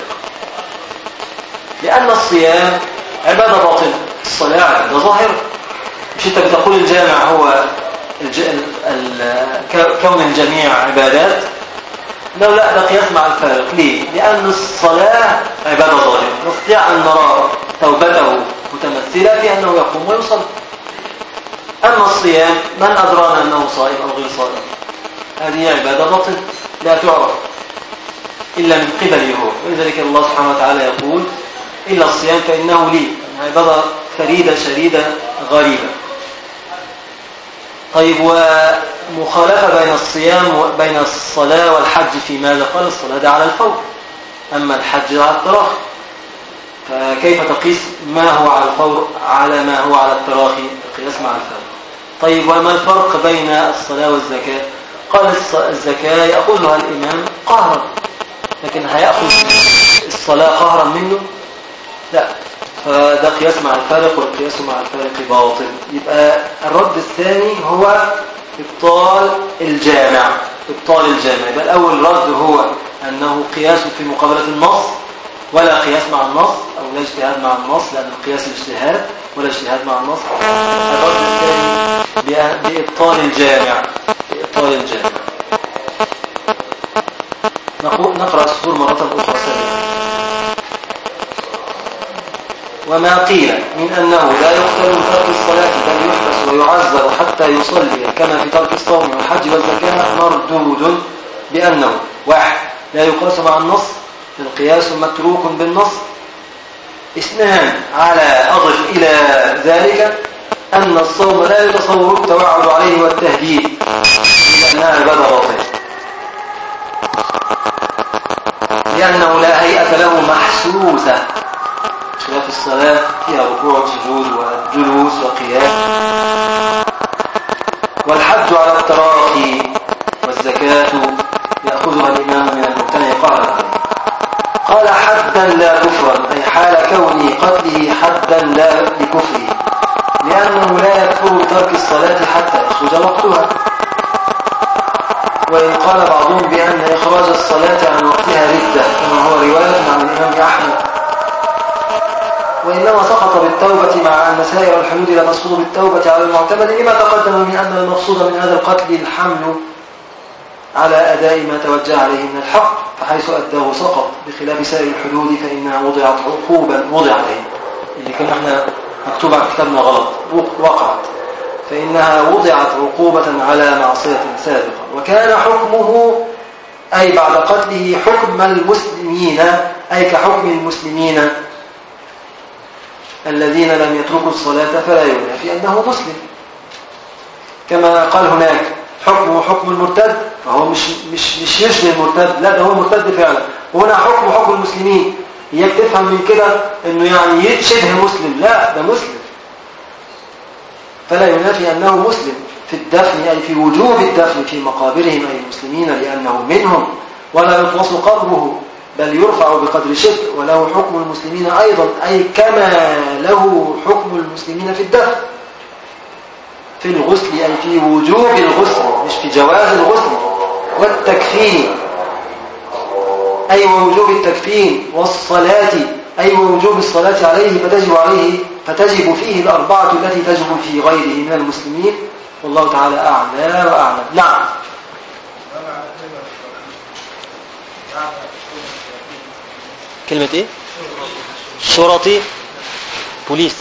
لأن الصيام عبادة باطنة، الصلاة عبادة ظاهرة. مش أنت بتقول الجامع هو كون الجميع عبادات، لو لا ده قياس مع الفارق. ليه؟ لأن الصلاة عبادة ظاهرة نستطيع أن نرى توبته متمثلة في أنه يقوم ويصلي. أما الصيام من أدرانا أنه صائم أو غير صائم؟ هذه عبادة باطنة لا تعرف إلا من قبله هو، ولذلك الله سبحانه وتعالى يقول إلا الصيام فإنه لي، عبادة فريدة شديدة غريبة. طيب ومخالفة بين الصيام وبين الصلاة والحج في ماذا؟ قال الصلاة ده على الفور، أما الحج على التراخي، فكيف تقيس ما هو على الفور على ما هو على التراخي؟ قياس مع الفور. طيب وما الفرق بين الصلاة والزكاة؟ قال الزكاة يأخذها الإمام قهرا، لكن هيأخذ الصلاة قهرا منه؟ لا، فده قياس مع الفارق، والقياس مع الفارق باطل. يبقى الرد الثاني هو إبطال الجامع. إبطال الجامع، يبقى الأول رد هو أنه قياس في مقابلة النص ولا قياس مع النص، أو لا اجتهاد مع النص، لأن القياس الاجتهاد ولا اجتهاد مع النص. الرد الثاني بإبطال الجامع، بإبطال الجامع. نقرأ السطور مرة أخرى سريعا. وما قيل من أنه لا يقتل من ترك الصلاة بل يحبس ويعذر حتى يصلي كما في ترك الصوم والحج والزكاة مردود بأنه: واحد، لا يقاس مع النص، القياس متروك بالنص. اثنان، على أضف إلى ذلك أن الصوم لا يتصور التوعد عليه والتهديد لأنها عبادة باطلة، لأنه لا هيئة له محسوسة، خلاف الصلاة فيها ركوع وسجود وجلوس وقيام. والحج على التراخي، والزكاة يأخذها الإمام من الممتنع قهرا. قال حدا لا كفرا، أي حال كونه قتله حدا لا لكفره، لأنه لا يكفر بترك الصلاة حتى يخرج وقتها. وإن قال بعضهم بأن إخراج الصلاة عن وقتها ردة، كما هو رواية عن الإمام أحمد، وإنما سقط بالتوبة، مع أن سائر الحدود لا تسقط بالتوبة على المعتمد، لما تقدم من أن المقصود من هذا القتل الحمل على أداء ما توجه عليه من الحق، فحيث أداه سقط، بخلاف سائر الحدود فإنها وضعت عقوبا، وضعت اللي كان احنا مكتوب على كتابنا غلط، وقعت، فإنها وضعت عقوبة على معصية سابقة. وكان حكمه أي بعد قتله حكم المسلمين، أي كحكم المسلمين الذين لم يتركوا الصلاة، فلا ينافي أنه مسلم، كما قال هناك حكمه حكم المرتد، فهو مش يشبه المرتد، لا ده هو مرتد فعلا. وهنا حكم المسلمين، هي تفهم من كده انه يعني شبه مسلم، لا ده مسلم، فلا ينافي أنه مسلم في الدفن، أي في وجوب الدفن في مقابرهم أي المسلمين، لأنه منهم، ولا يطمس قبره بل يرفع بقدر شبه، وله حكم المسلمين أيضا، أي كما له حكم المسلمين في الدفن، في الغسل أي في وجوب الغسل، مش في جواز الغسل، والتكفين أي ووجوب التكفين، والصلاة أي ووجوب الصلاة عليه، فتجب فيه الأربعة التي تجب في غيره من المسلمين، والله تعالى أعلى وأعلم. نعم. كلمة ايه؟ شرطي، بوليس.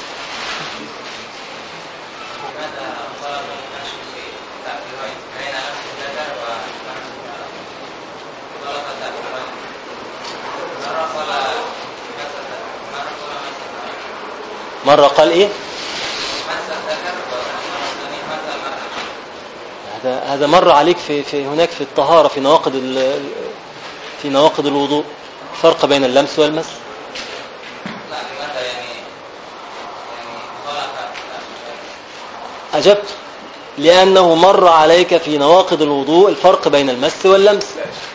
مرة قال ايه؟ هذا مر عليك في هناك في الطهارة، في نواقض الوضوء، فرق بين اللمس والمس. أجبت لأنه مر عليك في نواقض الوضوء الفرق بين المس واللمس.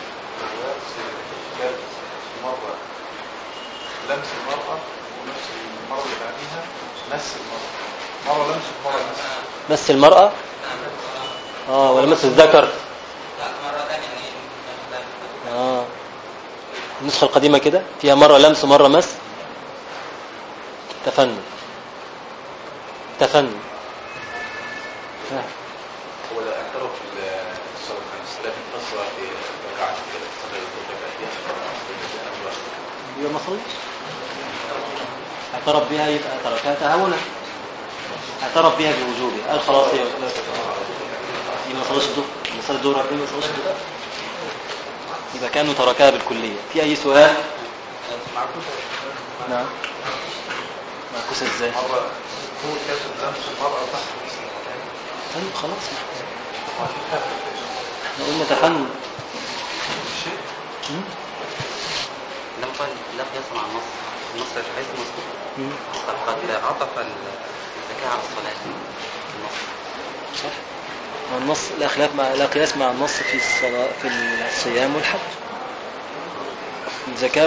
لمس المرأة ولمس المرأة اللي بعديها مس المرأة، مرة لمس ومرة مس. مس المرأة ولا مس الذكر؟ لا، مرة ثانية. النسخة القديمة كده فيها مرة لمس ومرة مس. تفنن هو ده اعترف بالصلاة الخمس لكن تصل في ركعة كده تصلي الركعة يبقى ما صليش. اعترف بها يبقى تركها تهاونا. اعترف بها بوجوبها قال خلاص يبقى ما صلاش الظهر. ما صلى الظهر ركعتين ما صلاش الظهر. يبقى كانه تركها بالكلية. في أي سؤال؟ نعم. معكوسة ازاي؟ مرة هو كاتب لمس المرأة تحت طيب خلاص احنا قلنا تحنن. لم قال لا قياس مع النص. النص حيث مذكور قد عطف الزكاة على الصلاة النص. صح. النص لا قياس مع النص في الصلاة في الصيام والحج. الزكاة